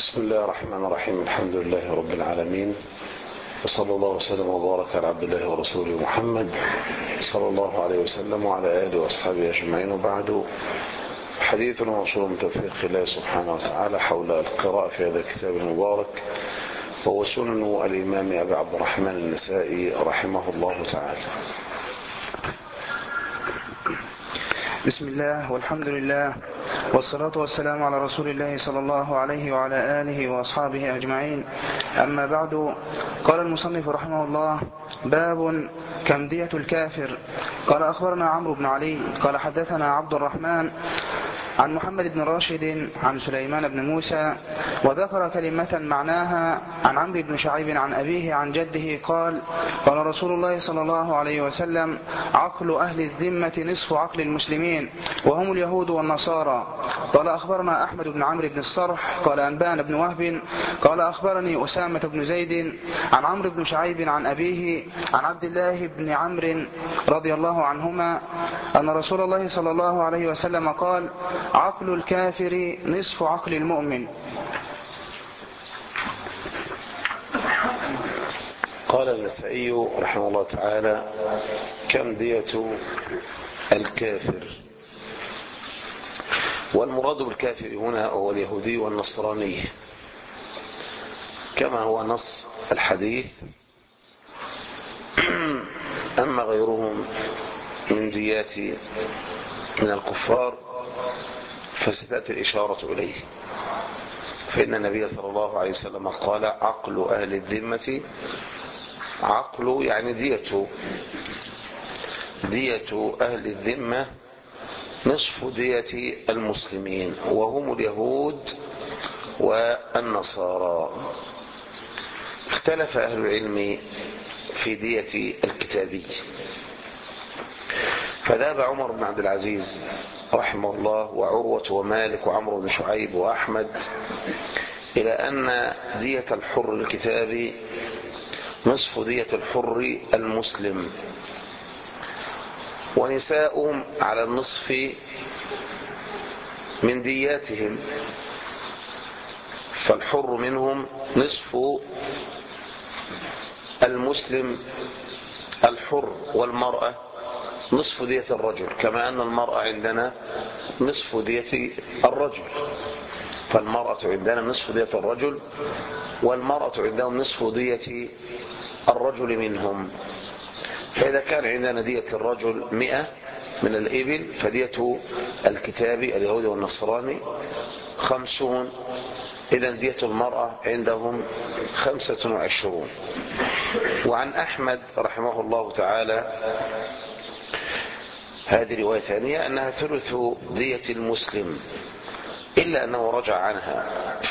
بسم الله الرحمن الرحيم. الحمد لله رب العالمين، وصلى الله وسلم وبارك على عبد الله ورسوله محمد صلى الله عليه وسلم وعلى آله وأصحابه أجمعين. وبعد، حديثنا موصول من توفيق الله سبحانه وتعالى حول القراءة في هذا الكتاب المبارك، وهو سنن الإمام أبي عبد الرحمن النسائي رحمه الله تعالى. بسم الله والحمد لله والصلاة والسلام على رسول الله صلى الله عليه وعلى آله وأصحابه أجمعين. أما بعد، قال المصنف رحمه الله: باب كم دية الكافر. قال أخبرنا عمرو بن علي قال حدثنا عبد الرحمن عن محمد بن راشد عن سليمان بن موسى، وذكر كلمة معناها عن عمرو بن شعيب عن أبيه عن جده قال: قال رسول الله صلى الله عليه وسلم: عقل أهل الذمة نصف عقل المسلمين، وهم اليهود والنصارى. قال أخبرنا أحمد بن عمرو بن الصرح قال أنبأنا بن وهب قال أخبرني أسامة بن زيد عن عمرو بن شعيب عن أبيه عن عبد الله بن عمرو رضي الله عنهما أن رسول الله صلى الله عليه وسلم قال: عقل الكافر نصف عقل المؤمن. قال النسائي رحمه الله تعالى: كم دية الكافر؟ والمراد بالكافر هنا هو اليهودي والنصراني كما هو نص الحديث. أما غيرهم من ديات من الكفار فستأتي الإشارة إليه، فإن النبي صلى الله عليه وسلم قال: عقل أهل الذمة، عقل يعني دية أهل الذمة نصف دية المسلمين، وهم اليهود والنصارى. اختلف أهل العلم في دية الكتابي، فذهب عمر بن عبد العزيز رحمه الله وعروة ومالك وعمرو بن شعيب وأحمد إلى أن دية الحر الكتابي نصف دية الحر المسلم، ونساؤهم على النصف من دياتهم، فالحر منهم نصف المسلم الحر، والمرأة نصف دية الرجل، كما أن المرأة عندنا نصف دية الرجل، فالمرأة عندنا نصف دية الرجل، والمرأة عندهم نصف دية الرجل منهم. فإذا كان عندنا دية الرجل 100 من الإبل، فدية الكتابي اليهودي والنصراني 50، إذا دية المرأة عندهم 25. وعن أحمد رحمه الله تعالى هذه رواية ثانية أنها ثلث دية المسلم، إلا أنه رجع عنها،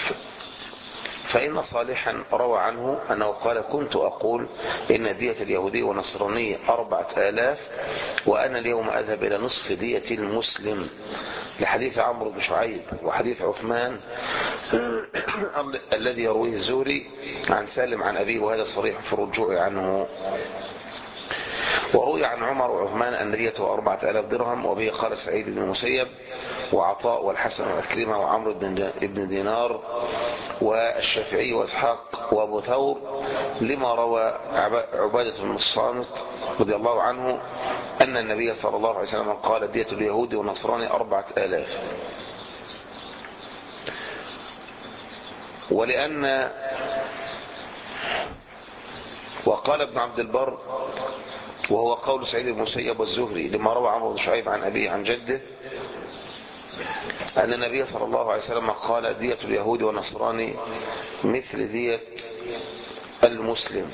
فإن صالحا روى عنه أنه قال: كنت أقول إن دية اليهودي والنصراني 4000، وأنا اليوم أذهب إلى نصف دية المسلم، لحديث عمرو بن شعيب وحديث عثمان الذي يرويه الزهري عن سالم عن أبيه، وهذا صريح في الرجوع عنه. وروي عن عمر وعثمان أن ديته 4000 درهم، وبه قال سعيد بن المسيب وعطاء والحسن والعكرمة وعمرو بن دينار والشافعي واسحاق وابو ثور، لما روى عبادة بن الصامت رضي الله عنه أن النبي صلى الله عليه وسلم قال: دية اليهود والنصراني 4000. وقال ابن عبد البر، وهو قول سعيد بن المسيب والزهري، لما روى عمرو بن شعيب عن أبيه عن جده أن النبي صلى الله عليه وسلم قال: دية اليهود والنصراني مثل دية المسلم.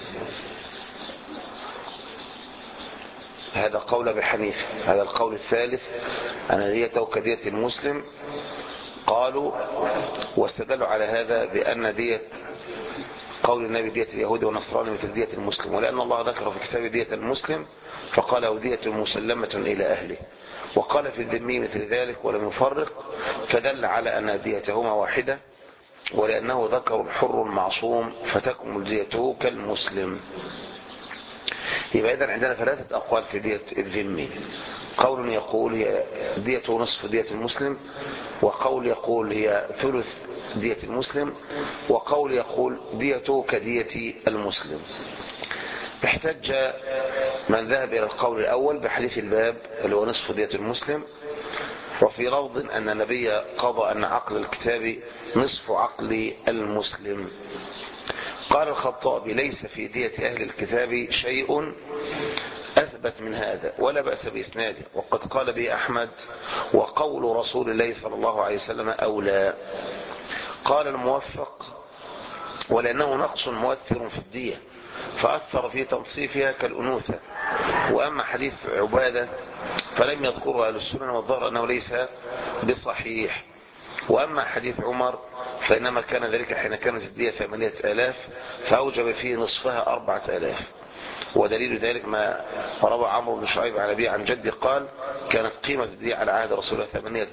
هذا قول أبي حنيفة. هذا القول الثالث أن ديته كدية المسلم. قالوا واستدلوا على هذا بأن دية قول النبي دية اليهود والنصراني مثل دية المسلم، ولأن الله ذكر في كتاب دية المسلم فقال: ودية مسلمة إلى أهله، وقال في الذمي مثل ذلك ولم يفرق، فدل على أن ديتهما واحدة، ولأنه ذكر الحر المعصوم فتكمل ديته كالمسلم. يبقى إذن عندنا 3 أقوال في دية الذمي. قول يقول هي ديته نصف دية المسلم، وقول يقول هي ثلث دية المسلم، وقول يقول ديته كدية المسلم. احتج من ذهب إلى القول الأول بحديث الباب اللي هو نصف دية المسلم، وفي لفظ أن النبي قضى أن عقل الكتاب نصف عقل المسلم. قال الخطابي: ليس في دية أهل الكتاب شيء أثبت من هذا ولا بأس بإسناده، وقد قال به أحمد، وقول رسول الله صلى الله عليه وسلم أولى. قال الموفق: ولأنه نقص مؤثر في الدية فأثر في تنصيفها كالأنوثة. وأما حديث عبادة فلم يذكره أهل السنن، والظاهر أنه ليس بصحيح. وأما حديث عمر فإنما كان ذلك حين كانت الدية 8000 فأوجب فيه نصفها 4000. ودليل ذلك ما روى عمرو بن شعيب عن أبيه عن جدي قال: كانت قيمة الدية على عهد رسول الله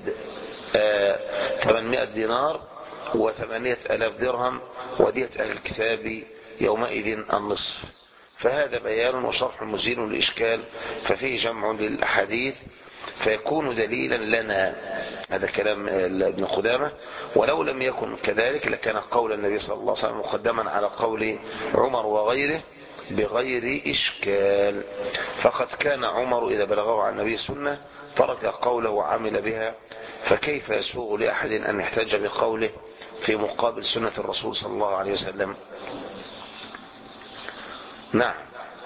800 دينار و8000 درهم، ودية أهل الكتاب يومئذ النصف. فهذا بيان وشرح مزيل للإشكال، ففيه جمع للأحاديث فيكون دليلا لنا. هذا كلام ابن قدامة. ولو لم يكن كذلك لكان قول النبي صلى الله عليه وسلم مقدما على قول عمر وغيره بغير إشكال. فقد كان عمر إذا بلغه عن النبي سنة ترك قوله وعمل بها، فكيف يسوغ لأحد أن يحتج بقوله في مقابل سنة الرسول صلى الله عليه وسلم؟ نعم.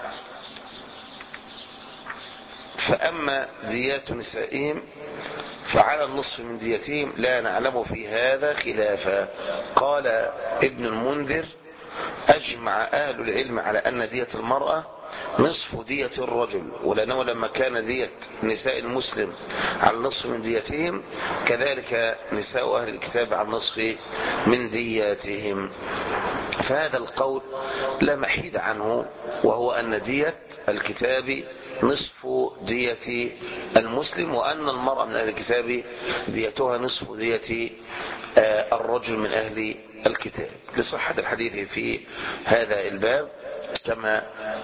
فأما ديات نسائهم فعلى النصف من ديتهم لا نعلم في هذا خلافا. قال ابن المنذر: أجمع أهل العلم على أن دية المرأة نصف دية الرجل، ولأنه لما كان دية نساء المسلم على النصف من ديتهم كذلك نساء أهل الكتاب على النصف من دياتهم. فهذا القول لا محيد عنه، وهو أن دية الكتاب نصف دية المسلم، وأن المرأة من أهل الكتاب ديتها نصف دية الرجل من أهل الكتاب، لصحة الحديث في هذا الباب كما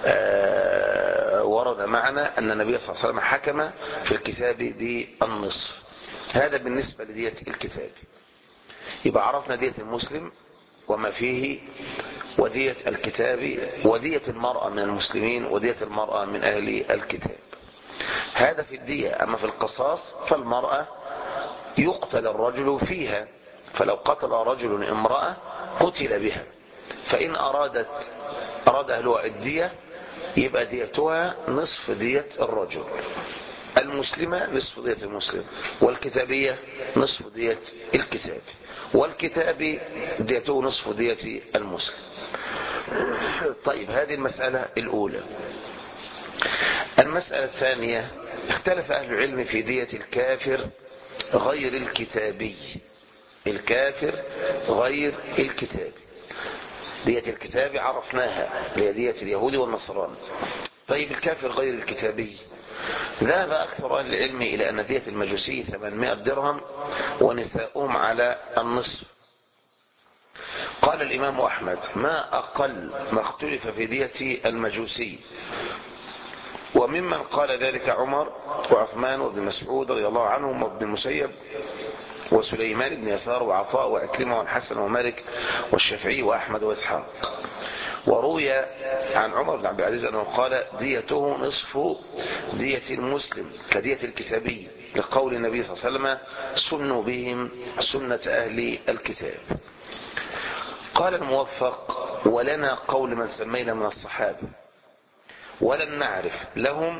ورد معنا أن النبي صلى الله عليه وسلم حكم في الكتاب بالنصف. هذا بالنسبة لدية الكتاب. يبقى عرفنا دية المسلم وما فيه، ودية الكتاب، ودية المرأة من المسلمين، ودية المرأة من أهل الكتاب. هذا في الدية. أما في القصاص فالمرأة يقتل الرجل فيها، فلو قتل رجل امرأة قتل بها، فإن أراد أهلها الدية يبقى ديتها نصف دية الرجل. المسلمة نصف دية المسلم، والكتابية نصف دية الكتاب، والكتاب ديته نصف دية المسلم. طيب، هذه المسألة الأولى. المسألة الثانية: اختلف أهل العلم في دية الكافر غير الكتابي. الكافر غير الكتابي. دية الكتابي عرفناها، هي دية اليهود والنصران. طيب الكافر غير الكتابي، ذهب أكثر أهل العلم إلى أن دية المجوسي 800 درهم ونساؤهم على النصف. قال الإمام أحمد: ما أقل ما اختلف في دية المجوسي. وممن قال ذلك عمر وعثمان وابن مسعود رضي الله عنهم وابن المسيب وسليمان بن يسار وعطاء وعكرمة والحسن ومالك والشافعي وأحمد وإسحاق. وروي عن عمر بن عبد العزيز أنه قال: ديته نصف دية المسلم كدية الكتابي، لقول النبي صلى الله عليه وسلم: سنوا بهم سنة أهل الكتاب. قال الموفق: ولنا قول من سمينا من الصحابة ولم نعرف لهم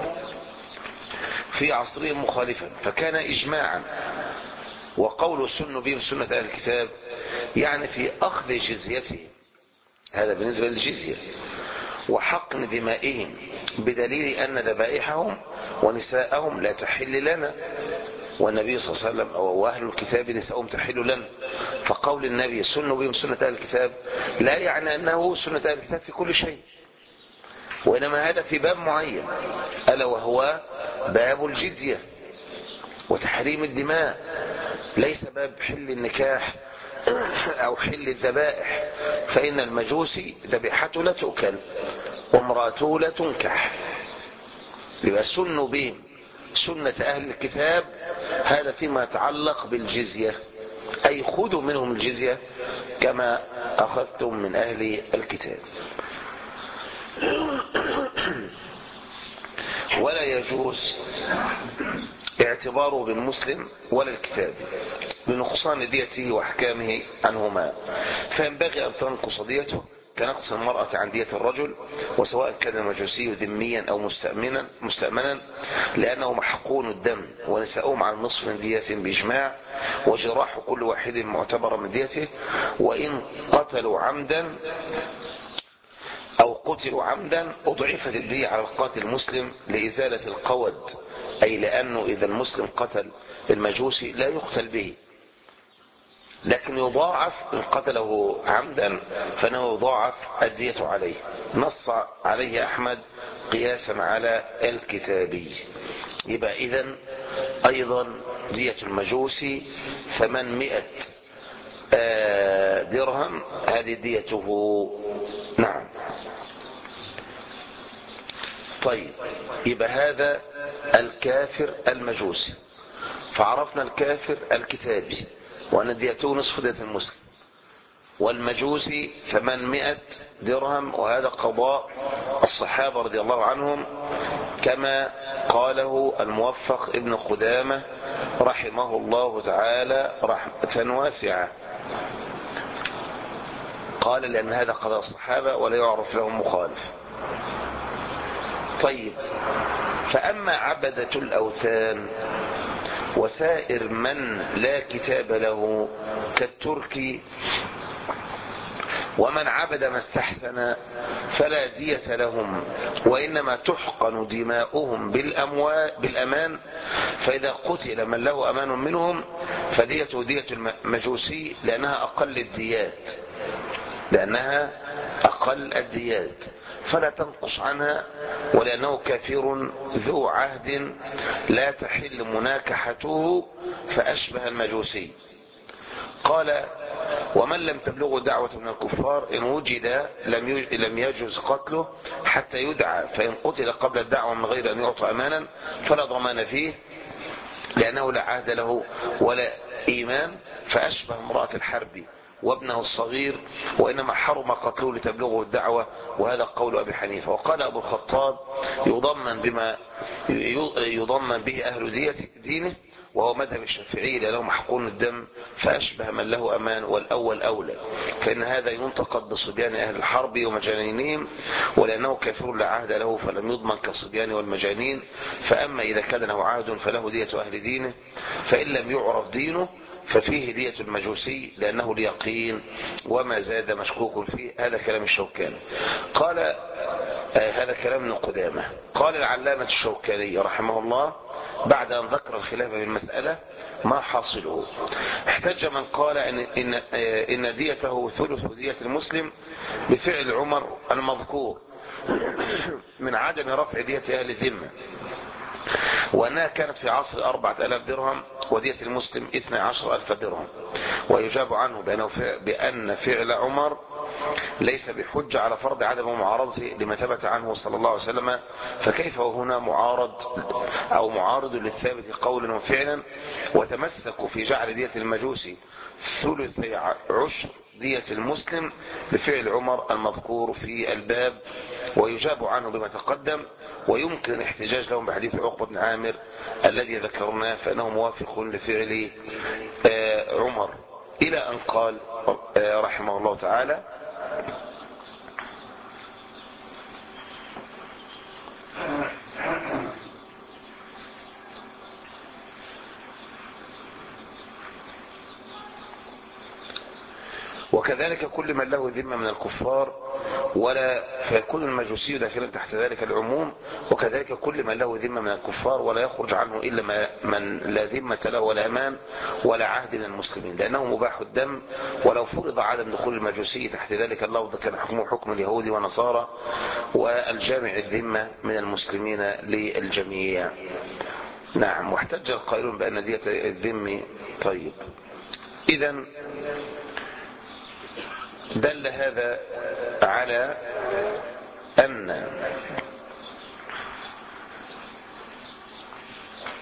في عصرهم مخالفا، فكان إجماعا. وقول سنوا بهم سنة أهل الكتاب يعني في أخذ جزيتهم، هذا بالنسبة للجزية، وحقن دمائهم، بدليل أن ذبائحهم ونساءهم لا تحل لنا، والنبي صلى الله عليه وسلم وأهل الكتاب نساءهم تحل لنا. فقول النبي سنوا بهم سنة أهل الكتاب لا يعني أنه سنة أهل الكتاب في كل شيء، وإنما هذا في باب معين، ألا وهو باب الجزية وتحريم الدماء، ليس باب حل النكاح أو حل الذبائح، فإن المجوسي ذبيحته لا تؤكل وامرأته لا تنكح. يبقى سنوا بهم سنة أهل الكتاب هذا فيما يتعلق بالجزية، أي خذوا منهم الجزية كما أخذتم من أهل الكتاب. ولا يجوز اعتباره بالمسلم ولا الكتاب بنقصان ديته وأحكامه عنهما، فينبغي أن تنقص ديته كنقص المرأة عن دية الرجل، وسواء كان المجوسي ذميا أو مستأمنا، لأنه محقون الدم، ونساؤهم على النصف من ديته بإجماع، وجراح كل واحد معتبر من ديته، وإن قتلوا عمدا أو قتلوا عمدا أضعفت الدية على القاتل المسلم لإزالة القود، أي لأنه إذا المسلم قتل المجوسي لا يقتل به، لكن يضاعف إن قتله عمدا فإنه يضاعف الدية عليه. نص عليه أحمد قياسا على الكتابي. يبقى إذن أيضا دية المجوسي 800 درهم، هذه ديته. نعم. طيب، يبقى هذا الكافر المجوسي. فعرفنا الكافر الكتابي وأن ديته نصف دية المسلم، والمجوسي 800 درهم، وهذا قضاء الصحابة رضي الله عنهم كما قاله الموفق ابن قدامة رحمه الله تعالى رحمة واسعة. قال لأن هذا قضاء الصحابة ولا يعرف لهم مخالف. طيب، فأما عبدة الأوثان وسائر من لا كتاب له كالتركي ومن عبد ما استحسن فلا دية لهم، وإنما تحقن دماؤهم بالأمان، فإذا قتل من له أمان منهم فديته دية المجوسي لأنها أقل الديات فلا تنقص عنها، ولأنه كافر ذو عهد لا تحل مناكحته فأشبه المجوسي. قال: ومن لم تبلغه دعوة من الكفار إن وجد لم يجوز قتله حتى يدعى، فإن قتل قبل الدعوة من غير أن يعطى أمانا فلا ضمان فيه لأنه لا عهد له ولا إيمان، فأشبه امرأة الحرب وابنه الصغير، وإنما حرم قتله لتبلغه الدعوة، وهذا قول أبي حنيفة. وقال أبو الخطاب: يضمن به أهل دينه، وهو مذهب الشافعي لأنه محقون الدم فأشبه من له أمان، والأول أولى، فإن هذا ينتقد بصبيان أهل الحرب ومجانينهم، ولأنه كافر لا عهد له فلم يضمن كالصبيان والمجانين. فأما إذا كان له عهد فله دية أهل دينه، فإن لم يعرف دينه ففيه دية المجوسي لأنه اليقين، وما زاد مشكوك فيه. هذا كلام الشوكاني. قال هذا كلام ابن قدامة. قال العلامة الشوكاني رحمه الله بعد أن ذكر الخلاف في المسألة ما حاصله، احتج من قال إن ديته ثلث دية المسلم بفعل عمر المذكور من عدم رفع دية أهل الذمة، وأنها كانت في عصر 4000 درهم ودية المسلم 12,000 درهم. ويجاب عنه بأن فعل عمر ليس بحجة على فرض عدم معارضته لما ثبت عنه صلى الله عليه وسلم، فكيف وهنا معارض للثابت قولا وفعلا. وتمسكوا في جعل دية المجوسي ثلثي عشر دية المسلم بفعل عمر المذكور في الباب، ويجاب عنه بما تقدم. ويمكن الاحتجاج لهم بحديث عقبة بن عامر الذي ذكرناه، فإنه موافق لفعل عمر، إلى أن قال رحمه الله تعالى: وكذلك كل من له ذمة من الكفار ولا فيكون المجوسي داخلا تحت ذلك العموم، وكذلك كل من له ذمة من الكفار ولا يخرج عنه إلا من لا ذمة له ولا أمان ولا عهد من المسلمين، لأنه مباح الدم. ولو فرض عدم دخول المجوسي تحت ذلك اللفظ كان حكمه حكم اليهود ونصارى، والجامع الذمة من المسلمين للجميع. نعم. واحتج القائلون بأن دية الذم. طيب، إذن دل هذا على أن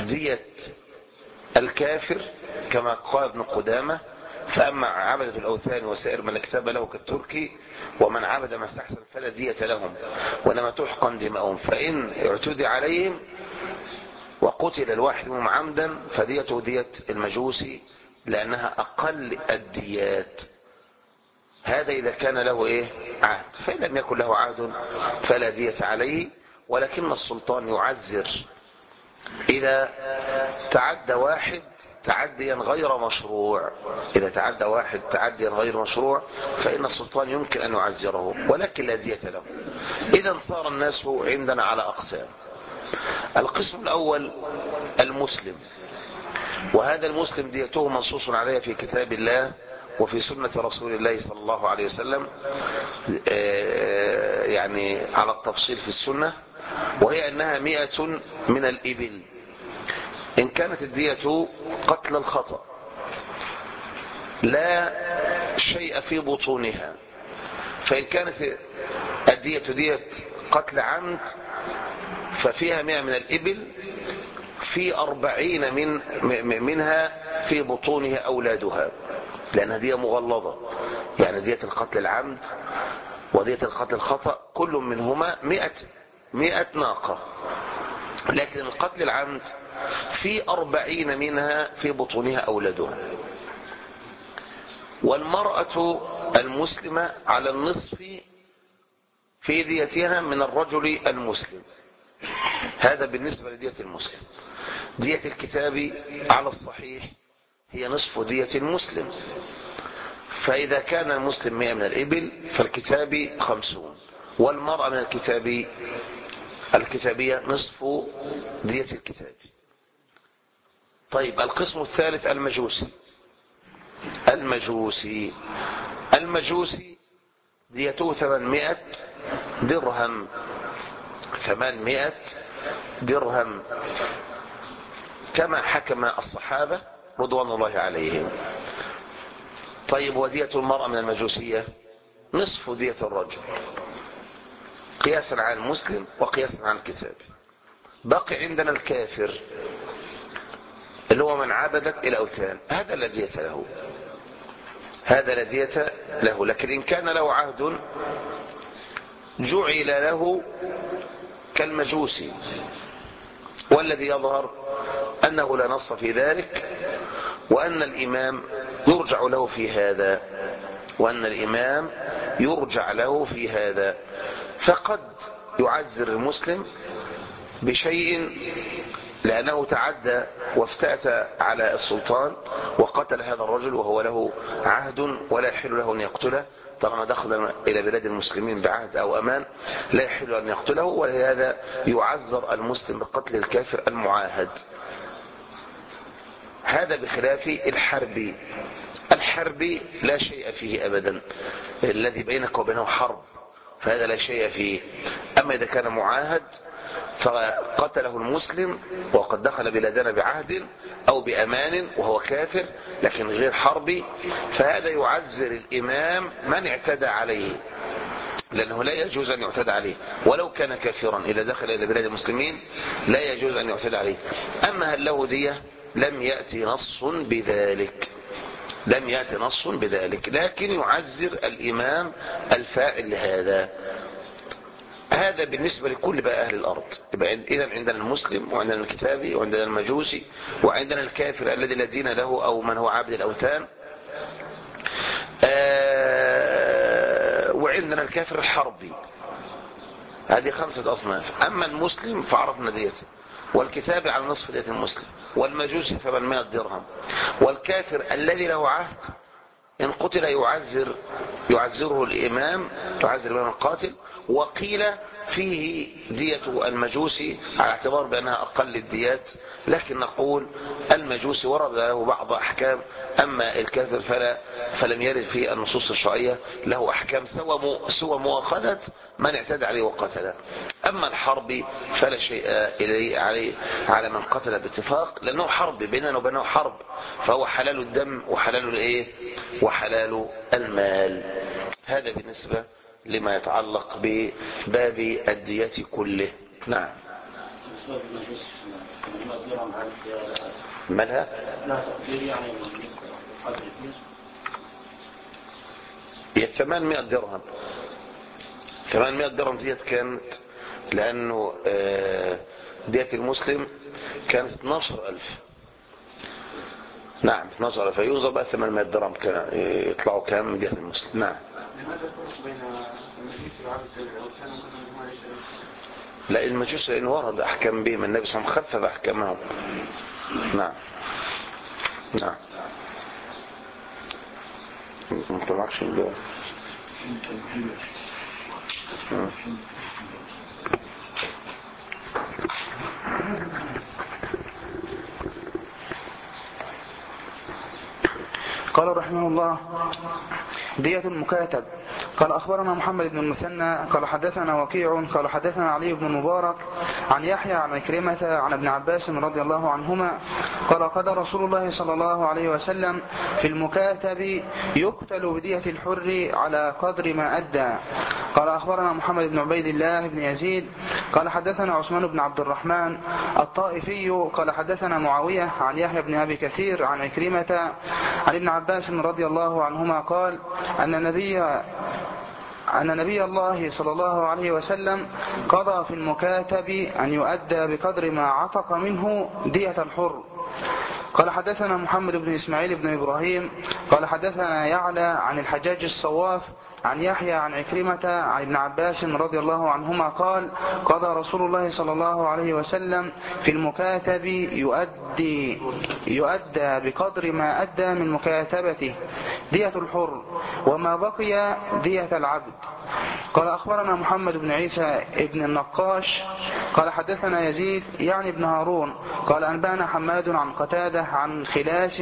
دية الكافر كما قال ابن قدامة: فأما عبدة الأوثان وسائر من اكتب له كالتركي ومن عبد ما استحسن فلا دية لهم وإنما تحقن دماؤهم، فإن اعتدي عليهم وقتل الواحد منهم عمدا فديته دية المجوسي لأنها أقل الديات. هذا إذا كان له عهد، فإن لم يكن له عهد فلا دية عليه، ولكن السلطان يعذر إذا تعدى واحد تعديا غير مشروع. إذا تعدى واحد تعديا غير مشروع فإن السلطان يمكن أن يعذره ولكن لا دية له. إذا صار الناس عندنا على أقسام. القسم الأول المسلم، وهذا المسلم ديته منصوص عليها في كتاب الله وفي سنة رسول الله صلى الله عليه وسلم، يعني على التفصيل في السنة، وهي أنها 100 من الإبل إن كانت الدية قتل الخطأ لا شيء في بطونها. فإن كانت الدية دية قتل عمد ففيها 100 من الإبل، في 40 منها في بطونها أولادها، لأنها دية مغلظة. يعني دية القتل العمد ودية القتل الخطأ كل منهما 100 ناقة، لكن القتل العمد في 40 منها في بطونها أولادها. والمرأة المسلمة على النصف في ديتها من الرجل المسلم. هذا بالنسبة لدية المسلم. دية الكتاب على الصحيح هي نصف دية المسلم، فإذا كان المسلم 100 من الإبل فالكتابي 50، والمرأة من الكتابية نصف دية الكتاب. طيب القسم الثالث المجوسي ديته 800 درهم، 800 درهم كما حكم الصحابة رضوان الله عليهم. طيب ودية المرأة من المجوسية نصف دية الرجل قياسا عن المسلم وقياسا عن الكتاب. بقي عندنا الكافر اللي هو من عبدت الأوثان، هذا لا دية له، لكن إن كان له عهد جعل له كالمجوسي، والذي يظهر أنه لا نص في ذلك، وأن الإمام يرجع له في هذا، فقد يعذر المسلم بشيء لأنه تعدى وافتأت على السلطان وقتل هذا الرجل وهو له عهد ولا يحل له أن يقتله، طالما دخل إلى بلاد المسلمين بعهد أو أمان لا يحل أن يقتله، ولهذا يعذر المسلم بقتل الكافر المعاهد. هذا بخلاف الحربي لا شيء فيه أبدا، الذي بينك وبينه حرب، فهذا لا شيء فيه. أما إذا كان معاهد فقتله المسلم وقد دخل بلادنا بعهد أو بأمان وهو كافر لكن غير حربي، فهذا يعذر الإمام من اعتدى عليه، لأنه لا يجوز أن يعتدى عليه ولو كان كافرا. إذا دخل إلى بلاد المسلمين لا يجوز أن يعتدى عليه. أما هل له دية؟ لم يأتي نص بذلك، لكن يعذر الإمام الفاعل لهذا. هذا بالنسبة لكل بقى أهل الأرض. إذا عندنا المسلم وعندنا الكتابي وعندنا المجوسي وعندنا الكافر الذي لا دين له أو من هو عابد الأوثان، وعندنا الكافر الحربي. هذه 5 أصناف. أما المسلم فعرفنا ديته، والكتابي على نصف دية المسلم، والمجوسي 800 درهم، والكافر الذي له عهد إن قتل يعذره الإمام القاتل. وقيل فيه دية المجوسي على اعتبار بأنها أقل الديات، لكن نقول المجوسي ورد له بعض أحكام، أما الكافر فلم يرد في النصوص الشرعية له أحكام سوى مؤاخذة من اعتدى عليه وقتله. أما الحربي فلا شيء إليه على من قتل باتفاق، لأنه حرب بيننا وبينه حرب، فهو حلال الدم وحلال المال. هذا بالنسبة لما يتعلق بباب الديات كله. نعم. مالها؟ هي 800 درهم. 800 درهم ديت كانت لأنه ديت المسلم كانت 12,000. نعم 12,000 فيوزر بقى 800 درهم كان يطلعوا كام من ديت المسلم. نعم. لماذا الفرق بين المجوس والعبد والأوثان وكل ما يشترك؟ لا المجوس لأن ورد أحكام بهم النبي صلى الله عليه وسلم خفف أحكامهم. نعم نعم. انت معكش الجواب. قال رحمه الله: دية المكاتب. قال أخبرنا محمد بن المثنى قال حدثنا وكيع قال حدثنا علي بن المبارك عن يحيى عن عكرمة عن ابن عباس رضي الله عنهما قال قضى رسول الله صلى الله عليه وسلم في المكاتب يقتل بدية الحر على قدر ما أدى. قال أخبرنا محمد بن عبيد الله بن يزيد قال حدثنا عثمان بن عبد الرحمن الطائفي قال حدثنا معاوية عن يحيى بن أبي كثير عن عكرمة عن ابن عباس رضي الله عنهما قال أن نبي الله صلى الله عليه وسلم قضى في المكاتب أن يؤدى بقدر ما عتق منه دية الحر. قال حدثنا محمد بن إسماعيل بن إبراهيم قال حدثنا يعلى عن الحجاج الصواف عن يحيى عن عكرمة عن ابن عباس رضي الله عنهما قال قضى رسول الله صلى الله عليه وسلم في المكاتب يؤدى بقدر ما أدى من مكاتبته دية الحر وما بقي دية العبد. قال أخبرنا محمد بن عيسى ابن النقاش قال حدثنا يزيد يعني ابن هارون قال أنبانا حماد عن قتادة عن خلاس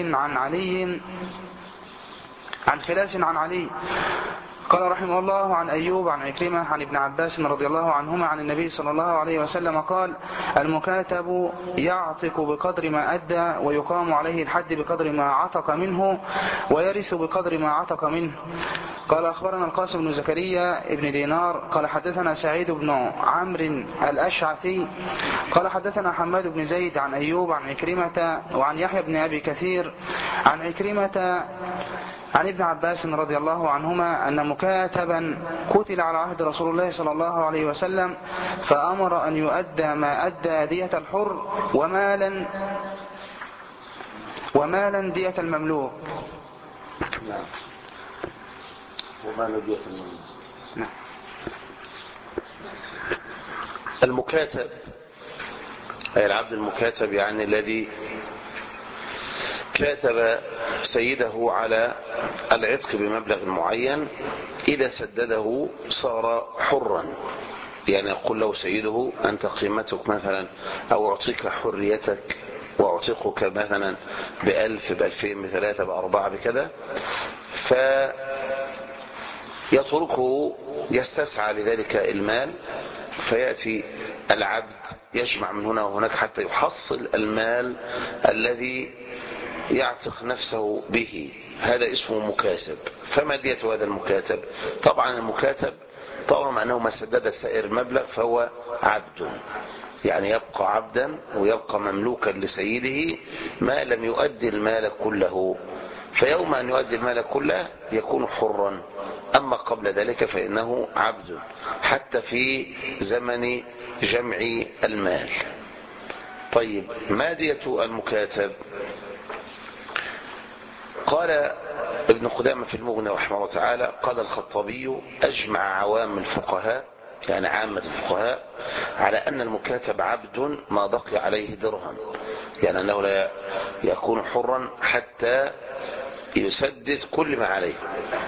عن علي قال رحمه الله عن أيوب عن عكرمة عن ابن عباس رضي الله عنهما عن النبي صلى الله عليه وسلم قال المكاتب يعتق بقدر ما أدى ويقام عليه الحد بقدر ما عتق منه ويرث بقدر ما عتق منه. قال أخبرنا القاسم بن زكريا ابن دينار قال حدثنا سعيد بن عمرو الأشعثي قال حدثنا حماد بن زيد عن أيوب عن عكرمة وعن يحيى بن أبي كثير عن عكرمة عن ابن عباس رضي الله عنهما أن مكاتبا قتل على عهد رسول الله صلى الله عليه وسلم فأمر أن يؤدى ما أدى دية الحر ومالا دية المملوك. نعم. ومالا دية المملوك. نعم. المكاتب أي العبد المكاتب يعني الذي كاتب سيده على العتق بمبلغ معين إذا سدده صار حرا. يعني يقول له سيده أنت قيمتك مثلا أو أعطيك حريتك وأعتقك مثلا ب1000 ب2000 ب3 ب4 بكذا فيتركه يستسعى لذلك المال فيأتي العبد يجمع من هنا وهناك حتى يحصل المال الذي يعتق نفسه به. هذا اسمه مكاتب. فما دية هذا المكاتب؟ طبعا المكاتب طالما أنه ما سدد سائر المبلغ فهو عبد، يعني يبقى عبدا ويبقى مملوكا لسيده ما لم يؤدي المال كله. فيوم أن يؤدي المال كله يكون حرا، أما قبل ذلك فإنه عبد حتى في زمن جمع المال. طيب ما دية المكاتب؟ قال ابن قدامة في المغني رحمه الله تعالى قال الخطابي أجمع عوام الفقهاء يعني عامة الفقهاء على أن المكاتب عبد ما بقي عليه درهم، يعني أنه لا يكون حرا حتى يسدد كل ما عليه.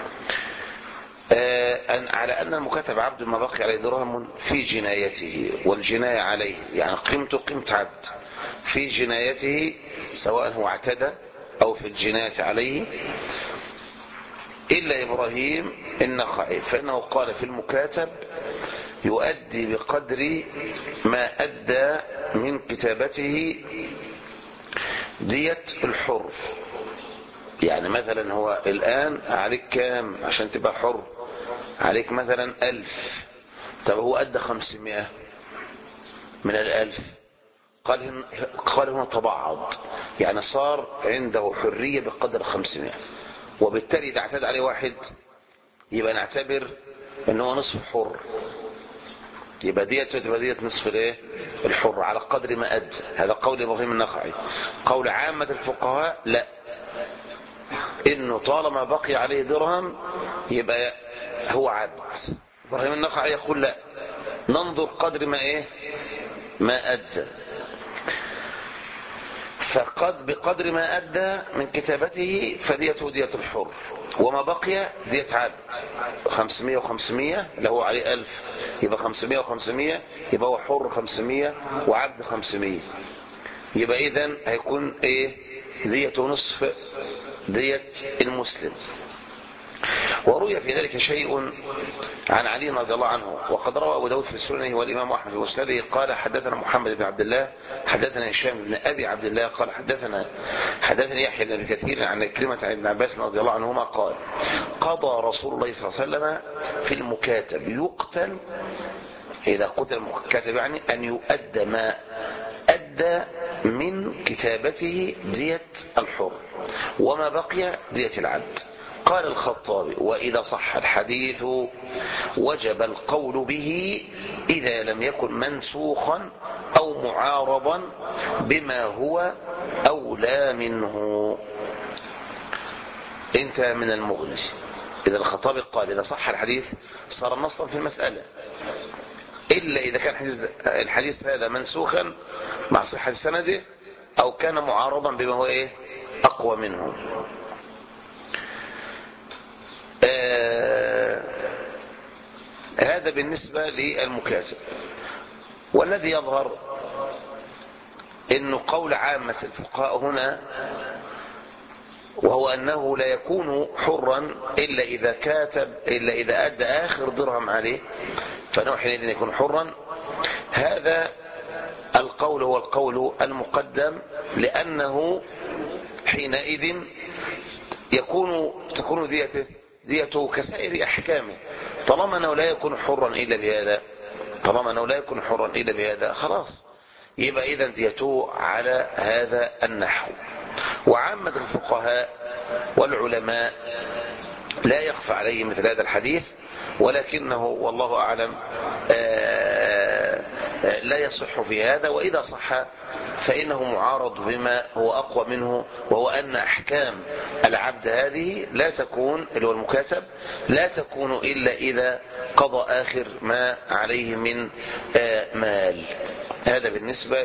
على أن المكاتب عبد ما بقي عليه درهم في جنايته، والجناية عليه يعني قيمته قيمة عبد في جنايته سواء هو اعتدى أو في الجناية عليه إلا إبراهيم النخعي فإنه قال في المكاتب يؤدي بقدر ما أدى من كتابته دية الحر. يعني مثلا هو الآن عليك كام عشان تبقى حر؟ عليك مثلا 1000. طب هو أدى 500 من 1000 قال هنا تبعض، يعني صار عنده حرية بقدر 500، وبالتالي إذا اعتاد عليه واحد يبقى نعتبر ان هو نصف حر، يبقى ديت نصف الايه الحر على قدر ما أدى. هذا قول ابراهيم النخعي. قول عامة الفقهاء لا، انه طالما بقي عليه درهم يبقى هو عبد. ابراهيم النخعي يقول لا، ننظر قدر ما أدى، فقد بقدر ما أدى من كتابته فديته دية الحر، وما بقي دية عبد. 500 و500 اللي هو عليه 1000 يبقى 500 و500 يبقى هو حر 500 وعبد 500، يبقى إذن هيكون دية نصف دية المسلم. وروي في ذلك شيء عن علي رضي الله عنه، وقد روى أبو داود في سننه والإمام أحمد في مسنده قال حدثنا محمد بن عبد الله حدثنا هشام بن أبي عبد الله قال حدثني يحيى بن أبي كثير عن كلمة عن ابن عباس رضي الله عنهما قال قضى رسول الله صلى الله عليه وسلم في المكاتب يقتل، إذا قتل المكاتب يعني أن يؤدى ما أدى من كتابته دية الحر، وما بقي دية العبد. قال الخطابي وإذا صح الحديث وجب القول به إذا لم يكن منسوخا أو معارضا بما هو أولى منه. انتهى من المغني. إذا الخطابي قال إذا صح الحديث صار نصا في المسألة، إلا إذا كان الحديث هذا منسوخا مع صحة سنده أو كان معارضا بما هو أقوى منه. هذا بالنسبة للمكاسب. والذي يظهر إنه قول عامة الفقهاء هنا وهو أنه لا يكون حرا إلا إذا كاتب، إلا إذا أدى آخر درهم عليه فنوع حينئذ يكون حرا. هذا القول هو القول المقدم، لأنه حينئذ تكون ديته كسائر أحكامه، طالما أنه لا يكون حرا إلا بهذا، خلاص يبقى إذن ديته على هذا النحو. وعامة الفقهاء والعلماء لا يخفى عليهم مثل هذا الحديث، ولكنه والله أعلم لا يصح في هذا، وإذا صح فإنه معارض بما هو أقوى منه، وهو أن أحكام العبد هذه لا تكون، اللي هو المكاتب، لا تكون إلا إذا قضى آخر ما عليه من مال. هذا بالنسبة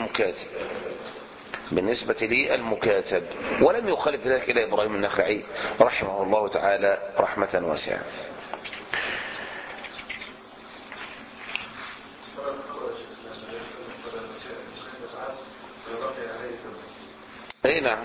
للمكاتب. ولم يخالف ذلك إلى إبراهيم النخعي رحمه الله تعالى رحمة واسعة. اي نعم،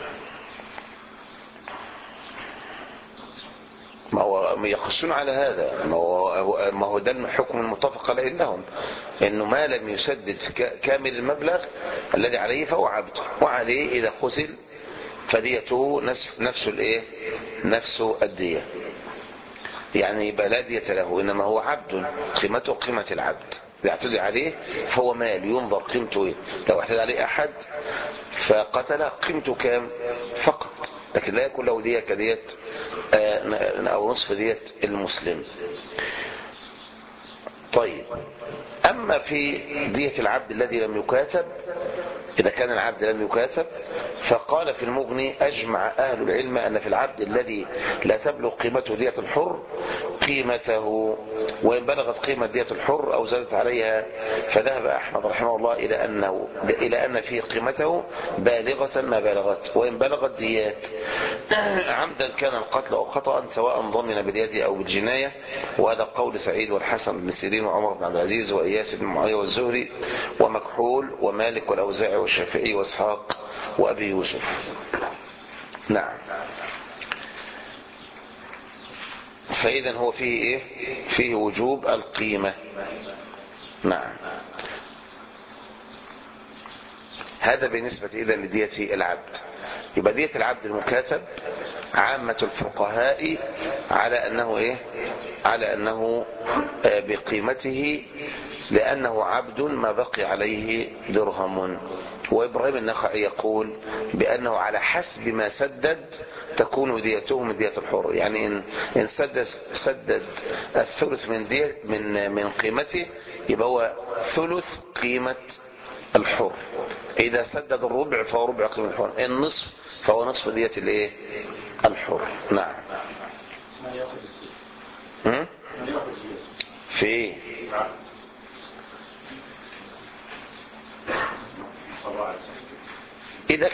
ما هو يقصون على هذا، ما هو ده الحكم المتفق عليه لهم، انه ما لم يسدد كامل المبلغ الذي عليه فهو عبد، وعليه اذا قتل فديته نفس الدية، يعني يبقى لا دية له، انما هو عبد قيمته قيمة العبد، يعتدي عليه فهو مال ينظر قيمته لو اعتدى عليه احد فقتل قيمته كام فقط، لكن لا يكون له دية كدية او نصف دية المسلم. طيب، اما في دية العبد الذي لم يكاتب، اذا كان العبد لم يكاتب، فقال في المغني اجمع اهل العلم ان في العبد الذي لا تبلغ قيمته دية الحر قيمته، وان بلغت قيمة دية الحر او زادت عليها، فذهب احمد رحمه الله الى ان في قيمته بالغة ما بلغت، وان بلغت ديات عمدا كان القتل او خطأ سواء ضمن باليد او بالجناية. وهذا قول سعيد والحسن بن سيرين وعمر بن عبد العزيز واياس بن معاوية والزهري ومكحول ومالك والاوزاعي والشافعي واسحاق وابي يوسف. نعم، فإذا هو فيه فيه وجوب القيمة. نعم، هذا بالنسبة إذا لدية العبد. يبقى دية العبد المكاتب عامة الفقهاء على أنه بقيمته لأنه عبد ما بقي عليه درهم. وإبراهيم النخعي يقول بأنه على حسب ما سدد تكون ديته من دية الحر، يعني إن سدد الثلث من قيمته يبقى هو ثلث قيمة الحر. إذا سدد الربع فهو ربع قيمة الحر، النصف فهو نصف دية الايه الحر. نعم. في ايه؟ إذا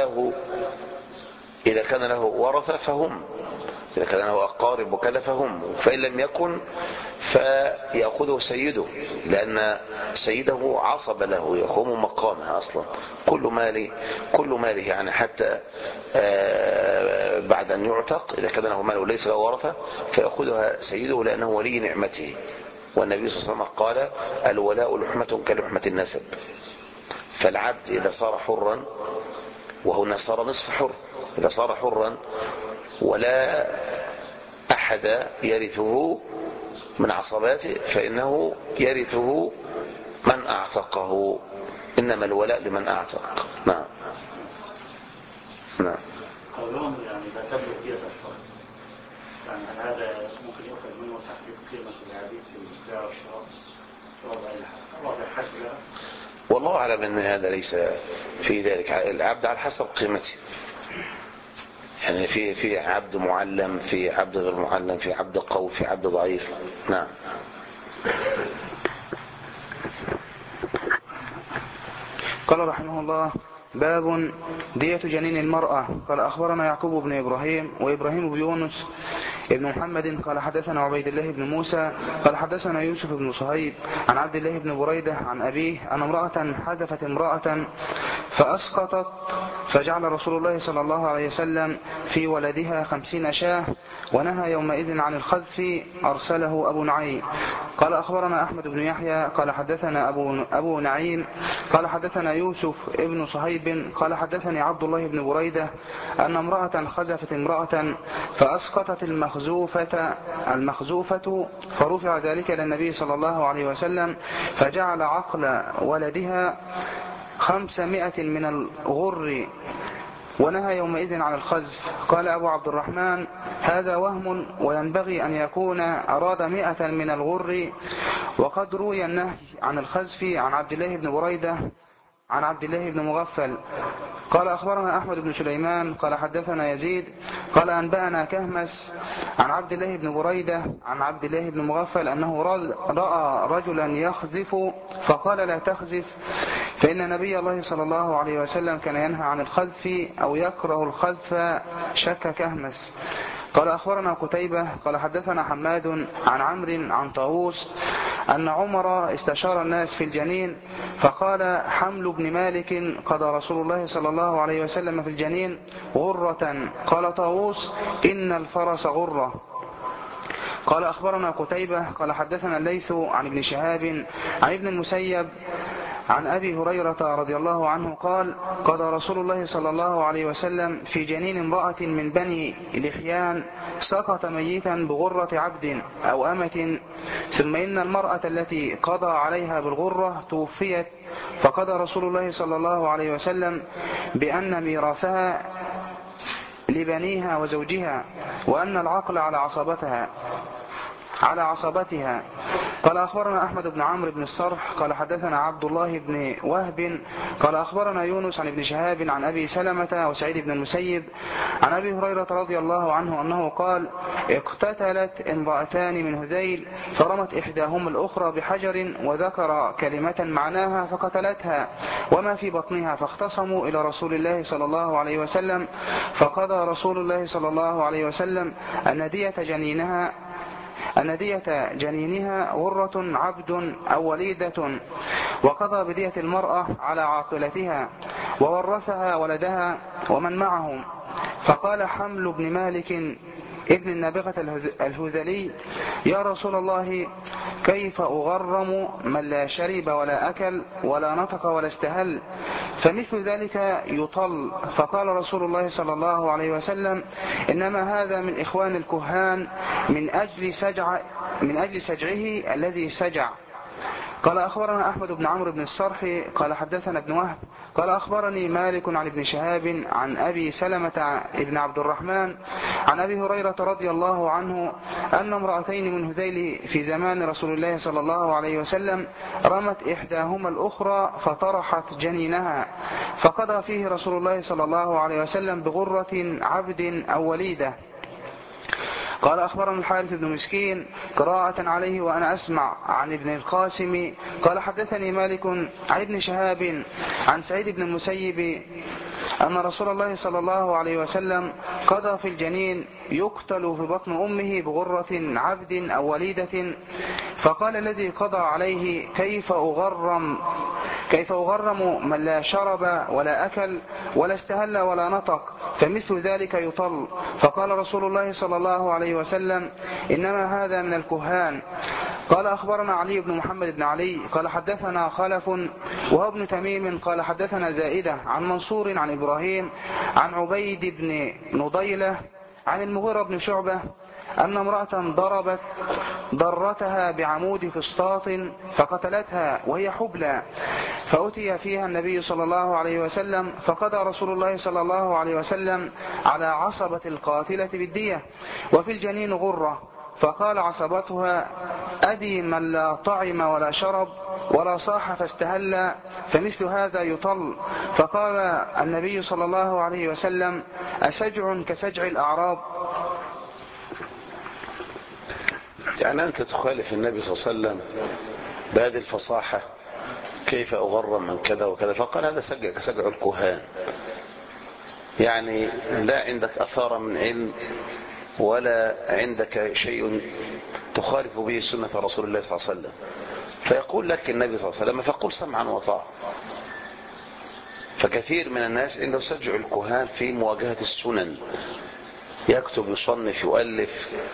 كان له ورثة فهم، إذا كان له أقارب وكذا فهم، فإن لم يكن فيأخذه سيده، لأن سيده عصب له يقوم مقامه أصلا. كل ماله يعني حتى بعد أن يعتق إذا كان له مال وليس له ورثة فيأخذها سيده لأنه ولي نعمته. والنبي صلى الله عليه وسلم قال الولاء لحمة كلحمة النسب. فالعبد إذا صار حرا، وهنا صار نصف حر، إذا صار حرا ولا أحد يرثه من عصباته فإنه يرثه من أعتقه، إنما الولاء لمن أعتق. نعم. نعم. قولهم يعني إذا تبلغ دية الحر، يعني هذا ممكن يؤخذ منه تحديد قيمة العبيد في البيع والشراء وضع حسب؟ والله أعلم أن هذا ليس في ذلك. العبد على حسب قيمته، يعني في عبد معلم، في عبد غير معلم، في عبد قوي، في عبد ضعيف. نعم. قال رحمه الله: باب دية جنين المرأة. قال أخبرنا يعقوب بن إبراهيم وإبراهيم بن يونس ابن محمد قال حدثنا عبيد الله بن موسى قال حدثنا يوسف بن صهيب عن عبد الله بن بريدة عن أبيه أن امرأة حذفت امرأة فأسقطت، فجعل رسول الله صلى الله عليه وسلم في ولدها 50 شاة، ونهى يومئذ عن الخذف، أرسله أبو نعيم. قال أخبرنا أحمد بن يحيى قال حدثنا أبو نعيم قال حدثنا يوسف ابن صهيب قال حدثني عبد الله بن بريدة أن امرأة خذفت امرأة فأسقطت المخزوفة، فرفع ذلك إلى النبي صلى الله عليه وسلم، فجعل عقل ولدها 500 من الغر، ونهى يومئذ عن الخذف. قال أبو عبد الرحمن: هذا وهم، وينبغي أن يكون أراد 100 من الغر، وقد روي النهي عن الخذف عن عبد الله بن بريدة عن عبد الله بن مغفل. قال أخبرنا أحمد بن سليمان قال حدثنا يزيد قال أنبأنا كهمس عن عبد الله بن بريدة عن عبد الله بن مغفل أنه رأى رجلا يخذف فقال: لا تخذف، فإن نبي الله صلى الله عليه وسلم كان ينهى عن الخذف أو يكره الخذف. شك كهمس. قال أخبرنا قتيبة قال حدثنا حماد عن عمرو عن طاووس أن عمر استشار الناس في الجنين، فقال: حمل ابن مالك قضى رسول الله صلى الله عليه وسلم في الجنين غرة. قال طاووس: إن الفرس غرة. قال أخبرنا قتيبة قال حدثنا الليث عن ابن شهاب عن ابن المسيب عن أبي هريرة رضي الله عنه قال: قضى رسول الله صلى الله عليه وسلم في جنين امرأة من بني لحيان سقط ميتا بغرة عبد أو أمة، ثم إن المرأة التي قضى عليها بالغرة توفيت، فقضى رسول الله صلى الله عليه وسلم بأن ميراثها لبنيها وزوجها، وأن العقل على عصبتها. قال أخبرنا أحمد بن عمرو بن الصرح قال حدثنا عبد الله بن وهب قال أخبرنا يونس عن ابن شهاب عن أبي سلمة وسعيد بن المسيب عن أبي هريرة رضي الله عنه أنه قال: اقتتلت امرأتان من هذيل، فرمت إحداهما الأخرى بحجر، وذكر كلمة معناها فقتلتها وما في بطنها، فاختصموا إلى رسول الله صلى الله عليه وسلم، فقضى رسول الله صلى الله عليه وسلم أن دية جنينها غرة عبد أو وليدة، وقضى بدية المرأة على عاقلتها، وورثها ولدها ومن معهم. فقال حمل بن مالك ابن النابغة الهذلي: يا رسول الله، كيف أغرم من لا شرب ولا أكل ولا نطق ولا استهل؟ فمثل ذلك يطل. فقال رسول الله صلى الله عليه وسلم: إنما هذا من إخوان الكهان من أجل سجعه الذي سجع. قال أخبرنا أحمد بن عمرو بن الصرح قال حدثنا ابن وهب قال أخبرني مالك عن ابن شهاب عن أبي سلمة بن عبد الرحمن عن أبي هريرة رضي الله عنه أن امرأتين من هذيل في زمان رسول الله صلى الله عليه وسلم رمت إحداهما الأخرى فطرحت جنينها، فقضى فيه رسول الله صلى الله عليه وسلم بغرة عبد أو وليدة. قال أخبرنا الحارث بن مسكين قراءة عليه وأنا أسمع عن ابن القاسم قال حدثني مالك عن ابن شهاب عن سعيد بن المسيب أن رسول الله صلى الله عليه وسلم قضى في الجنين يقتل في بطن أمه بغرة عبد أو وليدة، فقال الذي قضى عليه كيف أغرم من لا شرب ولا أكل ولا استهل ولا نطق، فمثل ذلك يطل. فقال رسول الله صلى الله عليه وسلم إنما هذا من الكهان. قال أخبرنا علي بن محمد بن علي قال حدثنا خلف وهو ابن تميم قال حدثنا زائدة عن منصور عن إبراهيم عن عبيد بن نضيلة عن المغيرة بن شعبة أن امرأة ضربت ضرتها بعمود فسطاط فقتلتها وهي حبلى، فأتي فيها النبي صلى الله عليه وسلم فقضى رسول الله صلى الله عليه وسلم على عصبة القاتلة بالدية وفي الجنين غرة، فقال عصبتها أدي من لا طعم ولا شرب ولا صاح فاستهل، فمثل هذا يطل. فقال النبي صلى الله عليه وسلم أسجع كسجع الأعراب؟ يعني أنت تخالف النبي صلى الله عليه وسلم بهذه الفصاحة، كيف أغرم من كذا وكذا، فقال هذا سجع كسجع الكهان. يعني لا عندك أثار من علم ولا عندك شيء تخالف به سنة رسول الله صلى الله عليه وسلم، فيقول لك النبي صلى الله عليه وسلم فقل سمعا وطاعة. فكثير من الناس عنده سجع الكهان في مواجهة السنن، يكتب يصنف يؤلف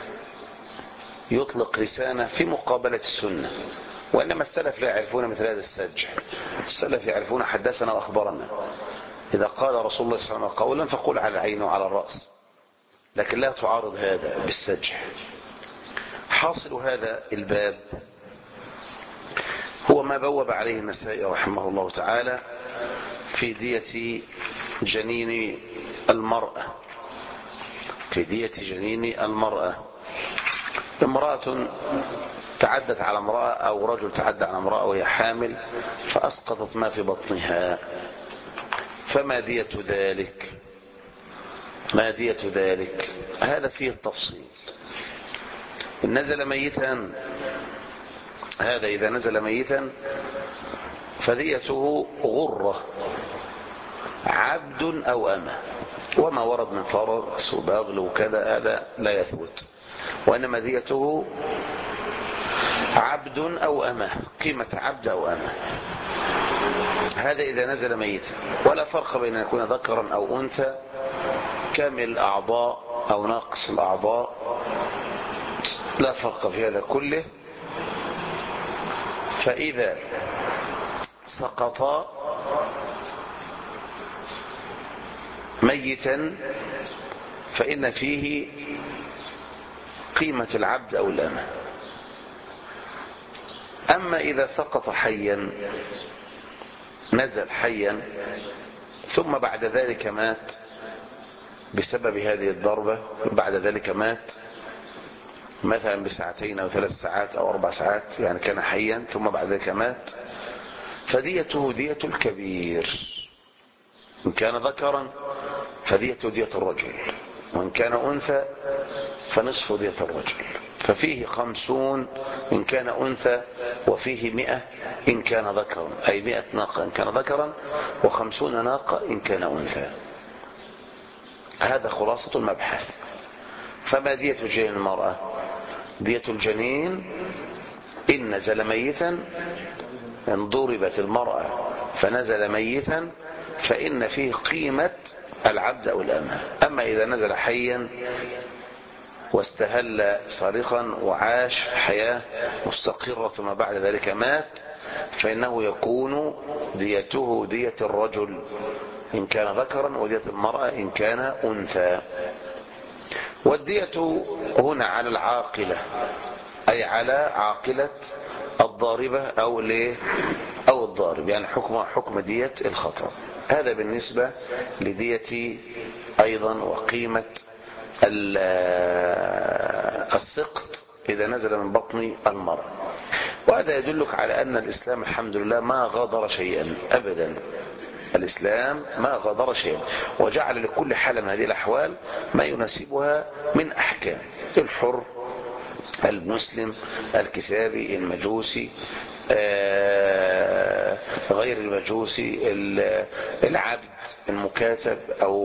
يطلق لسانه في مقابلة السنة، وإنما السلف لا يعرفون مثل هذا السجع. السلف يعرفون حدثنا وأخبرنا، إذا قال رسول الله صلى الله عليه وسلم قولا فقل على العين وعلى الرأس، لكن لا تعارض هذا بالسجع. حاصل هذا الباب هو ما بوب عليه النسائي رحمه الله تعالى في دية جنين المرأة. في دية جنين المرأة، امرأة تعدت على امرأة أو رجل تعدى على امرأة وهي حامل فأسقطت ما في بطنها، فما دية ذلك؟ ما دية ذلك؟ هذا فيه التفصيل. إن نزل ميتا، هذا إذا نزل ميتا فديته غرة عبد أو أمة، وما ورد من فرس وبغل وكذا هذا لا يثبت، وإنما ديته عبد أو أمة، قيمة عبد أو أمة. هذا إذا نزل ميتا، ولا فرق بين أن يكون ذكرا أو أنثى، كامل الأعضاء أو ناقص الأعضاء، لا فرق في هذا كله. فإذا سقط ميتا فإن فيه قيمة العبد أو الأمة. أما إذا سقط حيا، نزل حيا ثم بعد ذلك مات بسبب هذه الضربة، بعد ذلك مات مثلا بساعتين أو 3 ساعات أو 4 ساعات، يعني كان حيا ثم بعد ذلك مات، فديته دية الكبير. إن كان ذكرا فديته دية الرجل، وإن كان أنثى فنصف دية الرجل. ففيه 50 إن كان أنثى، وفيه 100 إن كان ذكرا، أي 100 ناقة إن كان ذكرا، و50 ناقة إن كان أنثى. هذا خلاصة المبحث. فما دية جنين المرأة؟ دية الجنين إن نزل ميتا، إن ضربت المرأة فنزل ميتا فإن فيه قيمة العبد أو الأمة. أما إذا نزل حيا واستهل صارخا وعاش حياة مستقرة ثم بعد ذلك مات، فإنه يكون ديته دية الرجل إن كان ذكرا، ودية المرأة إن كان أنثى. والدية هنا على العاقلة، أي على عاقلة الضاربة أو الضارب، يعني حكم دية الخطأ. هذا بالنسبة لدية أيضا وقيمة السقط إذا نزل من بطن المرء. وهذا يدلك على أن الإسلام الحمد لله ما غادر شيئا أبدا. الإسلام ما غادر شيئا، وجعل لكل حالة من هذه الأحوال ما يناسبها من أحكام: الحر، المسلم، الكتابي، المجوسي، غير المجوسي، العبد، المكاتب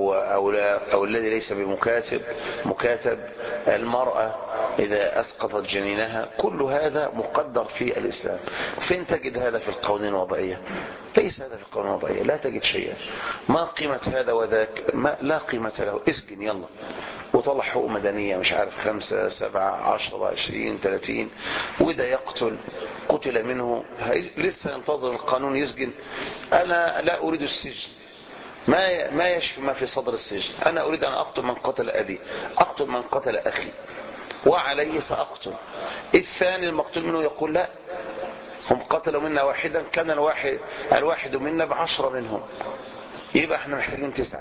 أو الذي ليس مكاتب، المرأة إذا أسقطت جنينها. كل هذا مقدر في الإسلام. فين تجد هذا في القوانين الوضعية؟ ليس هذا في القوانين الوضعية، لا تجد شيئا. ما قيمة هذا وذاك؟ لا قيمة له. اسجن يلا وطلع حقوق مدنية، مش عارف 5 7 10 20 30، وإذا قتل منه لسه ينتظر القانون يسجن. أنا لا أريد السجن، ما يشفي ما في صدر السجن. أنا أريد أن أقتل من قتل أبي، أقتل من قتل أخي، وعليه سأقتل. الثاني المقتول منه يقول لا، هم قتلوا منا واحدا، كان الواحد منا ب10 منهم، يبقى احنا محتاجين 9،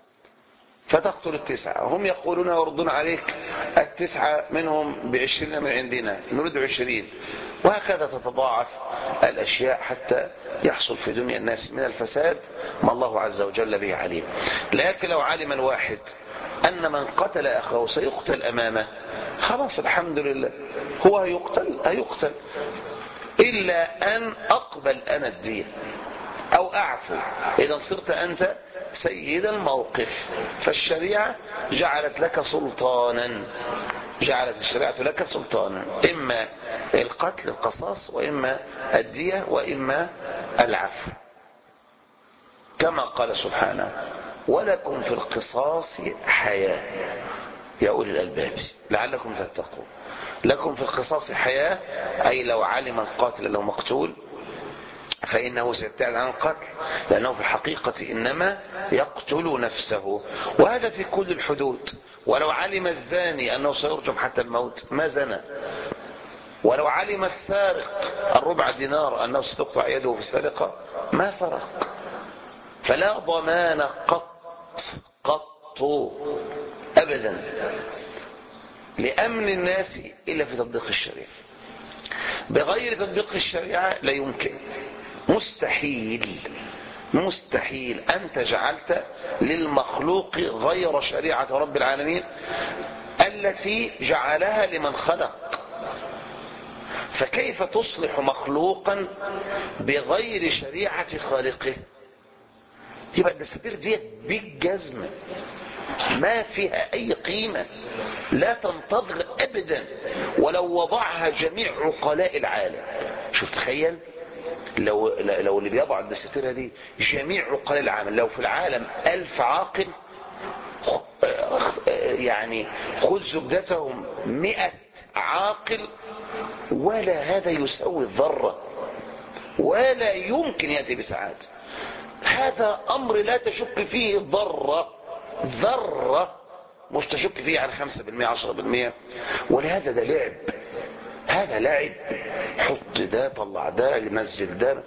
فتقتل 9. هم يقولون ويردون عليك 9 منهم ب20 من عندنا، نريد 20. وهكذا تتضاعف الأشياء حتى يحصل في دنيا الناس من الفساد ما الله عز وجل به عليم. لكن لو علم الواحد أن من قتل أخاه سيقتل أمامه، خلاص الحمد لله، هو هيقتل، إلا أن أقبل أنا الدية أو أعفو. إذا صرت أنت سيد الموقف، فالشريعة جعلت لك سلطانا، جعلت الشريعة لك سلطانا، إما القتل القصاص، وإما الدية، وإما العفو، كما قال سبحانه: ولكم في القصاص حياة يا أولي الألباب لعلكم تتقون. لكم في القصاص حياة، أي لو علم القاتل لو مقتول فإنه سيبتعد عن القتل، لأنه في الحقيقة إنما يقتل نفسه، وهذا في كل الحدود. ولو علم الزاني أنه سيرجم حتى الموت ما زنى، ولو علم السارق 4 دينار أنه ستقطع يده في السرقة ما سرق. فلا ضمان قط أبدا لأمن الناس إلا في تطبيق الشريعة. بغير تطبيق الشريعة لا يمكن، مستحيل أنت جعلت للمخلوق غير شريعة رب العالمين التي جعلها لمن خلق. فكيف تصلح مخلوقا بغير شريعة خالقه؟ يبقى الدساتير دي بالجزم ما فيها أي قيمة، لا تنتظر أبدا ولو وضعها جميع عقلاء العالم. شوف تخيل لو اللي بيضع الدساتير دي جميع عقلاء العالم، لو في العالم 1000 عاقل، يعني خذ زبدتهم 100 عاقل، ولا هذا يساوي الذرة، ولا يمكن يأتي بسعادة. هذا أمر لا تشك فيه ذرة، مش تشك فيه عن 5% 10%. ولهذا ده لعب، هذا لعب، حط ده طلع ده نزل ده،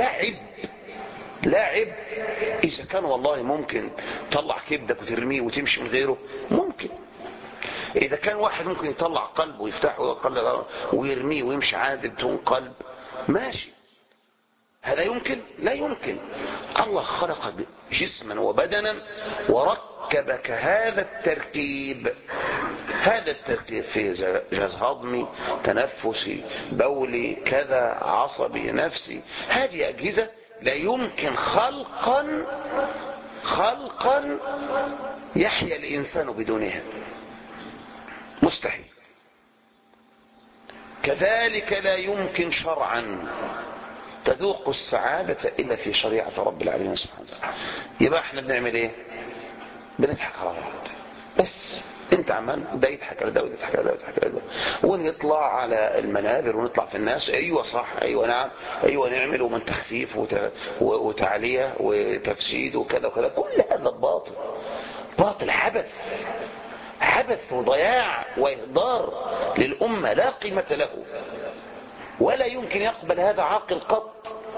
لعب. إذا كان والله ممكن طلع كبدك وترميه وتمشي من غيره، ممكن. إذا كان واحد ممكن يطلع قلب ويفتحه ويرميه ويمشي عادل بدون قلب، ماشي. هذا يمكن؟ لا يمكن. الله خلقك جسما وبدنا وركبك هذا التركيب فيه جهاز هضمي، تنفسي، بولي، كذا، عصبي، نفسي. هذه أجهزة لا يمكن خلقا يحيا الإنسان بدونها، مستحيل. كذلك لا يمكن شرعا تذوق السعادة إلا في شريعة رب العالمين سبحانه وتعالى. يبقى احنا بنعمل ايه؟ بنضحك على بعض بس. انت عمال ده يضحك على ده ويضحك على ده ويضحك على ده، ونطلع على المنابر ونطلع في الناس: ايوه صح، ايوه نعم، ايوه نعمل، ومن تخفيف وتعلية وتفسيد وكذا وكذا. كل هذا باطل، عبث وضياع وإهدار للأمة لا قيمة له. ولا يمكن يقبل هذا عاقل قط،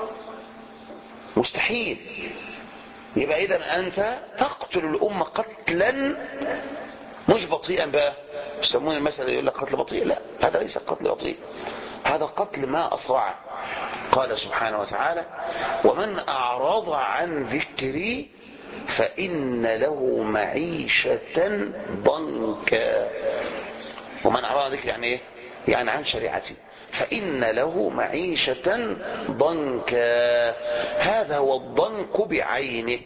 مستحيل. يبقى إذا أنت تقتل الأمة قتلا مش بطيئا بقى، يسمون المثل يقول لك قتل بطيء، لا، هذا ليس قتل بطيء، هذا قتل ما أسرعه. قال سبحانه وتعالى: ومن أعرض عن ذكري فإن له معيشة ضنكا. ومن أعرض عن ذكري يعني إيه؟ يعني عن شريعتي، فإن له معيشة ضنكا. هذا هو الضنك بعينه.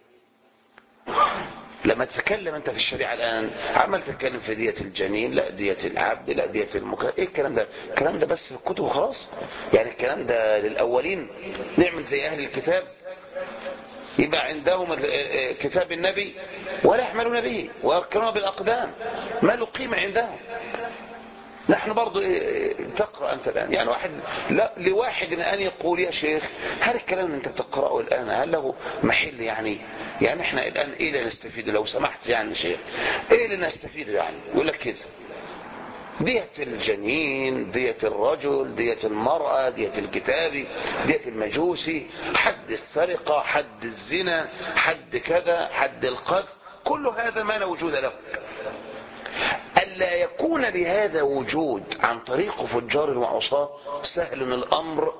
لما تتكلم انت في الشريعة الآن عمال تتكلم في دية الجنين، لا دية العبد، لا دية المكلف، ايه الكلام ده؟ الكلام ده بس في الكتب خلاص، يعني الكلام ده للأولين. نعمل زي أهل الكتاب يبقى عندهم كتاب النبي ولا يحملون به ويركنون بالأقدام، ما له قيمة عندهم. نحن برضو تقرأ أنت الآن، يعني واحد لا لواحد أن يقول يا شيخ هل الكلام اللي أنت بتقرأه الآن هل له محل؟ يعني احنا الآن إيه اللي نستفيد لو سمحت يعني شيخ، إيه اللي نستفيد يعني؟ يقول لك كده: دية الجنين، دية الرجل، دية المرأة، دية الكتابي، دية المجوسي، حد السرقة، حد الزنا، حد كذا، حد القذف، كل هذا ما لا وجود له. ألا يكون لهذا وجود عن طريق فجار وعصاة سهل الأمر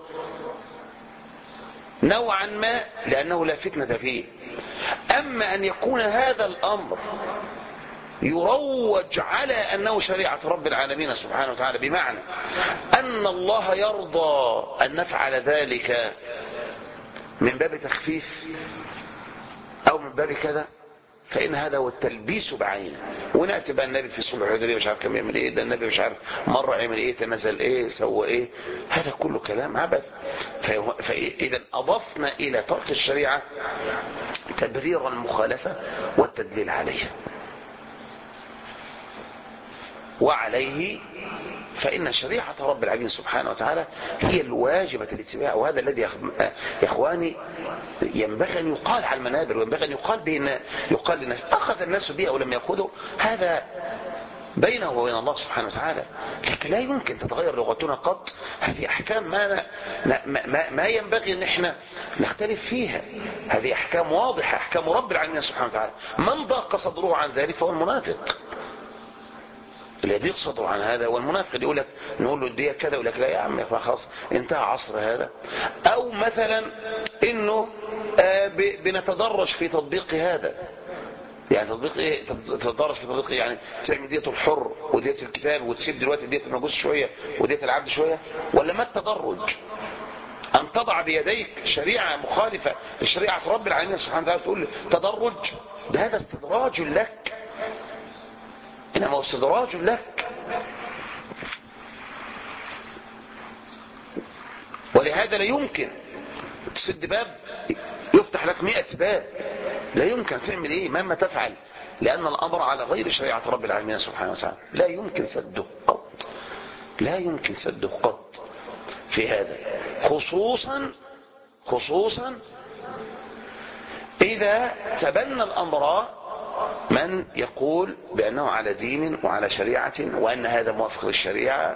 نوعا ما لأنه لا فتنة فيه. أما أن يكون هذا الأمر يروج على أنه شريعة رب العالمين سبحانه وتعالى، بمعنى أن الله يرضى أن نفعل ذلك من باب تخفيف أو من باب كذا، فإن هذا هو التلبيس بعينه. ونأتي بقى النبي في صلح الحديبية مش عارف كم يعمل ايه، ده النبي مش عارف مرة يعمل ايه، تنزل ايه، سوى ايه، هذا كله كلام عبث. فإذا أضفنا إلى ترك الشريعة تبرير المخالفة والتدليل عليها، وعليه فإن شريعة رب العالمين سبحانه وتعالى هي الواجبة الاتباع. وهذا الذي يا إخواني ينبغي أن يقال على المنابر، وينبغي أن يقال للناس. أخذ الناس بها أو لم يأخذوا هذا بينه وبين الله سبحانه وتعالى، لكن لا يمكن تتغير لغتنا قط. هذه أحكام ما ينبغي أن احنا نختلف فيها. هذه أحكام واضحة، أحكام رب العالمين سبحانه وتعالى. من ضاق صدره عن ذلك فهو المنافق. الذي يقصد عن هذا والمنافق يقول لك نقول له دي كذا، يقول لك لا يا عم خلاص انتهى عصر هذا. او مثلا انه بنتدرج في تطبيق هذا، يعني تطبيق ايه؟ تتدرج في تطبيق يعني تعمل دية الحر ودية الكتاب وتسيب دلوقتي دية المجوس شوية ودية العبد شوية، ولا ما التدرج ان تضع بيديك شريعة مخالفة لشريعة رب العالمين سبحانه وتعالى تقول تدرج؟ ده هذا استدراج لك، إنما هو استدراج لك. ولهذا لا يمكن تسد باب يفتح لك 100 باب، لا يمكن تعمل ايه مهما تفعل، لأن الأمر على غير شريعة رب العالمين سبحانه وتعالى، لا يمكن سده قط، لا يمكن سده قط في هذا، خصوصا إذا تبنى الأمر من يقول بأنه على دين وعلى شريعة وأن هذا موافق للشريعة،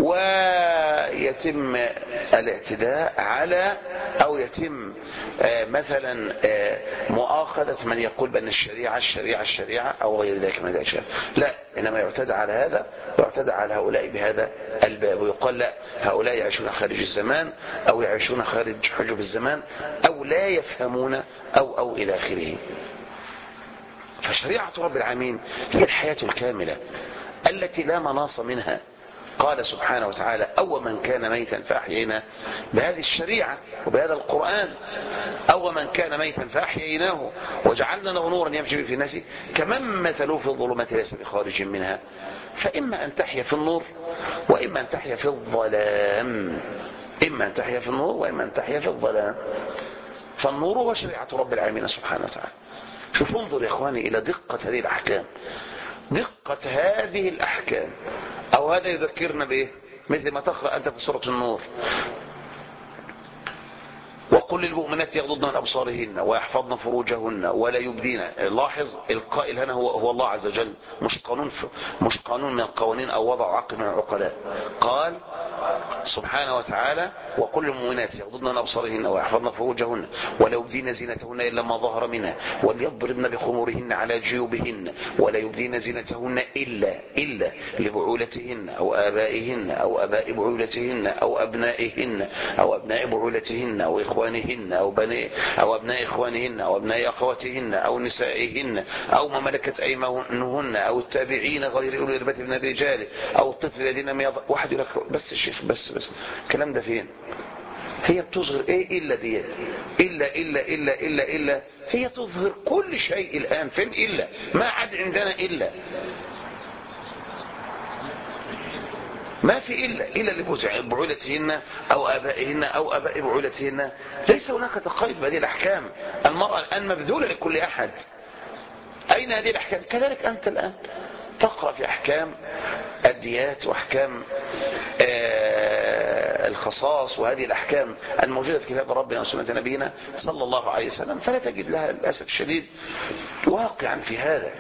ويتم الاعتداء على أو يتم مثلا مؤاخذة من يقول بأن الشريعة أو غير ذلك من الأشياء. لا، إنما يعتدى على هذا ويعتدى على هؤلاء بهذا الباب، ويقال لا هؤلاء يعيشون خارج الزمان أو يعيشون خارج حجب الزمان أو لا يفهمون أو إلى آخره. فشريعة رب العالمين هي الحياة الكاملة التي لا مناص منها. قال سبحانه وتعالى: أو من كان ميتا فأحييناه بهذه الشريعة وبهذا القرآن، أو من كان ميتا فأحييناه وجعلنا له نورا يمشي به في الناس كمن مثله في الظلمات ليس بخارج منها. فإما أن تحيا في النور وإما أن تحيا في الظلام، إما أن تحيا في النور وإما أن تحيا في الظلام. فالنور هو شريعة رب العالمين سبحانه وتعالى. شوف انظر يا إخواني إلى دقة هذه الأحكام، دقة هذه الأحكام. أو هذا يذكرنا بإيه؟ مثل ما تقرأ أنت في سورة النور: وقل للمؤمنات يغضضن من أبصارهن ويحفظن فروجهن ولا يبدين. لاحظ القائل هنا هو الله عز وجل، مش قانون من القوانين أو وضع عقل من العقلاء. قال سبحانه وتعالى وقل للمؤمنات يغضضن من أبصارهن ويحفظن فروجهن ولا يبدين زينتهن إلا ما ظهر منها وليضربن بخمورهن على جيوبهن ولا يبدين زينتهن إلا لبعولتهن أو آبائهن أو آباء بعولتهن أو أبنائهن أو أبناء بعولتهن أو إخوانهن أو أبناء إخوانهن أو أبناء أخواتهن أو نسائهن أو ما ملكت أيمانهن أو التابعين غير أولي الإربة من الرجال أو الطفل الذين واحد يقول لك بس الشيخ بس الكلام ده فين؟ هي بتظهر ايه الا ديت الا هي تظهر كل شيء الان. فين الا؟ ما عاد عندنا الا، ما في الا لبعولتهن او ابائهن او اباء بعولتهن. ليس هناك تقيد بهذه الاحكام. المرأة الان مبذولة لكل احد. اين هذه الاحكام؟ كذلك انت الان تقرأ في احكام الديات واحكام الخصاص وهذه الأحكام الموجودة في كتاب ربنا وسنة نبينا صلى الله عليه وسلم، فلا تجد لها للأسف الشديد واقعا في هذا.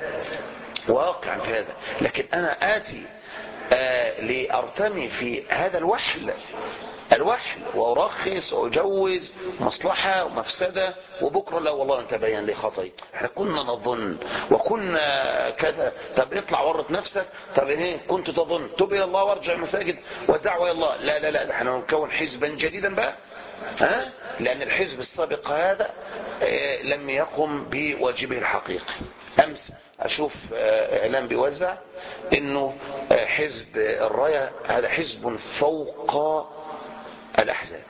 لكن أنا آتي لأرتمي في هذا الوحل وأرخص وأجوز مصلحة ومفسدة، وبكرة لا والله أنت بيان لي خطأي، احنا كنا نظن وكنا كذا. طب اطلع ورط نفسك. طب ايه كنت تظن؟ تب إلى الله وارجع المساجد والدعوة إلى الله. لا احنا نكون حزبا جديدا بقى، لأن الحزب السابق هذا لم يقم بواجبه الحقيقي. أمس أشوف إعلان بيوزع إنه حزب الراية هذا حزب فوق الأحزاب.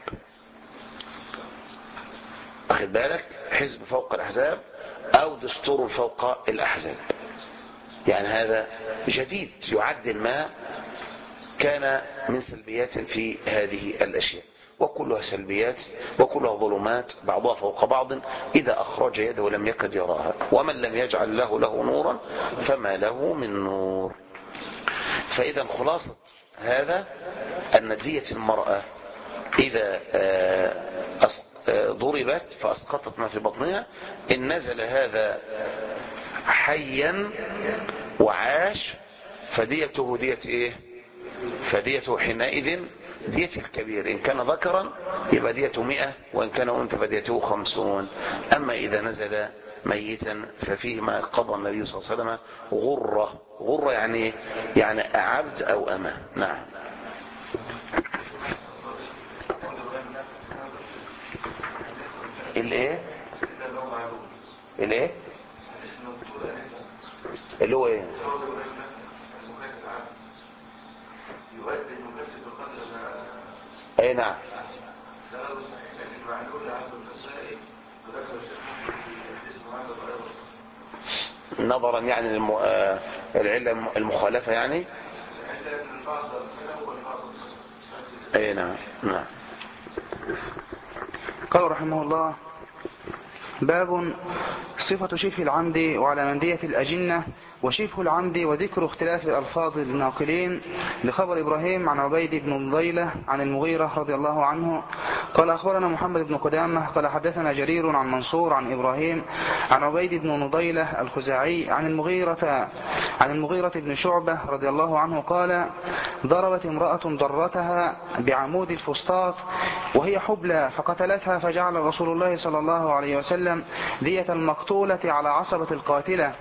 أخذ بالك؟ حزب فوق الأحزاب أو دستور فوق الأحزاب. يعني هذا جديد يعدل ما كان من سلبيات في هذه الأشياء، وكلها سلبيات وكلها ظلمات بعضها فوق بعض إذا أخرج يده لم يكد يراها، ومن لم يجعل له نورا فما له من نور. فإذا خلاصة هذا أن دية المرأة إذا ضربت فأسقطت ما في بطنها، إن نزل هذا حيا وعاش فديته دية إيه؟ فديته حينئذ دية الكبير. إن كان ذكرا يبقى ديته 100، وإن كان أنثى فديته 50. أما إذا نزل ميتا ففيه ما قضى النبي صلى الله عليه وسلم غرة يعني عبد أو أمة. نعم. الايه اللي هو ايه؟ اي نعم. نظرا يعني العلة المخالفة يعني. اي نعم. قال رحمه الله: باب صفة شبه العمد وعلى مندية الأجنة وشبه العمد وذكر اختلاف الألفاظ الناقلين لخبر إبراهيم عن عبيد بن نضيلة عن المغيرة رضي الله عنه قال أخبرنا محمد بن قدامة قال حدثنا جرير عن منصور عن إبراهيم عن عبيد بن نضيلة الخزاعي عن المغيرة بن شعبة رضي الله عنه قال: ضربت امرأة ضرتها بعمود الفسطاط وهي حبلى فقتلتها، فجعل رسول الله صلى الله عليه وسلم دية المقتولة على عصبة القاتلة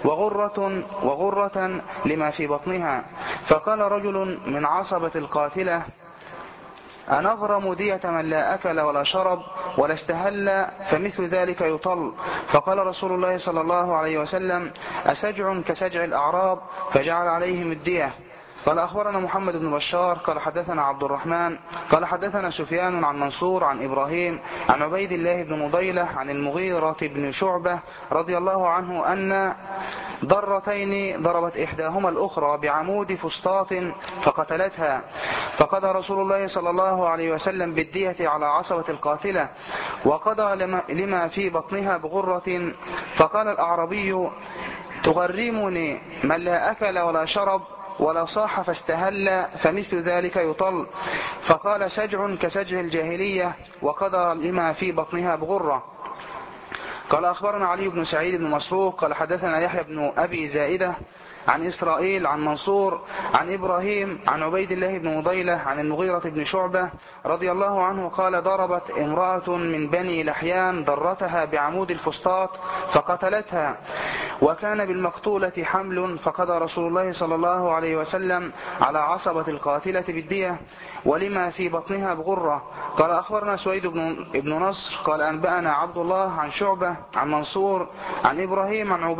وغرة لما في بطنها. فقال رجل من عصبة القاتلة: أنغرم دية من لا أكل ولا شرب ولا استهل فمثل ذلك يطل؟ فقال رسول الله صلى الله عليه وسلم: أسجع كسجع الأعراب؟ فجعل عليهم الدية. قال أخبرنا محمد بن بشار قال حدثنا عبد الرحمن قال حدثنا سفيان عن منصور عن إبراهيم عن عبيد الله بن نضيلة عن المغيرة بن شعبة رضي الله عنه أن ضرتين ضربت إحداهما الأخرى بعمود فسطاط فقتلتها، فقضى رسول الله صلى الله عليه وسلم بالدية على عصبة القاتلة وقضى لما في بطنها بغرة. فقال الأعرابي: تغرمني من لا أكل ولا شرب؟ ولا صاح فاستهل فمثل ذلك يطل. فقال سجع كسجع الجاهلية وقضى لما في بطنها بغرة. قال أخبرنا علي بن سعيد بن مسروق قال حدثنا يحيى بن أبي زائدة عن إسرائيل عن منصور عن إبراهيم عن عبيد الله بن مضيلة عن المغيرة بن شعبة رضي الله عنه قال ضربت امرأة من بني لحيان ضرتها بعمود الفسطاط فقتلتها، وكان بالمقتولة حمل، فقضى رسول الله صلى الله عليه وسلم على عصبة القاتلة بالدية ولما في بطنها بغرة. قال أخبرنا سويد بن نصر قال أنبأنا عبد الله عن شعبة عن منصور عن إبراهيم عن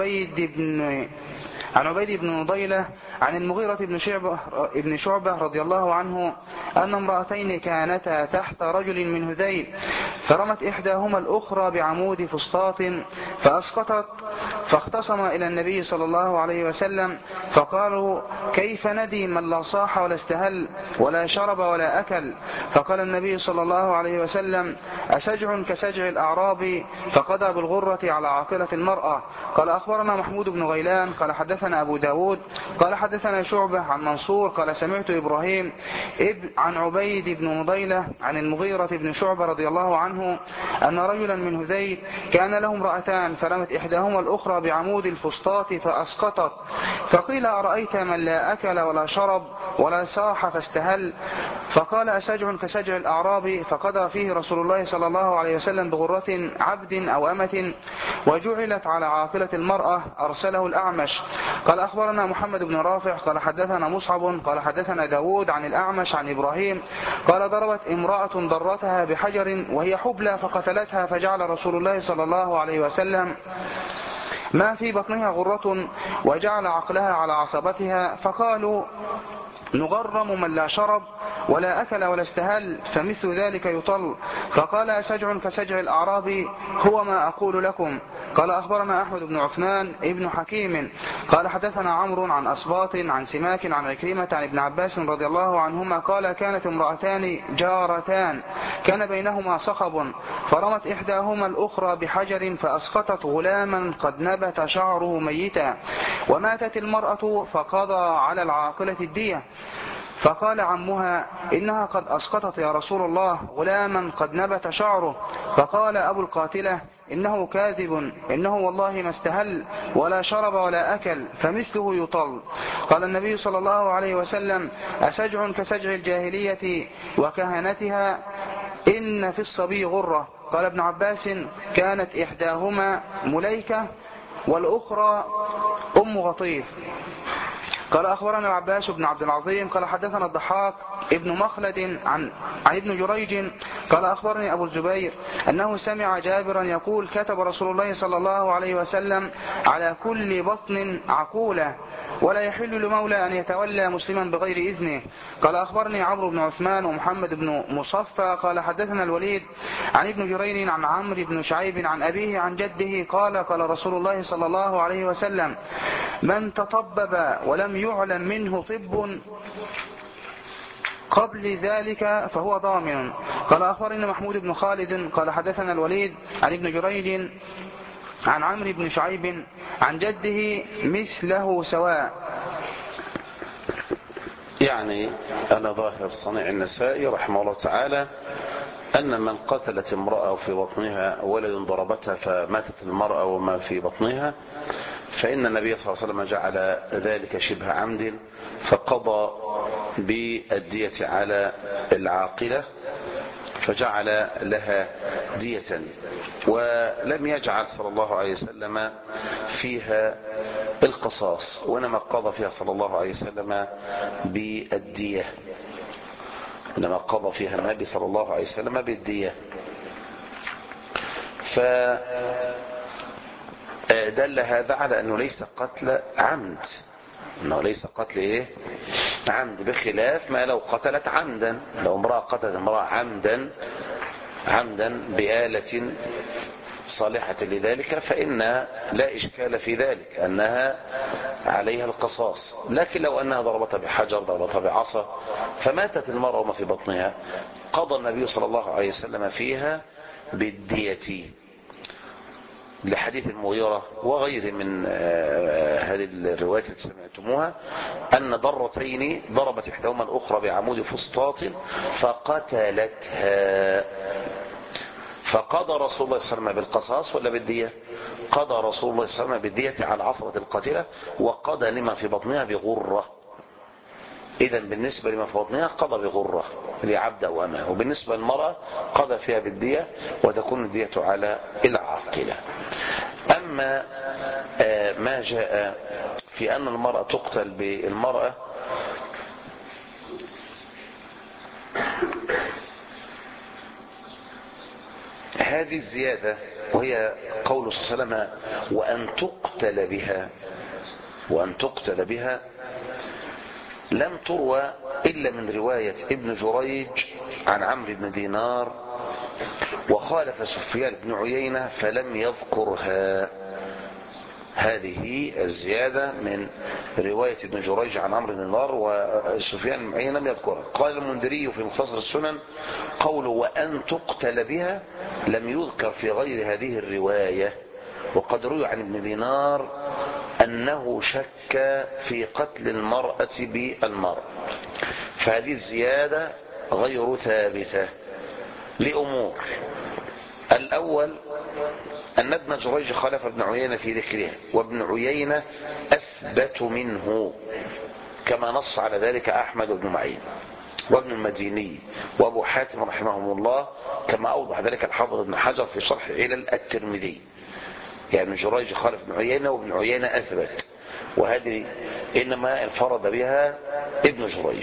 عبيد بن مضيلة عن المغيرة بن شعبة رضي الله عنه أن امرأتين كانتا تحت رجل من هذيل فرمت إحداهما الأخرى بعمود فسطاط فأسقطت، فاختصم إلى النبي صلى الله عليه وسلم فقالوا كيف ندي من لا صاح ولا استهل ولا شرب ولا أكل؟ فقال النبي صلى الله عليه وسلم أسجع كسجع الأعراب فقضى بالغرة على عاقلة المرأة. قال أخبرنا محمود بن غيلان قال حدثنا أبو داود قال حدثنا شعبة عن منصور قال سمعت إبراهيم عن عبيد بن مضيلة عن المغيرة بن شعبة رضي الله عنه أن رجلا من هذيل كان له امرأتان فرمت إحداهما الأخرى بعمود الفسطاط فأسقطت، فقيل أرأيت من لا أكل ولا شرب ولا صاح فاستهل؟ فقال أسجع كسجع الأعراب فقضى فيه رسول الله صلى الله عليه وسلم بغرة عبد أو أمة وجعلت على عاقلة المرأة. أرسله الأعمش. قال أخبرنا محمد بن رافع قال حدثنا مصعب قال حدثنا داود عن الأعمش عن إبراهيم قال ضربت امرأة ضرتها بحجر وهي حبلى فقتلتها، فجعل رسول الله صلى الله عليه وسلم ما في بطنها غرة وجعل عقلها على عصبتها، فقالوا نغرم من لا شرب ولا أكل ولا استهل فمثل ذلك يطل. فقال أسجع كسجع الأعراب هو ما أقول لكم. قال أخبرنا أحمد بن عثمان ابن حكيم قال حدثنا عمرو عن أصباط عن سماك عن عكرمة عن ابن عباس رضي الله عنهما قال كانت امرأتان جارتان كان بينهما صخب فرمت إحداهما الأخرى بحجر فأسقطت غلاما قد نبت شعره ميتا، وماتت المرأة فقضى على العاقلة الدية. فقال عمها إنها قد أسقطت يا رسول الله غلاما قد نبت شعره. فقال أبو القاتلة إنه كاذب، إنه والله ما استهل ولا شرب ولا أكل فمثله يطل. قال النبي صلى الله عليه وسلم أسجع كسجع الجاهلية وكهنتها إن في الصبي غرة. قال ابن عباس كانت إحداهما مليكة والأخرى أم غطيف. قال أخبرنا العباس بن عبد العظيم قال حدثنا الضحاك ابن مخلد عن ابن جريج قال أخبرني أبو الزبير أنه سمع جابرا يقول كتب رسول الله صلى الله عليه وسلم على كل بطن عقولة ولا يحل لمولى أن يتولى مسلما بغير إذنه. قال أخبرني عمرو بن عثمان ومحمد بن مصفى قال حدثنا الوليد عن ابن جرير عن عمرو بن شعيب عن أبيه عن جده قال قال رسول الله صلى الله عليه وسلم من تطبب ولم يعلم منه طب قبل ذلك فهو ضامن. قال أخبرنا محمود بن خالد قال حدثنا الوليد عن ابن جريج عن عمرو بن شعيب عن جده مثله سواء. يعني أنا ظاهر صنيع النسائي رحمه الله تعالى أن من قتلت امرأة في بطنها ولد ضربتها فماتت المرأة وما في بطنها فإن النبي صلى الله عليه وسلم جعل ذلك شبه عمد فقضى بالدية على العاقلة فجعل لها دية، ولم يجعل صلى الله عليه وسلم فيها القصاص وإنما قضى فيها صلى الله عليه وسلم بالدية، إنما قضى فيها النبي صلى الله عليه وسلم بالدية. فدل هذا على أنه ليس قتل عمد، أنه ليس قتل عمد، بخلاف ما لو قتلت عمدا، لو امرأة قتلت امرأة عمدا بآلة صالحة لذلك فإن لا إشكال في ذلك أنها عليها القصاص. لكن لو أنها ضربتها بحجر ضربتها بعصا فماتت المرأة وما في بطنها قضى النبي صلى الله عليه وسلم فيها بالدية. لحديث المغيرة وغيره من هذه الروايات التي سمعتموها أن ضرتين ضربت إحداهما الأخرى بعمود فسطاط فقتلتها، فقضى رسول الله صلى الله عليه وسلم بالقصاص ولا بالدية؟ قضى رسول الله صلى الله عليه وسلم بالدية على عصرة القاتلة، وقضى لما في بطنها بغرة. إذا بالنسبة لما في بطنها قضى بغرة لعبد أو أمه، وبالنسبة للمرأة قضى فيها بالدية، وتكون الدية على العاقلة. أما ما جاء في أن المرأة تقتل بالمرأة، هذه الزيادة وهي قول صلى الله عليه وسلم وأن تقتل بها لم تروى إلا من رواية ابن جريج عن عمرو بن دينار، وخالف سفيان بن عيينة فلم يذكرها. هذه الزيادة من رواية ابن جريج عن عمرو بن دينار، وسفيان بن عيينة لم يذكرها. قال المنذري في مختصر السنن قوله وأن تقتل بها لم يذكر في غير هذه الرواية، وقد روي عن ابن دينار أنه شك في قتل المرأة بالمرأة، فهذه الزيادة غير ثابتة لأمور. الأول أن ابن جريج خالف ابن عيينة في ذكرها، وابن عيينة أثبت منه كما نص على ذلك أحمد بن معين وابن المديني وأبو حاتم رحمهم الله، كما أوضح ذلك الحافظ ابن حجر في شرح علل الترمذي. يعني ابن جريج خالف ابن عيينة وابن عيينة أثبت، وهذه إنما انفرد بها ابن جريج.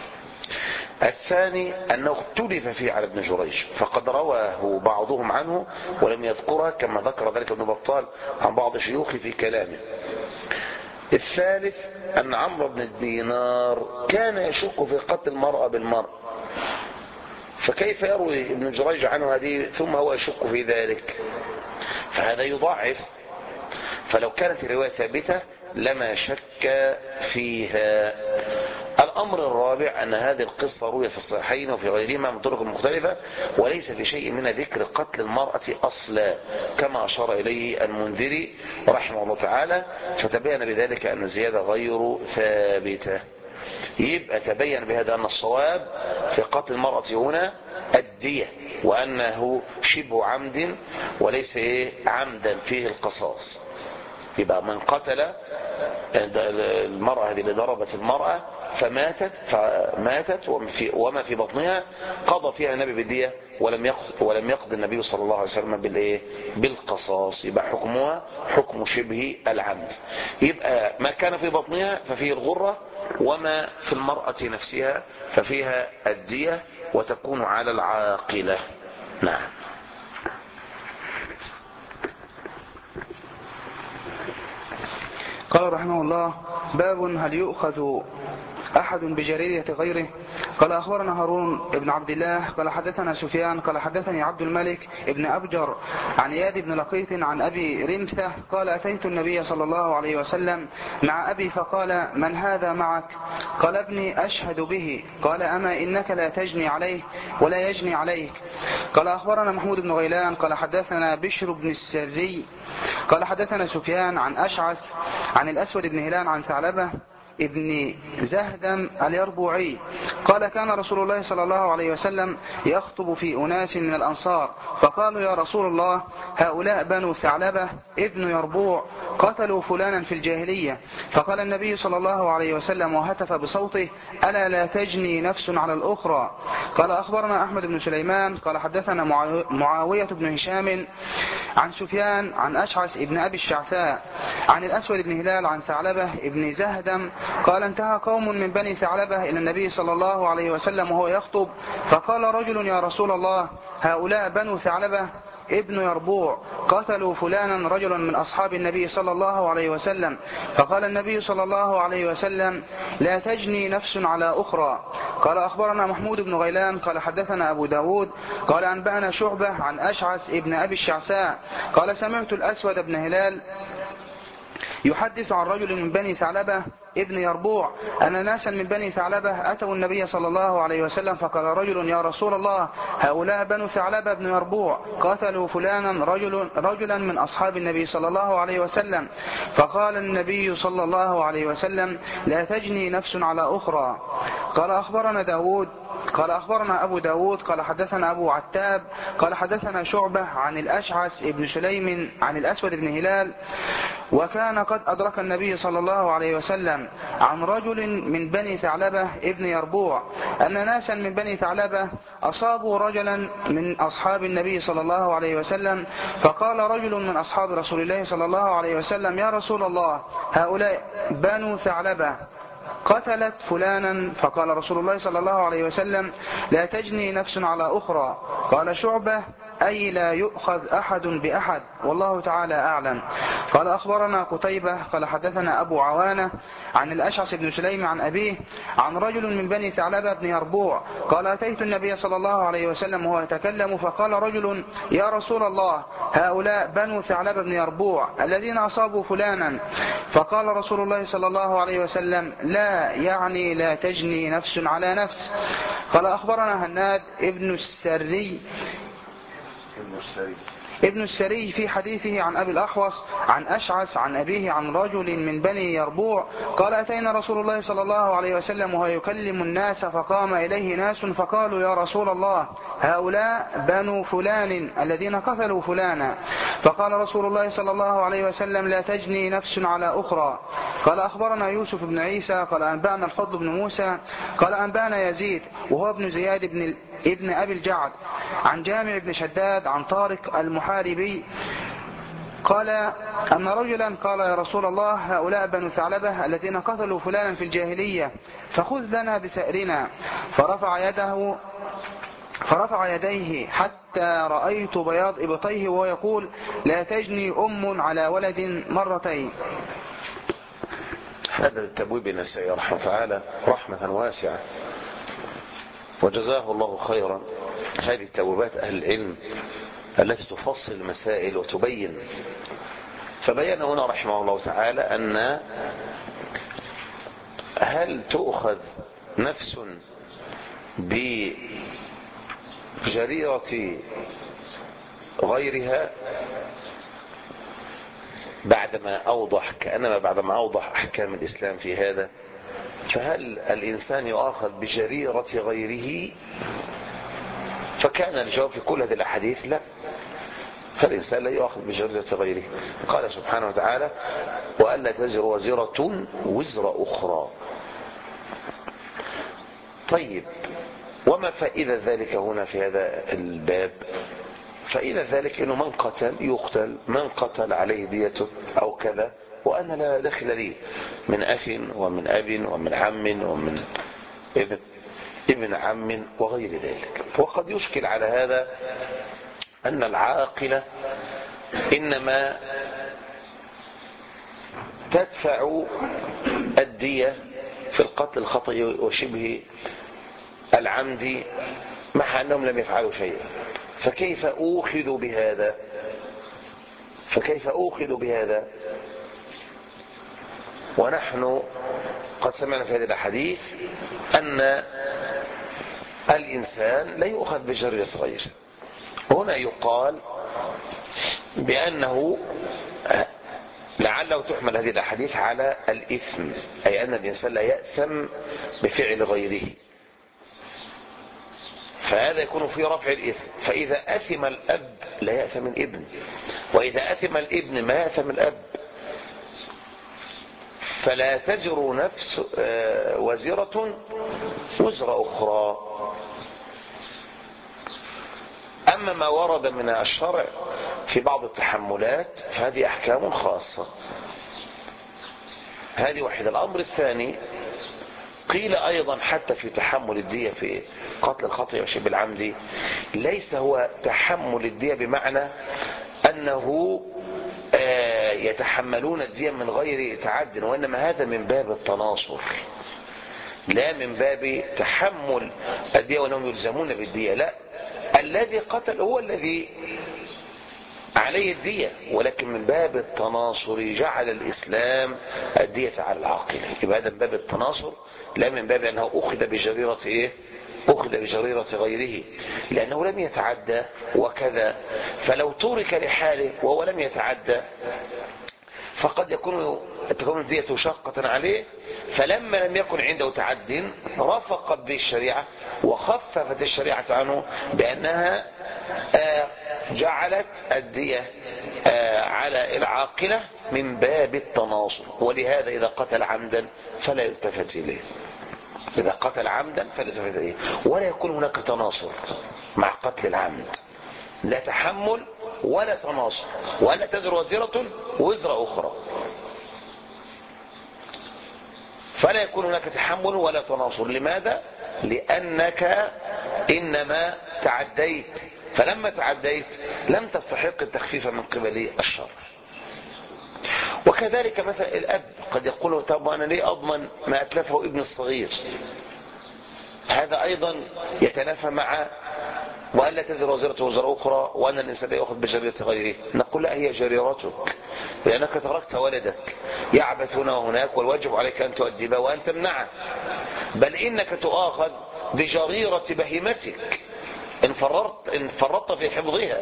الثاني أنه اختلف فيه على ابن جريج، فقد رواه بعضهم عنه ولم يذكرها، كما ذكر ذلك ابن بطال عن بعض شيوخه في كلامه. الثالث أن عمرو بن دينار كان يشك في قتل المرأة بالمرأة، فكيف يروي ابن جريج عنه هذه ثم هو يشك في ذلك؟ فهذا يضعف. فلو كانت الرواية ثابتة لما شك فيها. الأمر الرابع أن هذه القصة روية في الصحيحين وفي غيرهما من طرق مختلفة، وليس في شيء من ذكر قتل المرأة أصلا، كما أشار إليه المنذري رحمه الله تعالى، فتبين بذلك أن الزيادة غير ثابتة. يبقى تبين بهذا أن الصواب في قتل المرأة هنا الدية، وأنه شبه عمد وليس عمدا فيه القصاص. يبقى من قتل المرأة اللي ضربت المرأة فماتت وما في بطنها قضى فيها النبي بالدية، ولم يقض النبي صلى الله عليه وسلم بالقصاص. يبقى حكمها حكم شبه العمد. يبقى ما كان في بطنها ففيه الغرة، وما في المرأة نفسها ففيها الدية، وتكون على العاقلة. نعم. قال رحمه الله: باب هل يؤخذ أحد بجريرية غيره؟ قال أخبرنا هارون بن عبد الله قال حدثنا سفيان قال حدثني عبد الملك ابن أبجر عن إياد بن لقيط عن أبي رمثة قال أتيت النبي صلى الله عليه وسلم مع أبي فقال: من هذا معك؟ قال: ابني أشهد به. قال: أما إنك لا تجني عليه ولا يجني عليك. قال أخبرنا محمود بن غيلان قال حدثنا بشر بن السري قال حدثنا سفيان عن أشعث عن الأسود بن هلال عن ثعلبة ابن زهدم اليربوعي قال: كان رسول الله صلى الله عليه وسلم يخطب في أناس من الأنصار، فقالوا: يا رسول الله، هؤلاء بنو ثعلبة ابن يربوع قتلوا فلانا في الجاهلية. فقال النبي صلى الله عليه وسلم وهتف بصوته: ألا لا تجني نفس على الأخرى. قال أخبرنا أحمد بن سليمان قال حدثنا معاوية بن هشام عن سفيان عن أشعث ابن أبي الشعثاء عن الأسود بن هلال عن ثعلبة ابن زهدم قال: انتهى قوم من بني ثعلبة إلى النبي صلى الله عليه وسلم وهو يخطب، فقال رجل: يا رسول الله، هؤلاء بنو ثعلبة ابن يربوع قتلوا فلانا رجلا من أصحاب النبي صلى الله عليه وسلم. فقال النبي صلى الله عليه وسلم: لا تجني نفس على أخرى. قال أخبرنا محمود بن غيلان قال حدثنا أبو داود قال أنبأنا شعبة عن أشعث ابن أبي الشعثاء قال: سمعت الأسود بن هلال يحدث عن رجل من بني ثعلبة ابن يربوع أن ناسا من بني ثعلبة أتوا النبي صلى الله عليه وسلم فقال رجل: يا رسول الله، هؤلاء بنو ثعلبة بن يربوع قتلوا فلانا رجلا من أصحاب النبي صلى الله عليه وسلم. فقال النبي صلى الله عليه وسلم: لا تجني نفس على أخرى. قال أخبرنا أبو داود قال حدثنا أبو عتاب قال حدثنا شعبة عن الأشعث ابن سليم عن الأسود بن هلال وكان قد أدرك النبي صلى الله عليه وسلم عن رجل من بني ثعلبة ابن يربوع أن ناسا من بني ثعلبة أصابوا رجلا من أصحاب النبي صلى الله عليه وسلم. فقال رجل من أصحاب رسول الله صلى الله عليه وسلم: يا رسول الله، هؤلاء بنو ثعلبة قتلت فلانا. فقال رسول الله صلى الله عليه وسلم: لا تجني نفس على أخرى. قال شعبة: أي لا يؤخذ أحد بأحد، والله تعالى أعلم. قال أخبرنا قتيبة قال حدثنا أبو عوانة عن الأشعث بن سليم عن أبيه عن رجل من بني ثعلبة بن يربوع قال: أتيت النبي صلى الله عليه وسلم وهو يتكلم فقال رجل: يا رسول الله، هؤلاء بنو ثعلبة بن يربوع الذين أصابوا فلانا. فقال رسول الله صلى الله عليه وسلم: لا، يعني لا تجني نفس على نفس. قال أخبرنا هناد ابن السري في حديثه عن أبي الأحوص عن أشعث عن أبيه عن رجل من بني يربوع قال: أتينا رسول الله صلى الله عليه وسلم وهو يكلم الناس فقام إليه ناس فقالوا: يا رسول الله، هؤلاء بنو فلان الذين قتلوا فلانا. فقال رسول الله صلى الله عليه وسلم: لا تجني نفس على أخرى. قال أخبرنا يوسف بن عيسى قال أنبأنا الفضل بن موسى قال أنبأنا يزيد وهو ابن زياد ابن أبي الجعد عن جامع بن شداد عن طارق المحاربي قال أن رجلا قال: يا رسول الله، هؤلاء بنو ثعلبة الذين قتلوا فلانا في الجاهلية، فخذ لنا بثأرنا. فرفع يديه حتى رأيت بياض إبطيه وهو يقول: لا تجني أم على ولد مرتين. هذا التبويب النسائي رحمه تعالى رحمة واسعة، وجزاه الله خيرا. هذه تبويبات أهل العلم التي تفصل المسائل وتبين. فبين هنا رحمه الله تعالى أن هل تؤخذ نفس بجريرة غيرها بعدما أوضح أحكام الإسلام في هذا؟ فهل الإنسان يؤاخذ بجريرة غيره؟ فكان الجواب في كل هذه الأحاديث: لا، فالإنسان لا يؤاخذ بجريرة غيره. قال سبحانه وتعالى: وألا تزر وزرة وزر أخرى. طيب، وما فائدة ذلك هنا في هذا الباب؟ فإذا ذلك أنه من قتل يقتل، من قتل عليه ديته أو كذا، وأنا لا دخل لي من أخ ومن أب ومن عم ومن ابن عم وغير ذلك. وقد يشكل على هذا أن العاقلة إنما تدفع الدية في القتل الخطأ وشبه العمد مع أنهم لم يفعلوا شيئا. فكيف أوخذ بهذا ونحن قد سمعنا في هذه الحديث أن الإنسان لا يؤخذ بجريرة غيره. هنا يقال بأنه لعله تحمل هذه الحديث على الإثم، أي أن الإنسان لا يأثم بفعل غيره، فهذا يكون في رفع الإثم. فإذا أثم الأب لا يأثم الابن، وإذا أثم الابن ما يأثم الأب. فلا تزر نفس وزرة وزر أخرى. أما ما ورد من الشرع في بعض التحملات فهذه أحكام خاصة. هذه واحدة. الأمر الثاني، قيل أيضا حتى في تحمل الدية في قتل الخطأ وشبه العمد ليس هو تحمل الدية بمعنى أنه يتحملون الدية من غير تعد، وإنما هذا من باب التناصر، لا من باب تحمل الدية وأنهم يلزمون بالدية. لا، الذي قتل هو الذي عليه الدية، ولكن من باب التناصر جعل الإسلام الدية على العاقل. يبقى هذا من باب التناصر، لا من باب أنه أخذ بجريرة إيه؟ أخذ بجريرة غيره، لأنه لم يتعدى وكذا. فلو ترك لحاله وهو لم يتعدى فقد تكون الدية شاقة عليه، فلما لم يكن عنده تعد رفقت به الشريعة وخففت الشريعة عنه بأنها جعلت الدية على العاقلة من باب التناصر. ولهذا إذا قتل عمدا فلا يلتفت إليه، إذا قتل عمدا فلا يلتفت إليه، ولا يكون هناك تناصر مع قتل العمد، لا تحمل ولا تناصر، ولا تزر وزرة وزر أخرى، فلا يكون هناك تحمل ولا تناصر. لماذا؟ لأنك إنما تعديت، فلما تعديت لم تستحق التخفيف من قبل الشرع. وكذلك مثلا الأب قد يقول طب أنا ليه أضمن ما أتلفه ابن الصغير؟ هذا أيضا يتنافى مع وألا تزر وزرة وزر أخرى وأن الإنسان يأخذ بجريرة غيره. نقول لا، هي جريرتك، لأنك تركت ولدك يعبث هنا وهناك، والواجب عليك أن تؤدبه وأن تمنعه، بل إنك تؤاخذ بجريرة بهيمتك إن فرطت في حفظها.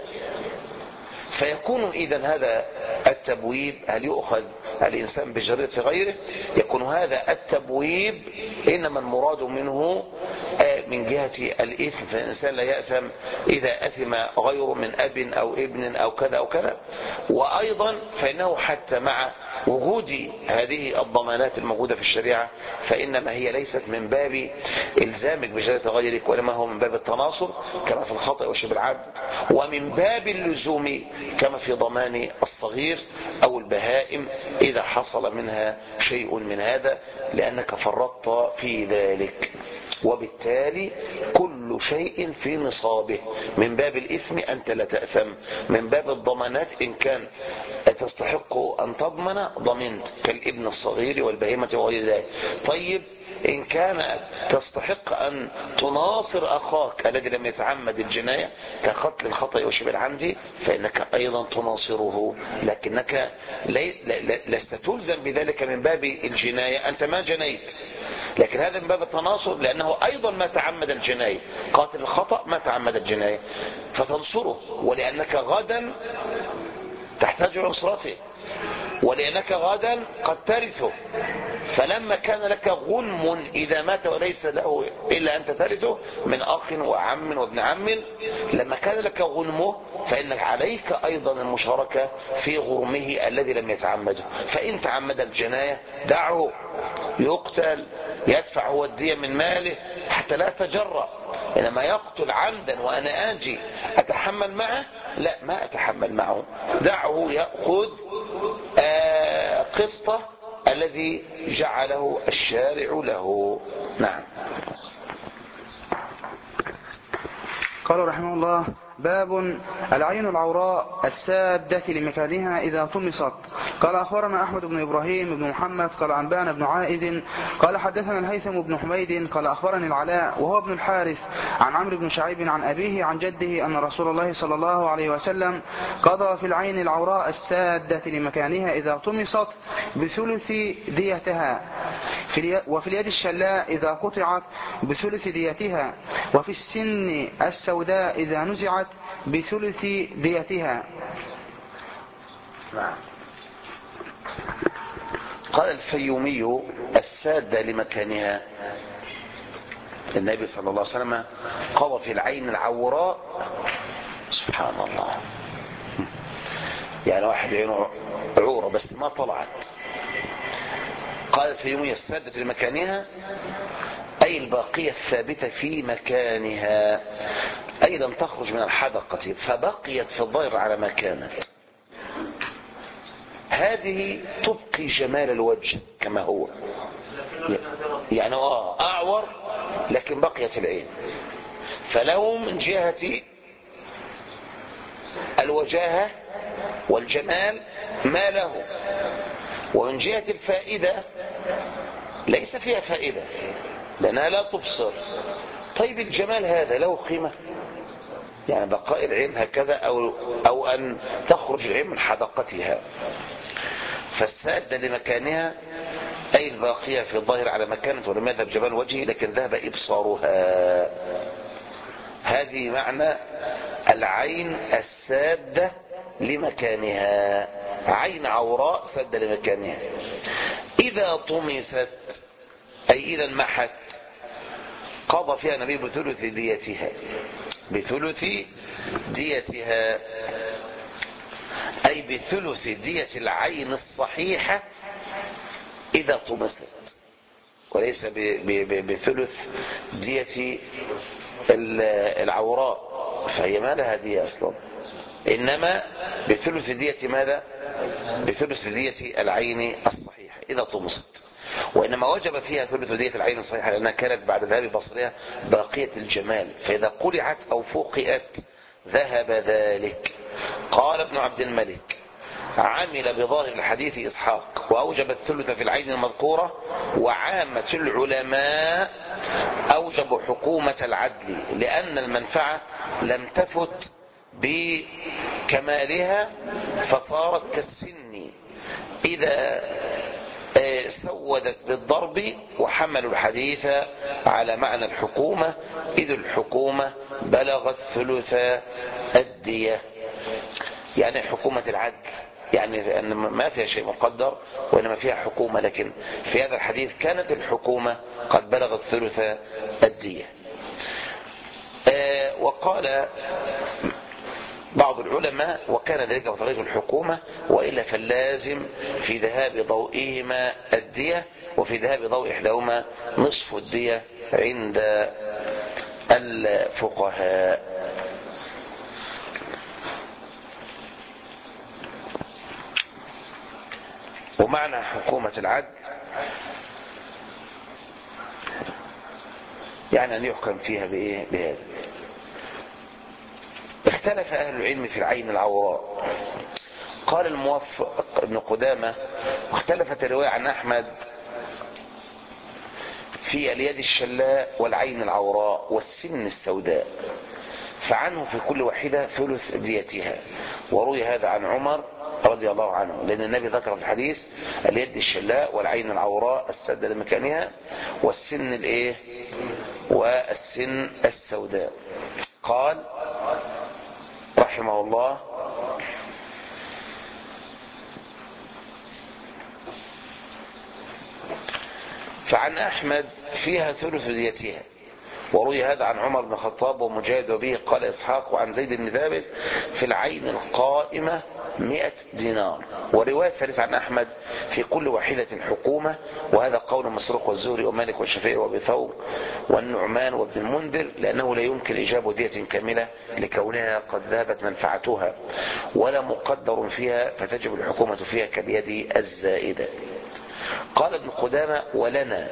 فيكون إذن هذا التبويب، هل يؤخذ الإنسان بجريرة غيره؟ يكون هذا التبويب إنما المراد منه من جهة الإثم، فالإنسان لا يأثم إذا أثم غيره من أب أو ابن أو كذا أو كذا. وأيضا فإنه حتى مع وجود هذه الضمانات الموجودة في الشريعة فإنما هي ليست من باب إلزامك بجريرة غيرك، وإنما هو من باب التناصر كما في الخطأ وشبه العبد، ومن باب اللزوم كما في ضمان الصغير أو البهائم إذا حصل منها شيء من هذا، لأنك فرطت في ذلك. وبالتالي كل شيء في نصابه، من باب الإثم أنت لا تأثم، من باب الضمانات إن كان تستحق أن تضمن ضمنت كالابن الصغير والبهيمة وغير ذلك. طيب إن كان تستحق أن تناصر أخاك الذي لم يتعمد الجناية كقتل الخطأ وشبه العمد فإنك أيضا تناصره، لكنك لست تلزم بذلك من باب الجناية، أنت ما جنيت، لكن هذا من باب التناصر لأنه أيضا ما تعمد الجناية، قاتل الخطأ ما تعمد الجناية فتنصره، ولأنك غدا تحتاج نصرته، ولأنك غدا قد ترثه. فلما كان لك غنم إذا مات وليس له إلا أنت ترثه من أخ وعم وابن عم، لما كان لك غنمه فإنك عليك أيضا المشاركة في غرمه الذي لم يتعمده. فإن تعمد الجناية دعه يقتل، يدفع هو الدية من ماله حتى لا تجرأ. إنما يقتل عمدا وأنا آجي أتحمل معه، لا، ما أتحمل معه، دعه يأخذ قسطه الذي جعله الشارع له. نعم. قال رحمه الله: باب العين العوراء السادة لمكانها إذا طمست. قال أخبرنا أحمد بن إبراهيم بن محمد قال أنبانا بن عائد قال حدثنا الهيثم بن حميد قال أخبرني العلاء وهو ابن الحارث عن عمرو بن شعيب عن أبيه عن جده أن رسول الله صلى الله عليه وسلم قضى في العين العوراء السادة لمكانها إذا طمست بثلث ديتها، وفي اليد الشلاء إذا قطعت بثلث ديتها، وفي السن السوداء إذا نزعت بثلث ديتها. قال الفيومي: السادة لمكانها، النبي صلى الله عليه وسلم قضى في العين العوراء. سبحان الله، يعني واحد عينه عورة بس ما طلعت. قال الفيومي: السادة لمكانها أي الباقية الثابتة في مكانها، أي لم تخرج من الحدقة فبقيت في الظاهر على ما كانت. هذه تبقي جمال الوجه كما هو، يعني أعور لكن بقيت العين، فله من جهة الوجاهة والجمال ما له، ومن جهة الفائدة ليس فيها فائدة لأنها لا تبصر. طيب الجمال هذا له قيمة؟ يعني بقاء العين هكذا أو أن تخرج العين من حدقتها. فالسادة لمكانها أي الباقية في الظاهر على مكانة، ولم يذهب جمال وجهه لكن ذهب إبصارها. هذه معنى العين السادة لمكانها، عين عوراء سادة لمكانها. إذا طمست أي إذا انمحت قضى فيها النبي بثلث ديتها، بثلث ديتها أي بثلث دية العين الصحيحة إذا طمست، وليس بثلث دية العوراء فهي ما لها دية أصلا، إنما بثلث دية ماذا؟ بثلث دية العين الصحيحة إذا طمست. وإنما وجب فيها ثلث دية العين الصحيحة لأنها كانت بعد ذهاب بصرها باقية الجمال، فإذا قلعت أو فوقئت ذهب ذلك. قال ابن عبد الملك عمل بظاهر الحديث إسحاق وأوجب الثلث في العين المذكورة، وعامة العلماء أوجبوا حكومة العدل لأن المنفعة لم تفت بكمالها فصارت كالسن إذا سودت بالضرب، وحملوا الحديث على معنى الحكومة إذ الحكومة بلغت ثلث الدية، يعني حكومة العدل، يعني أن ما فيها شيء مقدر وإنما فيها حكومة، لكن في هذا الحديث كانت الحكومة قد بلغت ثلث الدية. وقال بعض العلماء وكان ذلك بطريق الحكومة، وإلا فاللازم في ذهاب ضوئهما الدية، وفي ذهاب ضوء إحداهما نصف الدية عند الفقهاء. ومعنى حكومة العدل يعني أن يحكم فيها بهذا. اختلف أهل العلم في العين العوراء. قال الموفق ابن قدامة واختلفت الرواية عن أحمد في اليد الشلاء والعين العوراء والسن السوداء، فعنه في كل واحدة ثلث ديتها. وروي هذا عن عمر رضي الله عنه، لأن النبي ذكر في الحديث اليد الشلاء والعين العوراء السادة لمكانها والسن الايه والسن السوداء. قال رحمه الله فعن أحمد فيها ثلث ديتها. وروي هذا عن عمر بن الخطاب ومجاهد وبه قال إسحاق وعن زيد بن ثابت في العين القائمة 100 دينار. ورواية ثالثة عن أحمد في كل واحدة حكومة، وهذا قول مسروق والزهري ومالك والشافعي وابي ثور والنعمان وابن المنذر، لأنه لا يمكن إيجاب دية كاملة لكونها قد ذهبت منفعتها ولا مقدر فيها، فتجب الحكومة فيها كاليد الزائدة. قال ابن قدامة ولنا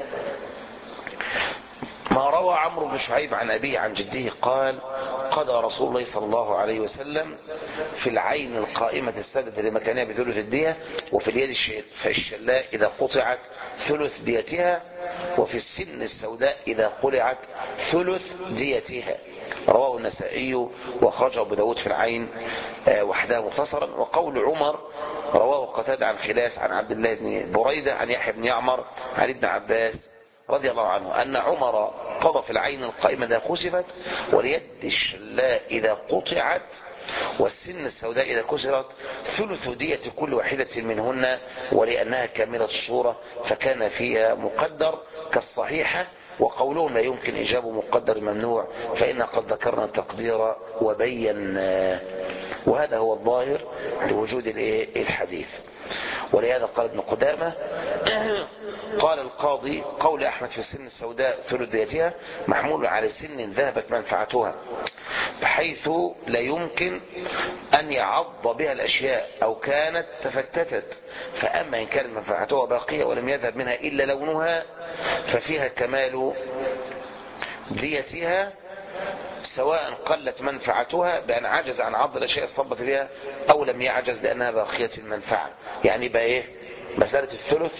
ما روى عمرو بن شعيب عن أبيه عن جده قال قضى رسول الله صلى الله عليه وسلم في العين القائمة السادة لمكانها بثلث الدية، وفي اليد الشلاء إذا قطعت ثلث ديتها، وفي السن السوداء إذا قلعت ثلث ديتها. رواه النسائي وأخرجه أبو داود في العين وحده مختصرا. وقول عمر رواه قتادة عن خلاف عن عبد الله بن بريدة عن يحيى بن يعمر عن ابن عباس رضي الله عنه أن عمر قضى في العين القائمة إذا خسفت، واليد الشلاء إذا قطعت، والسن السوداء إذا كسرت ثلث دية كل واحدة منهن، ولأنها كاملة الصورة فكان فيها مقدر كالصحيحة. وقولهم لا يمكن إيجاب مقدر ممنوع فإن قد ذكرنا التقدير وبينا، وهذا هو الظاهر لوجود الحديث. ولهذا قال ابن قدامة قال القاضي قول أحمد في السن السوداء ثلث ديتها محمول على سن ذهبت منفعتها بحيث لا يمكن أن يعض بها الأشياء أو كانت تفتتت، فأما إن كانت منفعتها باقية ولم يذهب منها إلا لونها ففيها كمال ديتها سواء قلت منفعتها بأن عجز عن عض الأشياء الصبت بها أو لم يعجز لأنها باقية المنفعة. يعني بقى إيه مسألة الثلث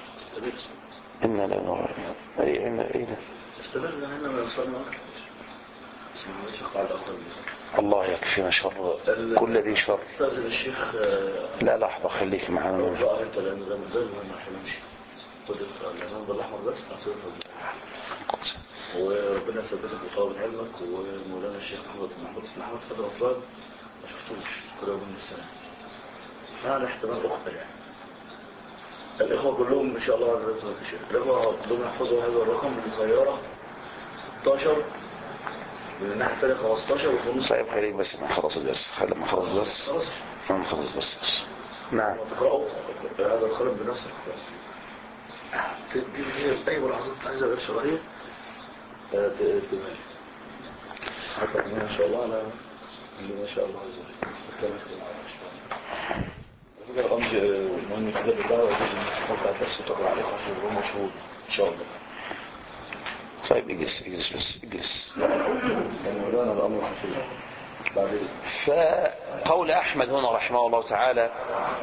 استمر هنا ما وصلنا الله يكفينا شر كل ذي شر. الشيخ لا لحظة خليك معنا. انت لان ده مازال ما حلمش قدر الامام بالاحمر بس وربنا يثبتك ويطول علمك. ومولانا الشيخ محمد فضل أفراد ما شفتوش قريب من السنة. هذا احتمال أخطر يعني. الإخوة كلهم إن شاء الله على رسالة الشيخ الإخوة كلهم يحفظوا هذا الرقم للسيارة 16 من الناحية الثانية 15 وخمس. طيب خليك بس ما خلص الدرس. خلي ما خلص الدرس. ما خلص بس. نعم. تقرأوا هذا الخلق بنفسك. تدي أي ملاحظات عايزة غير شرعية تمام. حتى إن شاء الله على اللي ما شاء الله عز وجل. الرمز مهم كده بالله ويجب أن تحط على الدرس وتقرأ عليه عشان هو مشهور إن شاء الله. طيب اجلس بس اجلس. مولانا الأمر خفيف. بعدين فقول أحمد هنا رحمه الله تعالى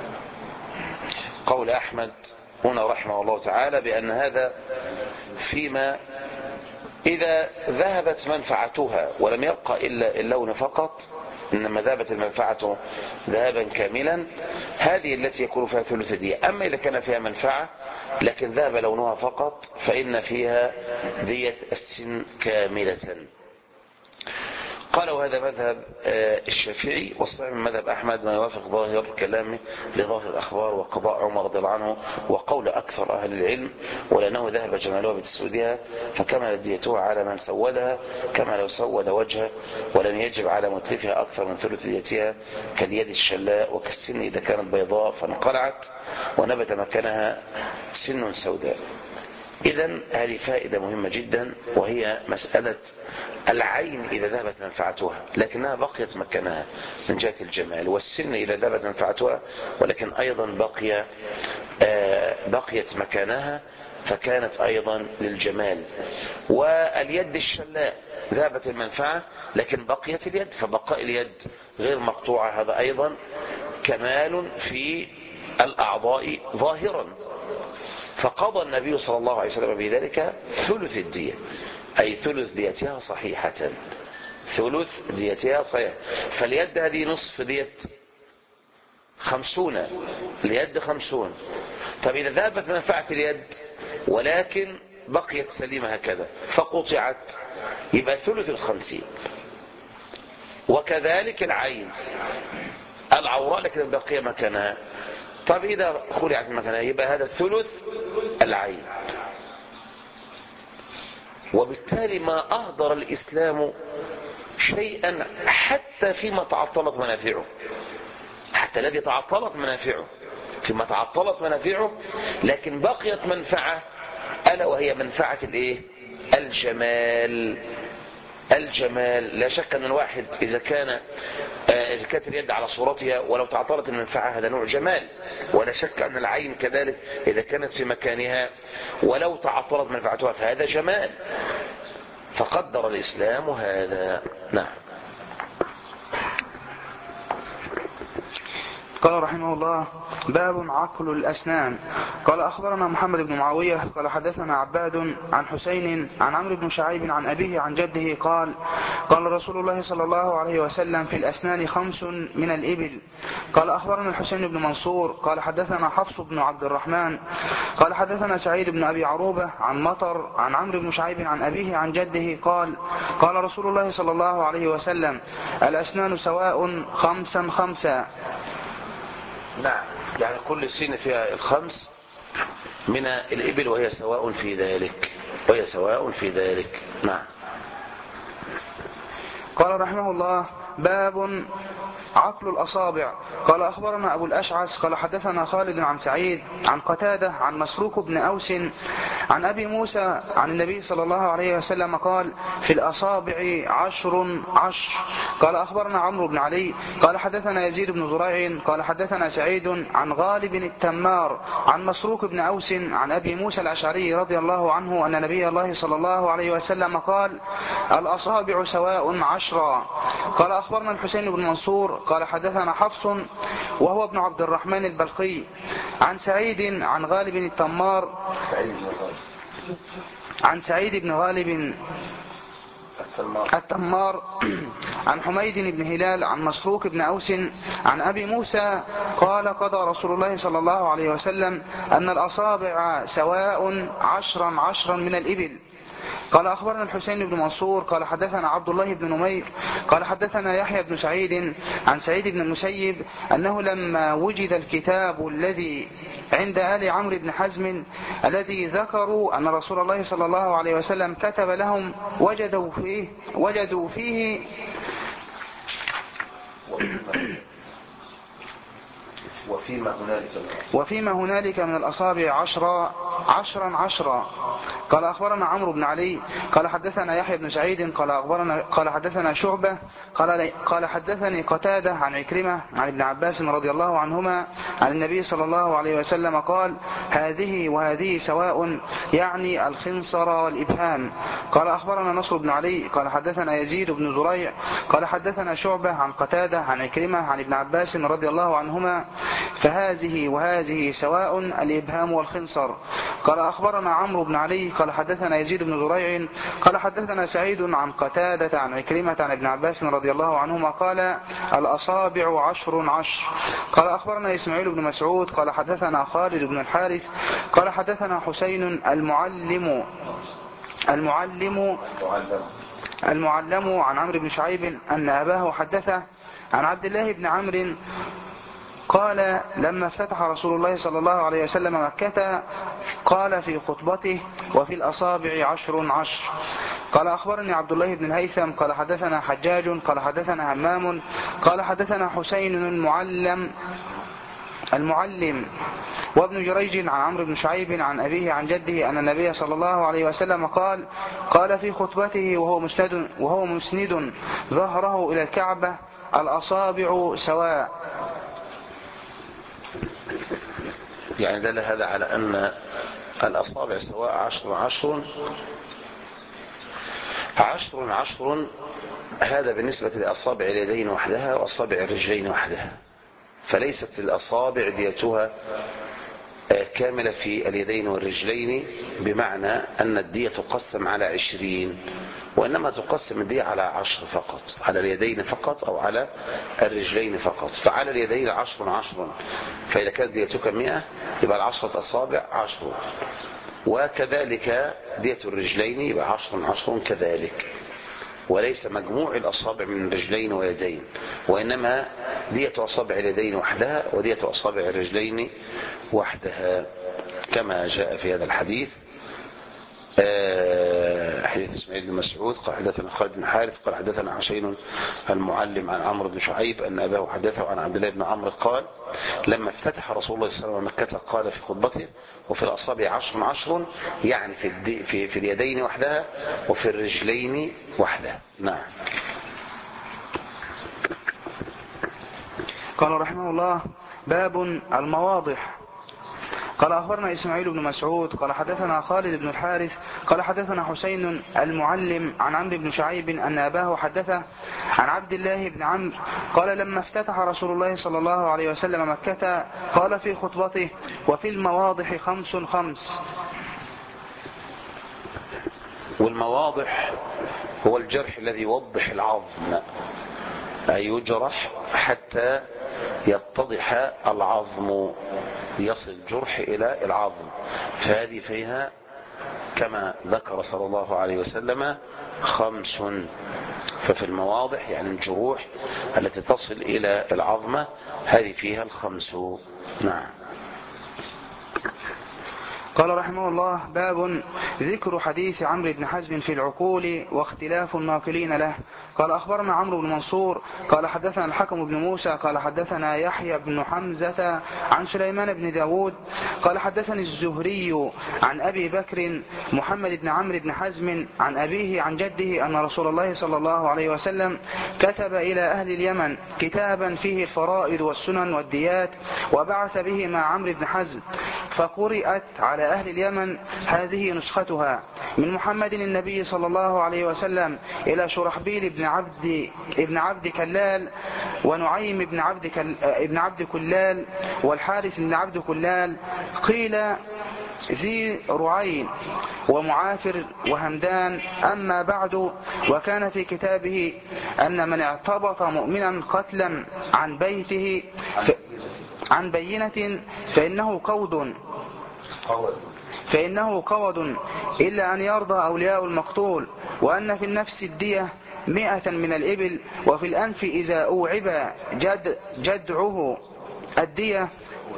قول أحمد هنا رحمه الله تعالى بأن هذا فيما إذا ذهبت منفعتها ولم يبقى إلا اللون فقط، إنما ذهبت المنفعة ذهابا كاملا، هذه التي يكون فيها ثلث دية. أما إذا كان فيها منفعة لكن ذهب لونها فقط فإن فيها دية السن كاملة. قالوا هذا مذهب الشافعي، والصحيح من مذهب أحمد ما يوافق ظاهر كلامه لظاهر الأخبار وقضاء عمر رضي الله عنه وقول أكثر أهل العلم، ولأنه ذهب جمالها بتسودها فكملت ديتها على من سودها كما لو سود وجهه، ولم يجب على متلفها أكثر من ثلث ديتها كاليد الشلاء وكالسن إذا كانت بيضاء فانقلعت ونبت مكانها سن سوداء. إذن هذه فائدة مهمة جدا، وهي مسألة العين إذا ذهبت منفعتها لكنها بقيت مكانها من جهة الجمال، والسن إذا ذهبت منفعتها ولكن أيضا بقيت مكانها فكانت أيضا للجمال. واليد الشلاء ذهبت المنفعة لكن بقيت اليد، فبقاء اليد غير مقطوعة هذا أيضا كمال في الأعضاء ظاهرا. فقضى النبي صلى الله عليه وسلم بذلك ثلث الدية، أي ثلث ديتها صحيحة، ثلث ديتها صحيحة. فاليد هذه نصف دية 50، اليد 50. طب إذا ذهبت منفعة اليد ولكن بقيت سليمة هكذا فقطعت يبقى ثلث 50. وكذلك العين العوراء لكن بقي مكانها، طب إذا خلعت مكانها يبقى هذا ثلث العين. وبالتالي ما أهدر الإسلام شيئا حتى فيما تعطلت منافعه، حتى الذي تعطلت منافعه فيما تعطلت منافعه لكن بقيت منفعة، ألا وهي منفعة الإيه؟ الجمال. لا شك أن الواحد إذا كانت اليد على صورتها ولو تعطلت المنفعة هذا نوع جمال، ولا شك أن العين كذلك إذا كانت في مكانها ولو تعطلت منفعتها فهذا جمال. فقدر الإسلام هذا. نعم. قال رحمه الله: باب عقل الأسنان. قال أخبرنا محمد بن معاوية قال حدثنا عباد عن حسين عن عمرو بن شعيب عن أبيه عن جده قال: قال رسول الله صلى الله عليه وسلم: في الأسنان 5 من الإبل. قال أخبرنا الحسين بن منصور قال حدثنا حفص بن عبد الرحمن قال حدثنا سعيد بن أبي عروبة عن مطر عن عمرو بن شعيب عن أبيه عن جده قال: قال رسول الله صلى الله عليه وسلم: الأسنان سواء 5 5. نعم، يعني كل سن فيها 5 من الإبل وهي سواء في ذلك. نعم. قال رحمه الله: باب عقل الأصابع. قال أخبرنا أبو الأشعث قال حدثنا خالد عن سعيد عن قتادة عن مسروق بن أوس عن أبي موسى عن النبي صلى الله عليه وسلم قال: في الأصابع 10 10. قال أخبرنا عمرو بن علي قال حدثنا يزيد بن زريع قال حدثنا سعيد عن غالب التمار عن مسروق بن أوس عن أبي موسى الأشعري رضي الله عنه أن نبي الله صلى الله عليه وسلم قال: الأصابع سواء 10. قال أخبرنا الحسين بن منصور قال حدثنا حفص وهو ابن عبد الرحمن البلخي عن سعيد عن غالب التمار عن سعيد بن غالب التمار عن حميد بن هلال عن مسروق بن أوس عن أبي موسى قال قضى رسول الله صلى الله عليه وسلم أن الأصابع سواء عشرا من الإبل. قال أخبرنا الحسين بن منصور قال حدثنا عبد الله بن نمير قال حدثنا يحيى بن سعيد عن سعيد بن المسيب أنه لما وجد الكتاب الذي عند آل عمرو بن حزم الذي ذكروا أن رسول الله صلى الله عليه وسلم كتب لهم وجدوا فيه وفيما هنالك من الأصابع عشرا. قال أخبرنا عمرو بن علي قال حدثنا يحيى بن سعيد قال حدثنا شعبة قال حدثني قتادة عن عكرمة عن ابن عباس رضي الله عنهما عن النبي صلى الله عليه وسلم قال هذه وهذه سواء، يعني الخنصر والإبهام. قال أخبرنا نصر بن علي قال حدثنا يزيد بن زريع قال حدثنا شعبة عن قتادة عن عكرمة عن ابن عباس رضي الله عنهما فهذه وهذه سواء، الإبهام والخنصر. قال أخبرنا عمرو بن علي قال حدثنا يزيد بن زريع قال حدثنا سعيد عن قتادة عن عكرمة عن ابن عباس رضي الله عنهما قال الأصابع عشر. قال أخبرنا إسماعيل بن مسعود قال حدثنا خالد بن الحارث قال حدثنا حسين المعلم عن عمرو بن شعيب أن أباه حدثه عن عبد الله بن عمرو قال لما افتتح رسول الله صلى الله عليه وسلم مكة قال في خطبته وفي الأصابع عشر. قال أخبرني عبد الله بن الهيثم قال حدثنا حجاج قال حدثنا همام قال حدثنا حسين المعلم وابن جريج عن عمرو بن شعيب عن أبيه عن جده أن النبي صلى الله عليه وسلم قال في خطبته وهو مسند ظهره إلى الكعبة الأصابع سواء. يعني دل هذا على أن الأصابع سواء عشر. هذا بالنسبة لأصابع اليدين وحدها وأصابع الرجلين وحدها، فليست الأصابع ديتها كاملة في اليدين والرجلين، بمعنى أن الدية تقسم على 20، وإنما تقسم الدية على 10 فقط، على اليدين فقط أو على الرجلين فقط. فعلى اليدين 10، فإذا كانت ديتك 100 يبقى 10 أصابع 10، وكذلك دية الرجلين يبقى 10 كذلك، وليس مجموع الأصابع من رجلين ويدين، وإنما دية أصابع اليدين وحدها ودية أصابع الرجلين وحدها، كما جاء في هذا الحديث. حديث اسماعيل بن مسعود قال حدثنا خالد بن حارث قال حدثنا حسين المعلم عن عمرو بن شعيب أن أباه حدثه عن عبد الله بن عمرو قال لما افتتح رسول الله صلى الله عليه وسلم مكة قال في خطبته وفي الأصابع 10، يعني في اليدين وحدها وفي الرجلين وحدها. نعم. قال رحمه الله باب المواضح. قال أخبرنا إسماعيل بن مسعود قال حدثنا خالد بن الحارث قال حدثنا حسين المعلم عن عمرو بن شعيب أن أباه حدثه عن عبد الله بن عمرو قال لما افتتح رسول الله صلى الله عليه وسلم مكة قال في خطبته وفي المواضح 5. والمواضح هو الجرح الذي يوضح العظم، أي يجرح حتى يتضح العظم، يصل الجرح إلى العظم، فهذه فيها كما ذكر صلى الله عليه وسلم 5. ففي المواضح يعني الجروح التي تصل إلى العظمة هذه فيها 5. نعم. قال رحمه الله باب ذكر حديث عمرو بن حزم في العقول واختلاف الناقلين له. قال أخبرنا عمرو بن منصور قال حدثنا الحكم بن موسى قال حدثنا يحيى بن حمزة عن سليمان بن داود قال حدثني الزهري عن أبي بكر محمد بن عمرو بن حزم عن أبيه عن جده أن رسول الله صلى الله عليه وسلم كتب إلى أهل اليمن كتابا فيه الفرائض والسنن والديات وبعث به مع عمرو بن حزم، فقرأت على أهل اليمن هذه نسختها من محمد النبي صلى الله عليه وسلم إلى شرحبيل ابن عبد كلال ونعيم ابن عبد كلال والحارث ابن عبد كلال. قيل ذي رعين ومعافر وهمدان. أما بعد، وكان في كتابه أن من اعتبط مؤمنا قتلا عن بيته عن بينة فإنه قود إلا أن يرضى أولياء المقتول، وأن في النفس الدية 100 من الإبل، وفي الأنف إذا أوعب جدعه الدية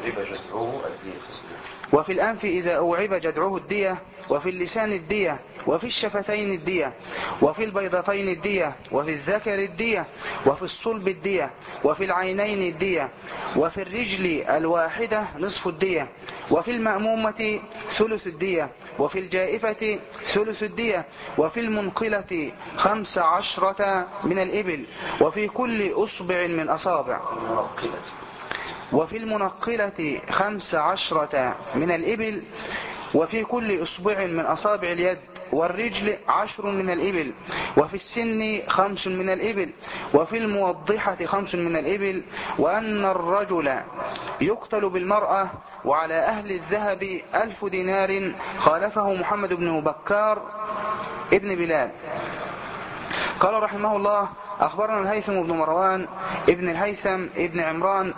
وفي اللسان الدية، وفي الشفتين الدية، وفي البيضتين الدية، وفي الذكر الدية، وفي الصلب الدية، وفي العينين الدية، وفي الرجل الواحدة نصف الدية، وفي المأمومة ثلث الدية، وفي الجائفة ثلث الدية، وفي المنقلة 15 من الإبل، وفي كل أصبع من أصابع، وفي المنقلة 15 من الإبل، وفي كل أصبع من أصابع اليد والرجل 10 من الإبل، وفي السن 5 من الإبل، وفي الموضحة 5 من الإبل، وأن الرجل يقتل بالمرأة، وعلى أهل الذهب 1000 دينار. خالفه محمد بن بكار ابن بلال. قال رحمه الله: أخبرنا الهيثم بن مروان ابن الهيثم ابن عمران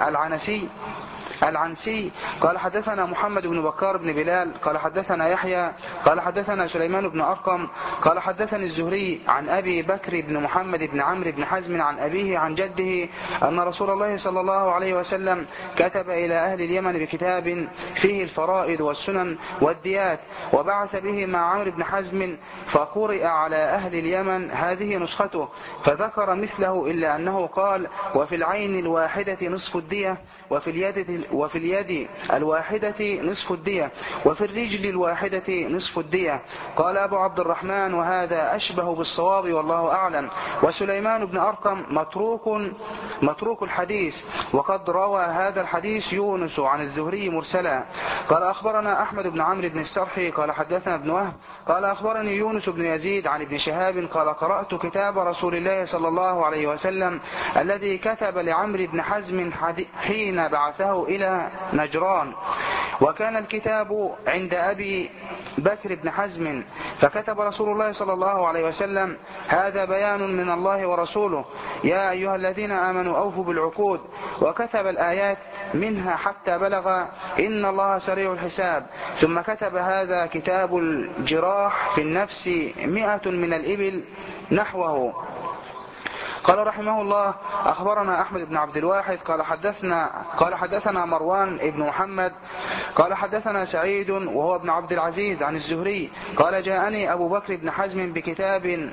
العنسي قال حدثنا محمد بن بكار بن بلال قال حدثنا يحيى قال حدثنا سليمان بن أرقم قال حدثني الزهري عن أبي بكر بن محمد بن عمرو بن حزم عن أبيه عن جده أن رسول الله صلى الله عليه وسلم كتب إلى أهل اليمن بكتاب فيه الفرائض والسنن والديات، وبعث به مع عمرو بن حزم، فقرئ على أهل اليمن هذه نسخته، فذكر مثله إلا أنه قال: وفي العين الواحدة نصف الدية، وفي اليد الواحدة نصف الدية، وفي الرجل الواحدة نصف الدية. قال أبو عبد الرحمن: وهذا أشبه بالصواب والله أعلم. وسليمان بن أرقم متروك الحديث، وقد روى هذا الحديث يونس عن الزهري مرسلا. قال أخبرنا أحمد بن عمرو بن السرحي قال حدثنا ابن وهب قال أخبرني يونس بن يزيد عن ابن شهاب قال: قرأت كتاب رسول الله صلى الله عليه وسلم الذي كتب لعمرو بن حزم حين بعثه إلى نجران، وكان الكتاب عند أبي بكر بن حزم، فكتب رسول الله صلى الله عليه وسلم: هذا بيان من الله ورسوله، يا أيها الذين آمنوا أوفوا بالعقود، وكتب الآيات منها حتى بلغ إن الله سريع الحساب، ثم كتب: هذا كتاب الجراح في النفس 100 من الإبل نحوه. قال رحمه الله: أخبرنا أحمد بن عبد الواحد قال حدثنا مروان ابن محمد قال حدثنا سعيد وهو ابن عبد العزيز عن الزهري قال: جاءني أبو بكر بن حزم بكتاب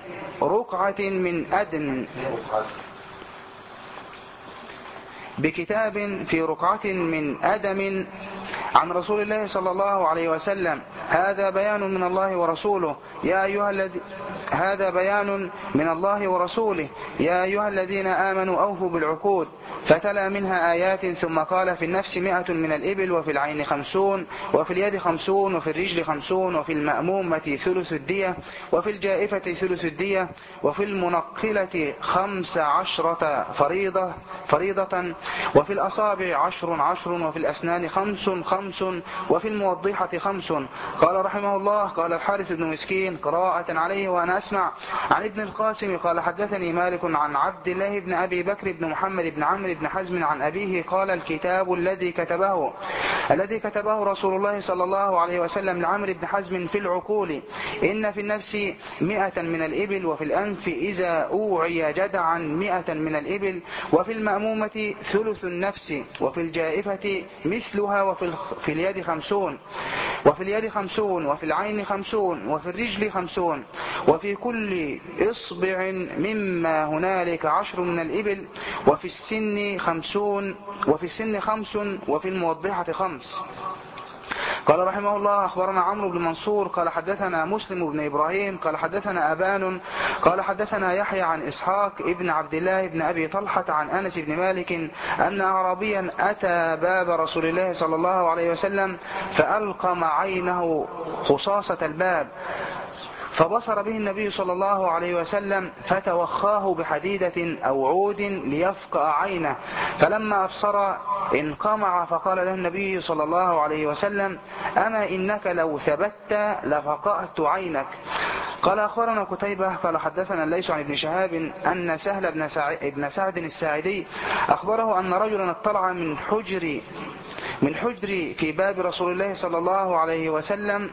في رقعة من أدم عن رسول الله صلى الله عليه وسلم: هذا بيان من الله ورسوله، يا أيها الذين آمنوا أوفوا بالعقود، فتلا منها آيات، ثم قال: في النفس 100 من الإبل، وفي العين 50، وفي اليد 50، وفي الرجل 50، وفي المأمومة ثلث الدية، وفي الجائفة ثلث الدية، وفي المنقلة 15 فريضة، وفي الأصابع 10، وفي الأسنان 5، وفي الموضحة 5. قال رحمه الله: قال الحارث بن مسكين قراءة عليه وأنا أسمع عن ابن القاسم قال: حدثني مالك عن عبد الله بن أبي بكر بن محمد بن عمرو بن حزم عن أبيه قال: الكتاب الذي كتبه رسول الله صلى الله عليه وسلم لعمرو بن حزم في العقول: إن في النفس 100 من الإبل، وفي الأنف إذا أوعي جدعا 100 من الإبل، وفي المأمومة ثلث النفس، وفي الجائفة مثلها، وفي اليد 50، وفي العين 50، وفي الرجل 50، وفي كل إصبع مما هنالك 10 من الإبل، وفي السن 5، وفي الموضحة 5. قال رحمه الله: أخبرنا عمرو بن منصور قال حدثنا مسلم بن إبراهيم قال حدثنا أبان قال حدثنا يحيى عن إسحاق ابن عبد الله بن أبي طلحة عن أنس بن مالك أن أعرابيا أتى باب رسول الله صلى الله عليه وسلم فألقم عينه خصاصة الباب، فبصر به النبي صلى الله عليه وسلم فتوخاه بحديدة أو عود ليفقأ عينه، فلما أبصر إن قمع فقال له النبي صلى الله عليه وسلم: أما إنك لو ثبت لفقأت عينك. قال أخبرنا قتيبة قال حدثنا الليث عن ابن شهاب أن سهل بن سعد الساعدي أخبره أن رجلا اطلع من حجر في باب رسول الله صلى الله عليه وسلم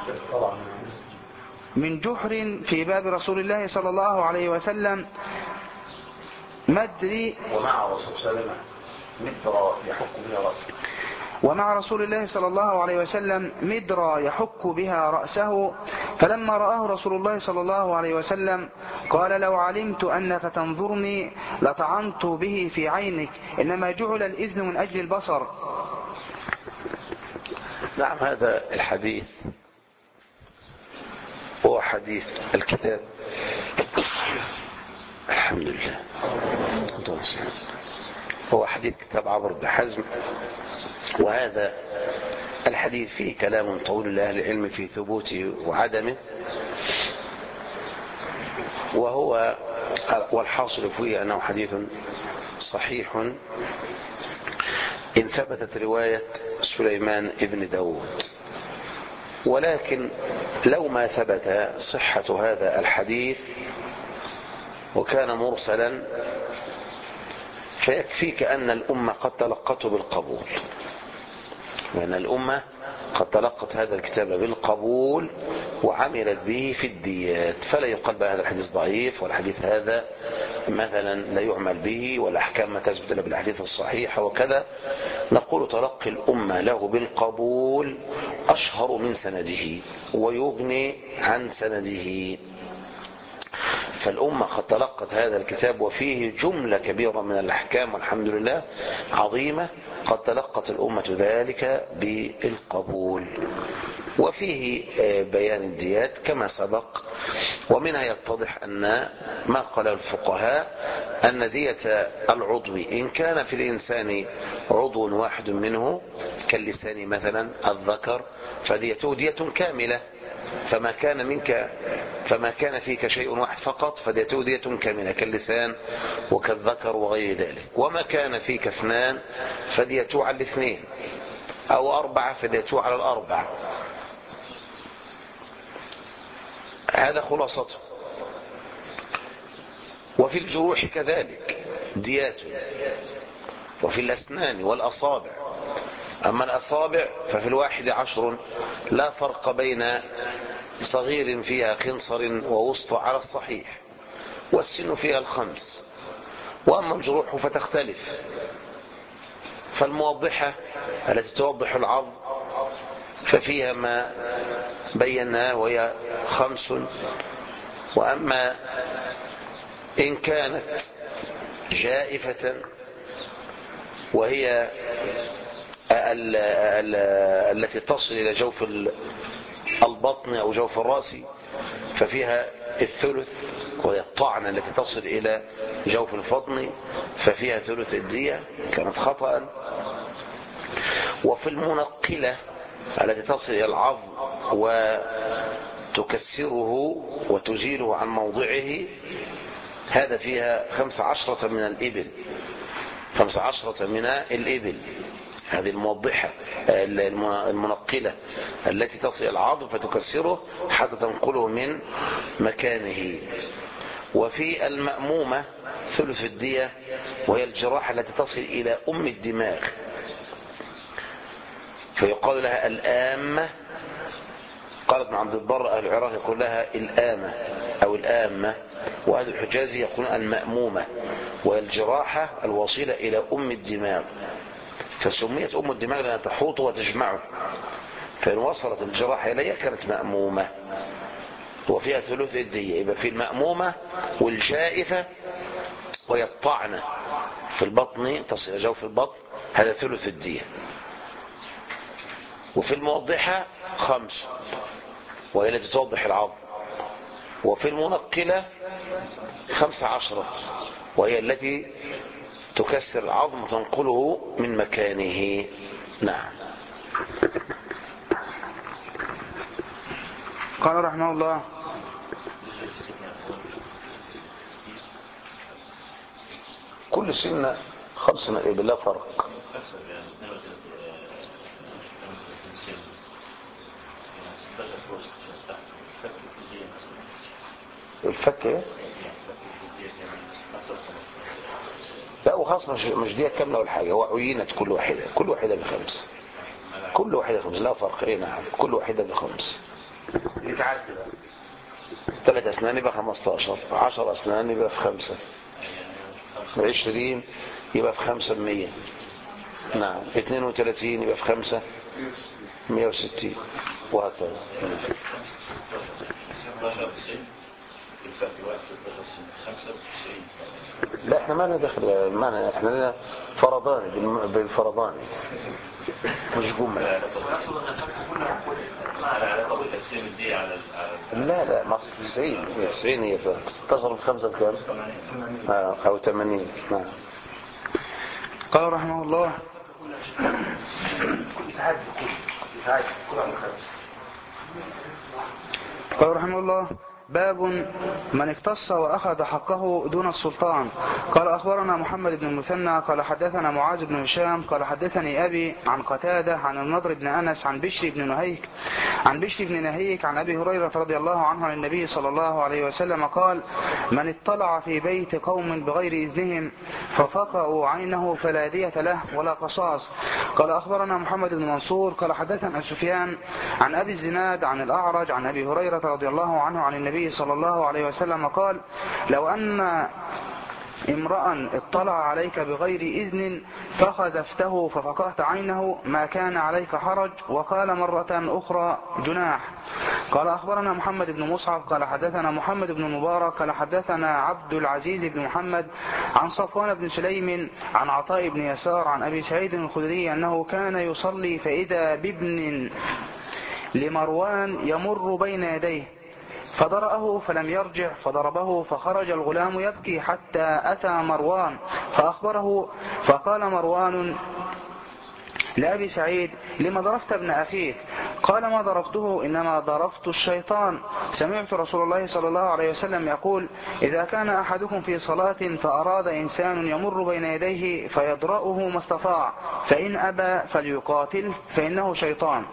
من جحر في باب رسول الله صلى الله عليه وسلم مدري ومع رسول الله مدرى يحك بها رأسه ومع رسول الله صلى الله عليه وسلم مدرى يحك بها رأسه. فلما رآه رسول الله صلى الله عليه وسلم قال: لو علمت أنك تنظرني لطعنت به في عينك، إنما جعل الإذن من أجل البصر. نعم، هذا الحديث هو حديث الكتاب. الحمد لله. هو حديث كتاب عمرو بن حزم، وهذا الحديث فيه كلام طويل لأهل العلم في ثبوته وعدمه، والحاصل فيه أنه حديث صحيح إن ثبتت رواية سليمان ابن داود. ولكن لو ما ثبت صحة هذا الحديث وكان مرسلا فيكفيك أن الأمة قد تلقته بالقبول، لأن الأمة قد تلقت هذا الكتاب بالقبول وعملت به في الديات، فلا يقال هذا الحديث ضعيف والحديث هذا مثلا لا يعمل به والأحكام ما تثبت إلا بالحديث الصحيحة وكذا. نقول تلقي الأمة له بالقبول أشهر من سنده ويغني عن سنده. فالأمة قد تلقت هذا الكتاب وفيه جملة كبيرة من الأحكام والحمد لله عظيمة، قد تلقت الأمة ذلك بالقبول. وفيه بيان الديات كما سبق، ومنها يتضح أن ما قال الفقهاء أن دية العضو إن كان في الإنسان عضو واحد منه كاللسان مثلا الذكر فديته دية كاملة، فما كان فيك شيء واحد فقط فديته دية كاملة كاللسان وكالذكر وغير ذلك. وما كان فيك اثنان فديته على الاثنين، أو أربعة فديته على الأربعة. هذا خلاصته. وفي الجروح كذلك ديات، وفي الأسنان والأصابع. أما الأصابع ففي الواحد 10، لا فرق بين صغير فيها خنصر ووسط على الصحيح، والسن فيها 5. وأما الجروح فتختلف، فالموضحة التي توضح العظم ففيها ما بيناه وهي 5. وأما إن كانت جائفة وهي التي تصل إلى جوف البطن أو جوف الرأس ففيها 1/3، وهي الطعنة التي تصل إلى جوف البطن ففيها 1/3 الدية كانت خطأ. وفي المنقلة التي تصل إلى العظم وتكسره وتزيله عن موضعه هذا فيها 15 من الإبل، 15 من الإبل. هذه الموضحة المنقلة التي تصل إلى العظم فتكسره حتى تنقله من مكانه. وفي المأمومة 1/3 الدية، وهي الجراحة التي تصل إلى الدماغ، فيقال لها الآمة. قال ابن عبد البر أهل العراق يقول لها الآمة أو الآمة، وأهل الحجاز يقول المأمومة، وهي الجراحة الوصيلة إلى الدماغ. فسميت الدماغ لأنها تحوط وتجمعه، فإن وصلت الجراحة إليها كانت مأمومة وفيها 1/3 الدية. يبقى في المأمومة والجائفة وهي الطعنة في البطن تصل إلى جوف البطن هذا 1/3 الدية. وفي الموضحة 5 وهي التي توضح العظم. وفي المنقلة 15 وهي التي تكسر العظم وتنقله من مكانه. نعم. قال رحمه الله: كل سنة 5 من الإبل لا فرق. فك ايه؟ لا وخاص مش دي كاملة ولا حاجة، هو عينت كل واحدة ب5. كل واحدة 5 لا فرق. ايه نعم، كل واحدة ب5. يتعدى 3 أسنان يبقى 15، 10 أسنان يبقى في 5، 20 يبقى في 5 100. نعم 32 يبقى في 5 160 وهكذا. لا احنا ما ندخل معنا، احنا لنا فرضان بالفرضان مش جملة. لا مصر 90 هي تصل ب5 بكام؟ او 80. نعم. قال رحمه الله قال رحمه الله باب من اقتص وأخذ حقه دون السلطان. قال أخبرنا محمد بن المثنى قال حدثنا معاذ بن هشام قال حدثني أبي عن قتادة عن النضر بن أنس عن بشر بن نهيك عن أبي هريرة رضي الله عنه عن النبي صلى الله عليه وسلم قال من اطلع في بيت قوم بغير إذنهم ففقأوا عينه فلا دية له ولا قصاص. قال أخبرنا محمد بن منصور قال حدثنا سفيان عن أبي الزناد عن الأعرج عن أبي هريرة رضي الله عنه عن النبي صلى الله عليه وسلم قال لو أن امرأ اطلع عليك بغير إذن فخذفته ففقأت عينه ما كان عليك حرج. وقال مرة أخرى جناح. قال أخبرنا محمد بن مصعب قال حدثنا محمد بن مبارك قال حدثنا عبد العزيز بن محمد عن صفوان بن سليم عن عطاء بن يسار عن أبي سعيد الخدري أنه كان يصلي فإذا بابن لمروان يمر بين يديه فضرأه فلم يرجع فضربه فخرج الغلام يبكي حتى أتى مروان فأخبره فقال مروان لأبي سعيد لما ضربت ابن أخيك؟ قال ما ضربته إنما ضربت الشيطان. سمعت رسول الله صلى الله عليه وسلم يقول إذا كان أحدكم في صلاة فأراد إنسان يمر بين يديه فيضرأه ما استطاع فإن أبى فليقاتل فإنه شيطان.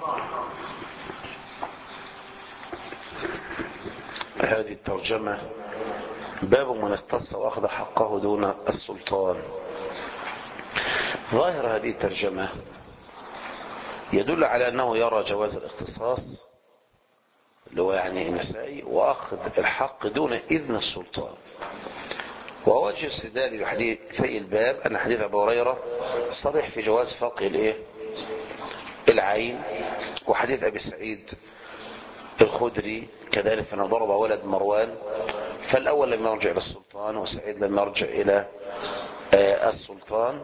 هذه الترجمة باب من اقتص وأخذ حقه دون السلطان. ظاهر هذه الترجمة يدل على أنه يرى جواز الاختصاص اللي هو يعني النسائي وأخذ الحق دون إذن السلطان. ووجه استدلال بحديثي الباب أن حديث أبي هريرة صريح في جواز فقه العين، وحديث أبي سعيد الخدري كذلك أنه ضرب ولد مروان، فالأول لم يرجع إلى السلطان وسعيد لم يرجع إلى السلطان.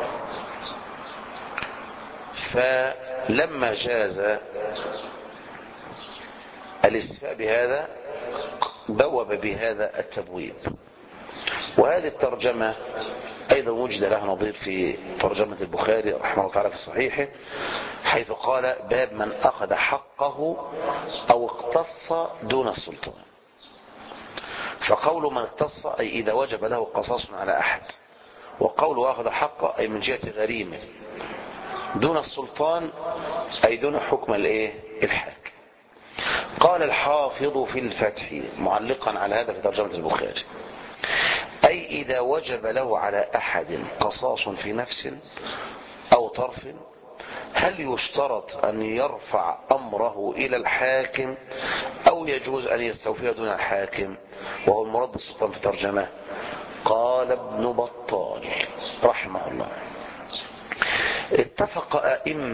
فلما جاز الاستيفاء بهذا بوب بهذا التبويب. وهذه الترجمة أيضا وجد لها نظير في ترجمة البخاري رحمه الله تعالى في صحيحه، حيث قال باب من أخذ حقه أو اقتص دون السلطان. فقول من اقتص أي إذا وجب له قصاص على أحد، وقول أخذ حقه أي من جهة غريمه دون السلطان أي دون حكم الحاكم. قال الحافظ في الفتح معلقا على هذا في ترجمة البخاري أي إذا وجب له على أحد قصاص في نفس أو طرف هل يشترط أن يرفع أمره إلى الحاكم أو يجوز أن يستوفيه دون الحاكم؟ وهو المراد بالسلطان في ترجمة. قال ابن بطال رحمه الله اتفق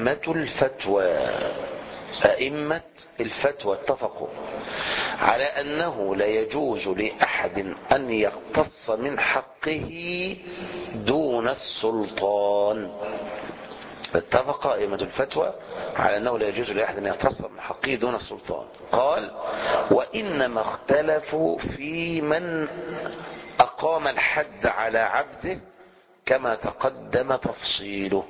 أئمة الفتوى اتفقوا على أنه لا يجوز لأحد أن يقتص من حقه دون السلطان. اتفق أئمة الفتوى على أنه لا يجوز لأحد أن يقتص من حقه دون السلطان. قال وإنما اختلفوا في من أقام الحد على عبده كما تقدم تفصيله.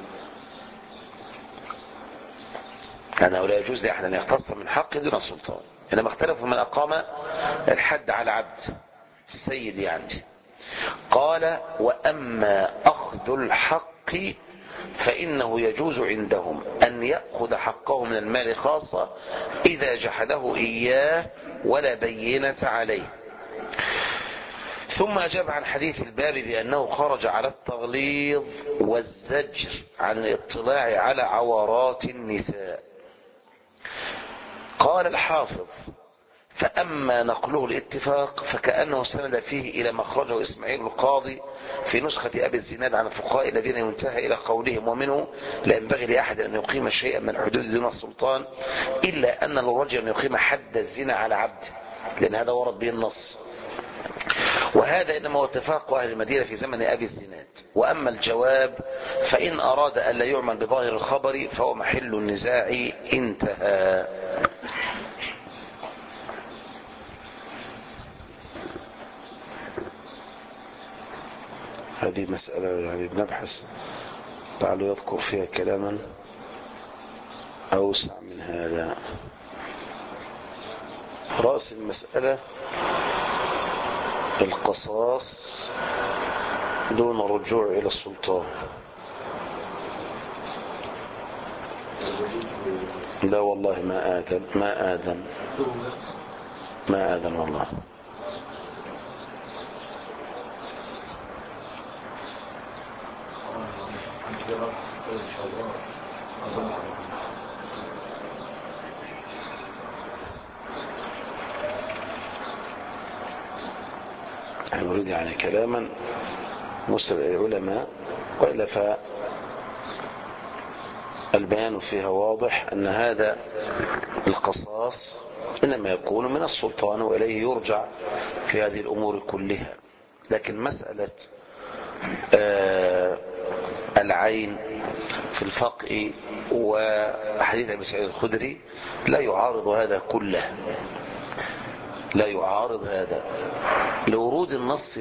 أنه لا يجوز لأحد أن يقتص من حقه دون السلطان، إنما اختلفوا من أقام الحد على عبد السيد يعني. قال وأما أخذ الحق فإنه يجوز عندهم أن يأخذ حقه من المال خاصة إذا جحده إياه ولا بينة عليه. ثم أجاب عن حديث الباب بأنه خرج على التغليظ والزجر عن الاطلاع على عورات النساء. قال الحافظ: فأما نقله الاتفاق فكأنه سند فيه إلى ما أخرجه إسماعيل القاضي في نسخة أبي الزناد عن الفقهاء الذين ينتهى إلى قولهم: ومنه لا ينبغي لأحد أن يقيم شيئا من حدود دون السلطان إلا أن الرجل أن يقيم حد الزنا على عبده، لأن هذا ورد به النص. وهذا إنما هو اتفاق أهل المدينة في زمن أبي الزناد. وأما الجواب فإن أراد أن لا يعمل بظاهر الخبر فهو محل النزاع. انتهى. هذه مسألة يعني بنبحث لعله يذكر فيها كلاما أوسع من هذا. رأس المسألة القصاص دون رجوع إلى السلطان. لا والله ما آذن والله. نريد يعني كلاما مسرع العلماء، وإلا فالبيان فيها واضح أن هذا القصاص إنما يكون من السلطان وإليه يرجع في هذه الأمور كلها. لكن مسألة العين في الفقه وحديث أبي سعيد الخدري لا يعارض هذا كله، لا يعارض هذا لورود النص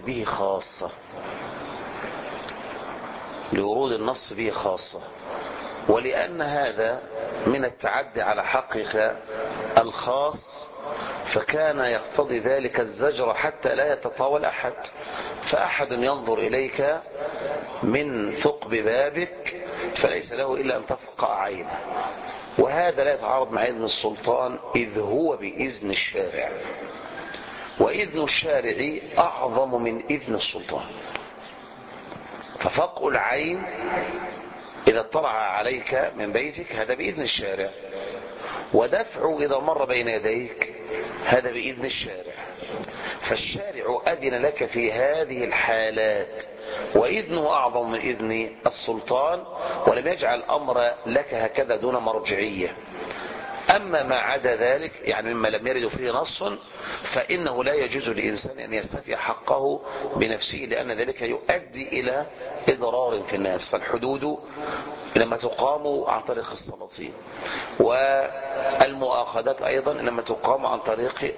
به خاصة، ولأن هذا من التعدي على حقك الخاص، فكان يقتضي ذلك الزجر حتى لا يتطاول أحد. فأحد ينظر إليك من ثقب بابك فليس له إلا أن تفقع عينه، وهذا لا يتعارض مع إذن السلطان إذ هو بإذن الشارع، وإذن الشارع أعظم من إذن السلطان. ففقع العين إذا اطلع عليك من بيتك هذا بإذن الشارع، ودفعه إذا مر بين يديك هذا بإذن الشارع. فالشارع أذن لك في هذه الحالات، وإذنه أعظم من إذن السلطان، ولم يجعل الأمر لك هكذا دون مرجعية. أما ما عدا ذلك يعني مما لم يرد فيه نص فإنه لا يجوز للإنسان أن يستفي حقه بنفسه، لأن ذلك يؤدي إلى إضرار في الناس. فالحدود لما تقام عن طريق السلاطين، والمؤاخذات أيضا لما تقام عن طريق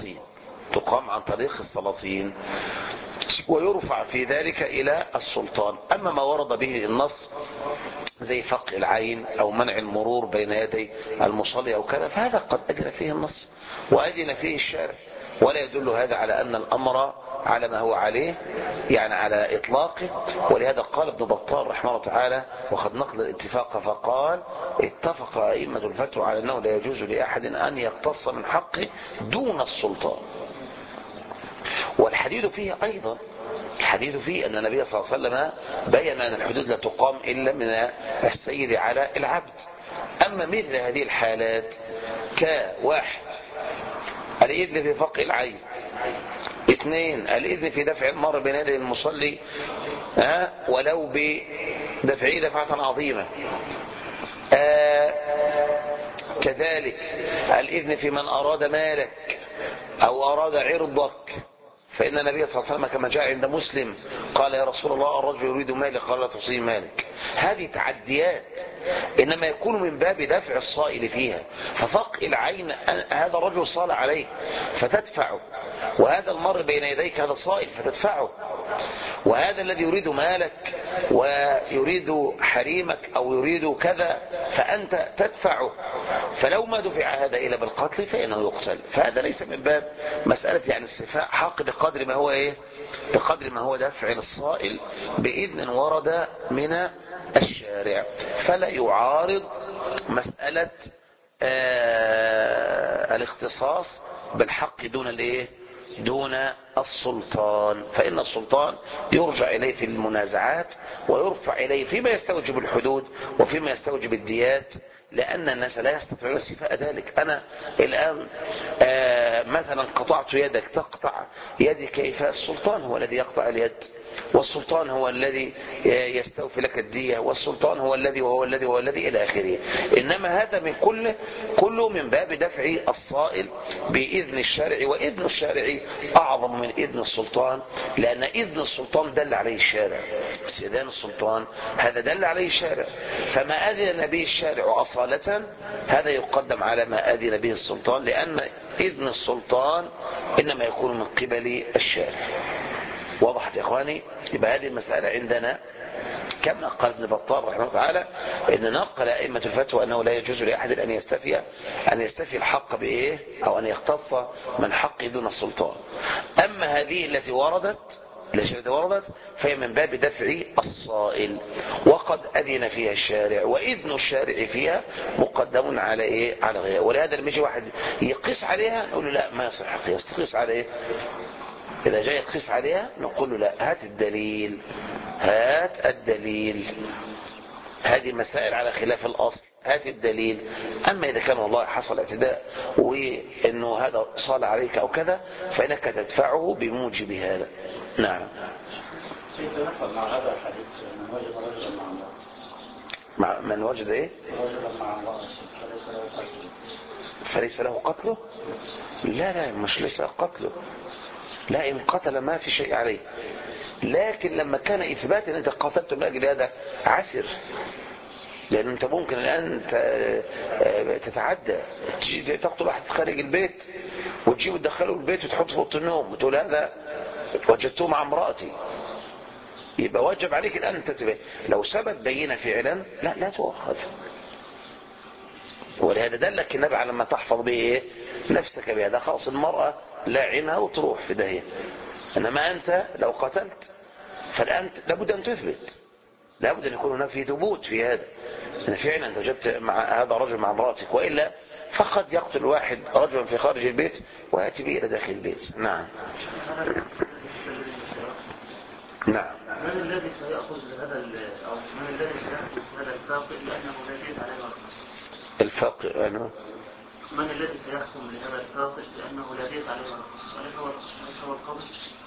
السلاطين، ويرفع في ذلك إلى السلطان. أما ما ورد به النص زي فقع العين أو منع المرور بين يدي المصلي أو كذا، فهذا قد أذن فيه النص وأذن فيه الشارع، ولا يدل هذا على أن الأمر على ما هو عليه يعني على إطلاقه. ولهذا قال ابن بطال رحمه الله تعالى وقد نقل الاتفاق فقال: اتفق أئمة الفتوى على أنه لا يجوز لأحد أن يقتص من حقه دون السلطان. والحديث فيه أيضا أن النبي صلى الله عليه وسلم بيّن أن الحدود لا تقام إلا من السيد على العبد. أما مثل هذه الحالات كواحد الإذن في فقع العين، 2 الإذن في دفع المرء بين يدي المصلي ولو بدفعه دفعة عظيمة، كذلك الإذن في من أراد مالك أو أراد عرضك، فإن النبي صلى الله عليه وسلم كما جاء عند مسلم قال: يا رسول الله الرجل يريد مالك، قال: لا تصيب مالك. هذه تعديات إنما يكون من باب دفع الصائل فيها. ففقع العين هذا الرجل صال عليك فتدفعه، وهذا المر بين يديك هذا صائل فتدفعه، وهذا الذي يريد مالك ويريد حريمك أو يريد كذا فأنت تدفعه. فلو ما دفع هذا إلى بالقتل فإنه يقتل. فهذا ليس من باب مسألة يعني الصفاء حق بقدر ما هو دفع للصائل بإذن ورد من الشارع، فلا يعارض مسألة الاختصاص بالحق دون السلطان، فإن السلطان يرجع إليه في المنازعات ويرفع إليه فيما يستوجب الحدود وفيما يستوجب الديات، لأن الناس لا يستطيعون استيفاء ذلك. أنا الآن مثلا قطعت يدك، تقطع يدي كيف؟ السلطان هو الذي يقطع اليد، والسلطان هو الذي يستوفي لك الدية، والسلطان هو الذي وهو الذي وهو الذي إلى آخره. إنما هذا من كله من باب دفع الصائل بإذن الشارع، وإذن الشارع أعظم من إذن السلطان، لأن إذن السلطان دل عليه الشارع، استئذان السلطان هذا دل عليه الشارع، فما أذن به الشارع أصالة هذا يقدم على ما أذن به السلطان، لأن إذن السلطان إنما يكون من قبل الشارع. وضحت يا إخواني؟ يبقى هذه المسألة عندنا كما قال ابن بطال رحمه الله تعالى إن نقل أئمة الفتوى أنه لا يجوز لأحد أن يستفي الحق بإيه، أو أن يختص من حقه دون السلطان. أما هذه التي وردت فهي من باب دفع الصائل، وقد أذن فيها الشارع، وإذن الشارع فيها مقدم على إيه؟ على غيره. ولهذا لما يجي واحد يقيس عليها نقول له لا، ما يصح قياس. تقيس على إيه؟ إذا جاي يقيس عليها نقول له لا، هات الدليل، هات الدليل. هذه مسائل على خلاف الأصل، هات الدليل. أما إذا كان والله حصل اعتداء وإنه هذا صال عليك أو كذا فإنك تدفعه بموجب هذا. نعم. مع هذا الحديث من وجد رجلا مع الله، مع من وجد إيه؟ رجلا مع الله فليس له قتله؟ لا مش ليس قتله، لا، إن قتل ما في شيء عليه، لكن لما كان إثبات أن أنت قتلت من أجل هذا عسر، لأن أنت ممكن الآن تتعدى، تجي تقتل واحد خارج البيت وتجيب تدخله البيت وتحط في اوضه النوم وتقول هذا وجدته مع امرأتي، يبقى واجب عليك الآن تنتبه. لو ثبت بينة فعلا لا تؤخذ. ولهذا دلك النبي على ما تحفظ به إيه؟ نفسك بهذا. خلاص المرأة لاعنها وتروح في داهية. انما انت لو قتلت فالان لابد ان تثبت، لابد ان يكون هناك في ثبوت في هذا، ان فعلا انت وجدت مع هذا رجل مع امرأتك، والا فقد يقتل واحد رجلا في خارج البيت وياتي به الى داخل البيت. نعم. نعم. من الذي سيأخذ هذا أو من الذي سيأخذ هذا الفاقد لأنه لا يجوز عليه الرخص؟ الفاقد أنا من الذي سيحكم لهذا الفاقد لأنه لا يجوز عليه الرخص؟ هو القبض؟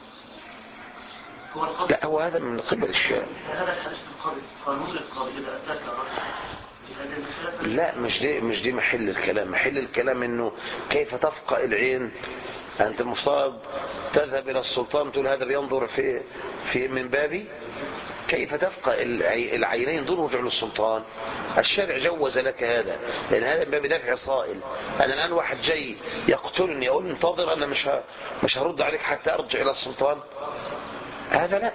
هو القبض؟ لا، هو هذا من قبل الشارع. هذا الحديث القبض، قانون القبض إذا أتاك الرخص. لا، مش دي محل الكلام. محل الكلام انه كيف تفقأ العين. انت المفترض تذهب الى السلطان تقول هذا بينظر في من بابي، كيف تفقأ العينين دون رجوع للسلطان؟ الشارع جوز لك هذا، لان هذا من باب دفع صائل. انا الان واحد جاي يقتلني يقول انتظر، انا مش هرد عليك حتى ارجع الى السلطان، هذا لا.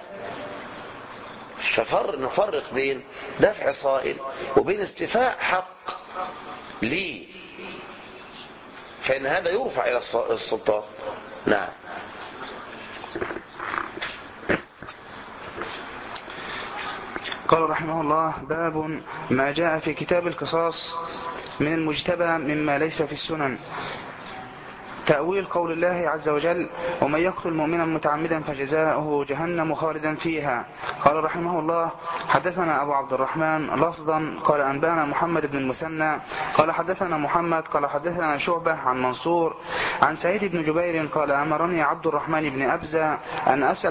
نفرق بين دفع صائل وبين استيفاء حق لي، فإن هذا يرفع إلى السلطان. نعم. قال رحمه الله: باب ما جاء في كتاب القصاص من المجتبى مما ليس في السنن. تأويل قول الله عز وجل: ومن يقتل مؤمنا متعمدا فجزاؤه جهنم خالدا فيها. قال رحمه الله: حدثنا أبو عبد الرحمن لفظا قال أنبانا محمد بن المثنى قال حدثنا محمد قال حدثنا شعبة عن منصور عن سعيد بن جبير قال أمرني عبد الرحمن بن أبزة أن أسأل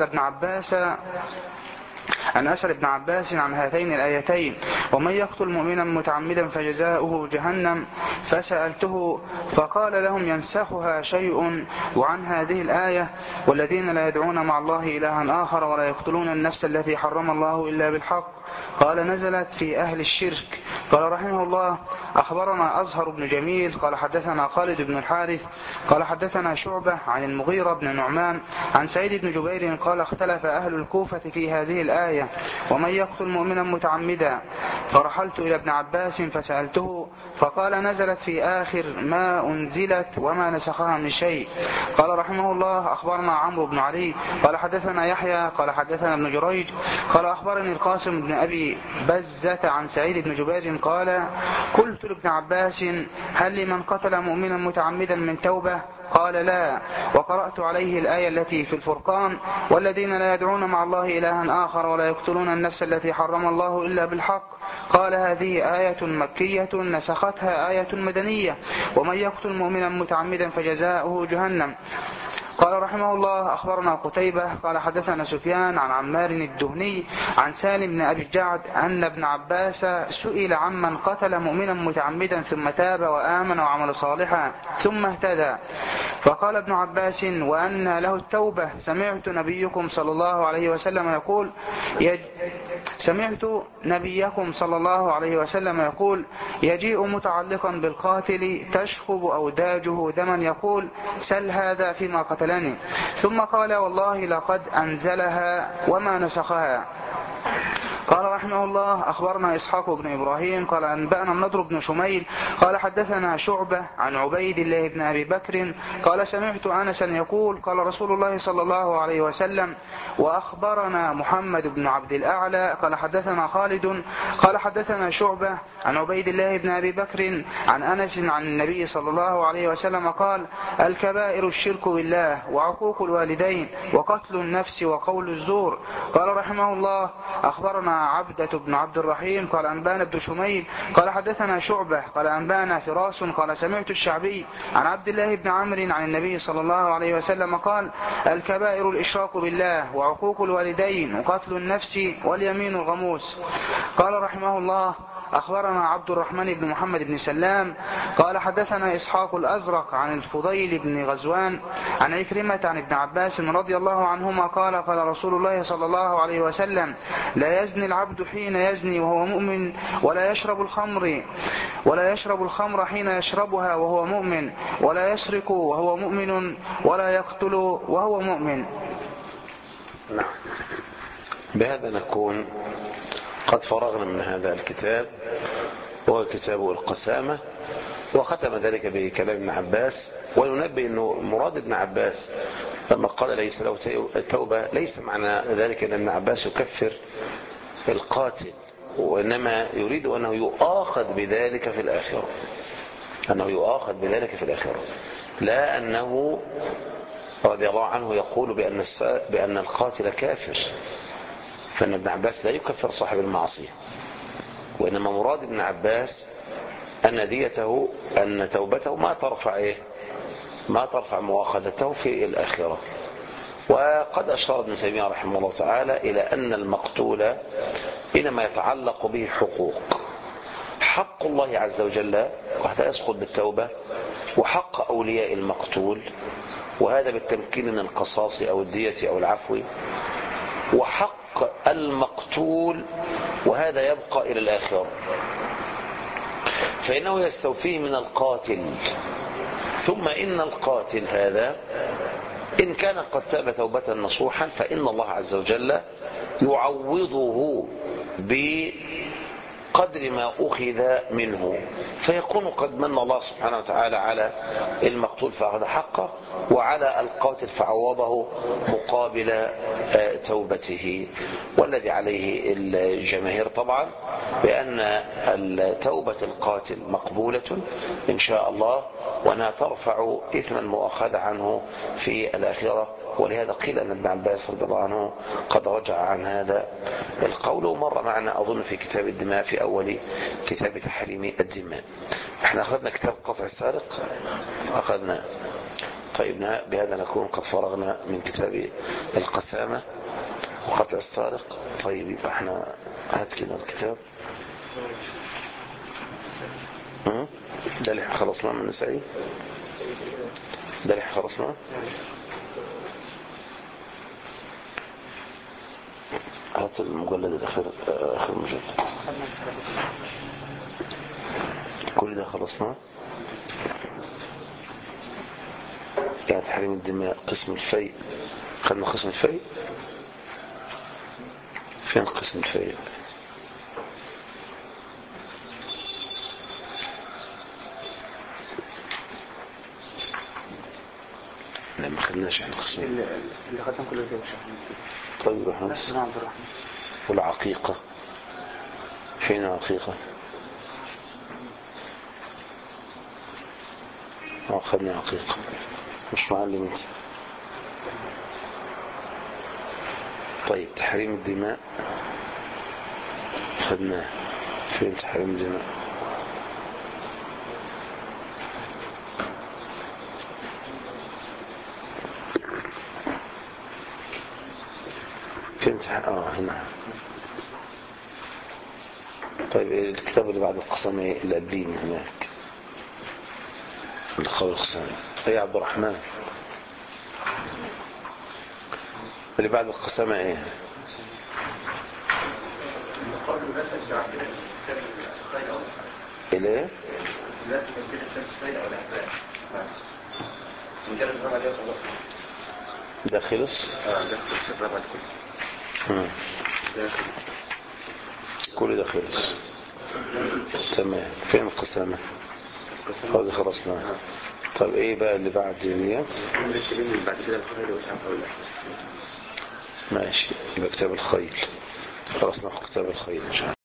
ابن عباس عن هاتين الآيتين: ومن يقتل مؤمنا متعمدا فجزاؤه جهنم، فسألته فقال لهم ينسخها شيء وعن هذه الآية: والذين لا يدعون مع الله إلها آخر ولا يقتلون النفس التي حرم الله إلا بالحق. قال: نزلت في أهل الشرك. قال رحمه الله: أخبرنا أزهر بن جميل قال حدثنا خالد بن الحارث قال حدثنا شعبة عن المغيرة بن نعمان عن سعيد بن جبير قال: اختلف أهل الكوفة في هذه الآية: ومن يقتل مؤمنا متعمدا. فرحلت إلى ابن عباس فسألته فقال: نزلت في آخر ما أنزلت وما نسخها من شيء. قال رحمه الله: أخبرنا عمرو بن علي قال حدثنا يحيى قال حدثنا ابن جريج قال أخبرني القاسم بن أبي بزة عن سعيد بن جبير قال: قلت قلت لابن عباس: هل لمن قتل مؤمنا متعمدا من توبة؟ قال: لا. وقرأت عليه الآية التي في الفرقان: والذين لا يدعون مع الله إلها آخر ولا يقتلون النفس التي حرم الله إلا بالحق. قال: هذه آية مكية نسختها آية مدنية، ومن يقتل مؤمنا متعمدا فجزاؤه جهنم. قال رحمه الله: أخبرنا قتيبة قال حدثنا سفيان عن عمار الدهني عن سالم بن أبي الجعد أن ابن عباس سئل عمن قتل مؤمنا متعمدا ثم تاب وآمن وعمل صالحا ثم اهتدى، فقال ابن عباس: وأن له التوبة؟ سمعت نبيكم صلى الله عليه وسلم يقول يجيء متعلقا بالقاتل تشخب أوداجه دما يقول: سل هذا فيما قتلني. ثم قال: والله لقد أنزلها وما نسخها. قال رحمه الله: أخبرنا إسحاق بن إبراهيم قال أنبأنا النضر بن شميل قال حدثنا شعبة عن عبيد الله بن أبي بكر قال سمعت أنسا يقول: قال رسول الله صلى الله عليه وسلم. وأخبرنا محمد بن عبد الأعلى قال حدثنا خالد قال حدثنا شعبة عن عبيد الله بن أبي بكر عن أنس عن النبي صلى الله عليه وسلم قال: الكبائر الشرك بالله وعقوق الوالدين وقتل النفس وقول الزور. قال رحمه الله: أخبرنا عبدة بن عبد الرحيم قال أنبانا بن شميل قال حدثنا شعبة قال أنبانا فراس قال سمعت الشعبي عن عبد الله بن عمرو عن النبي صلى الله عليه وسلم قال: الكبائر الإشراك بالله وعقوق الوالدين وقتل النفس واليمين الغموس. قال رحمه الله: أخبرنا عبد الرحمن بن محمد بن سلام قال حدثنا إسحاق الأزرق عن الفضيل بن غزوان عن عكرمة عن ابن عباس رضي الله عنهما قال: قال رسول الله صلى الله عليه وسلم: لا يزني العبد حين يزني وهو مؤمن ولا يشرب الخمر حين يشربها وهو مؤمن ولا يسرق وهو مؤمن ولا يقتل وهو مؤمن. نعم، بهذا نكون قد فرغنا من هذا الكتاب، وهو كتاب القسامة، وختم ذلك بكلام ابن عباس. وننبه أنه مراد ابن عباس لما قال ليس له التوبة ليس معنى ذلك أن ابن عباس يكفر القاتل، وإنما يريد أنه يؤاخذ بذلك في الآخرة، لا أنه رضي الله عنه يقول بأن القاتل كافر، فإن ابن عباس لا يكفر صاحب المعصية، وإنما مراد ابن عباس أن ديته أن توبته ما ترفع مؤاخذته في الآخرة. وقد أشار ابن تيمية رحمه الله تعالى إلى أن المقتول إنما يتعلق به حق الله عز وجل وحتى يسقط بالتوبة، وحق أولياء المقتول، وهذا بالتمكين من القصاص أو الدية أو العفو، وحق المقتول وهذا يبقى إلى الآخرة، فإنه يستوفيه من القاتل. ثم إن القاتل هذا إن كان قد تاب توبة نصوحا فإن الله عز وجل يعوضه بقدر ما أخذ منه، فيكون قد من الله سبحانه وتعالى على المقتول فأخذ حقه، وعلى القاتل فعوضه مقابل توبته. والذي عليه الجماهير طبعا بأن توبة القاتل مقبولة إن شاء الله، وأنها ترفع إثم المؤاخذة عنه في الآخرة. ولهذا قيل أن ابن عباس رضي الله عنه قد رجع عن هذا القول، ومر معنا أظن في كتاب الدماء في أول كتاب تحريم الدماء. احنا أخذنا كتاب قطع السارق أخذنا. طيب بهذا نكون قد فرغنا من كتاب القسامة وقطع السارق. طيب يبقى احنا هات كده الكتاب ده اللي خلصناه من النسائي، ده اللي خلصناه. هات المجلد الأخير، آخر مجلد، كل ده خلصناه. يعني تحريم الدماء، قسم الفيء، خدنا قسم الفيء. فين قسم الفيء؟ لا ما خدناش عن قسم اللي خدنا كله زي طيب رحمس. والعقيقة فين العقيقة؟ خدنا عقيقة. مش معلم انت. طيب تحريم الدماء خدناه. فين تحريم الدماء؟ فين هنا. طيب الكتاب اللي بعد القسم اللي قبلين هناك القول القسم ايه يا عبد الرحمن؟ اللي بعد القسم ايه؟ ايه ده خلص؟ ده خلص الرابع كله. كل ده خلص. تمام. فين القسامة؟ هذا خلصنا. طب ايه بقى اللي بعد دي؟ بعد كده الخيل وسعب أولى. ماشي. يبقى كتاب الخيل. خلصنا كتاب الخيل ان شاء الله.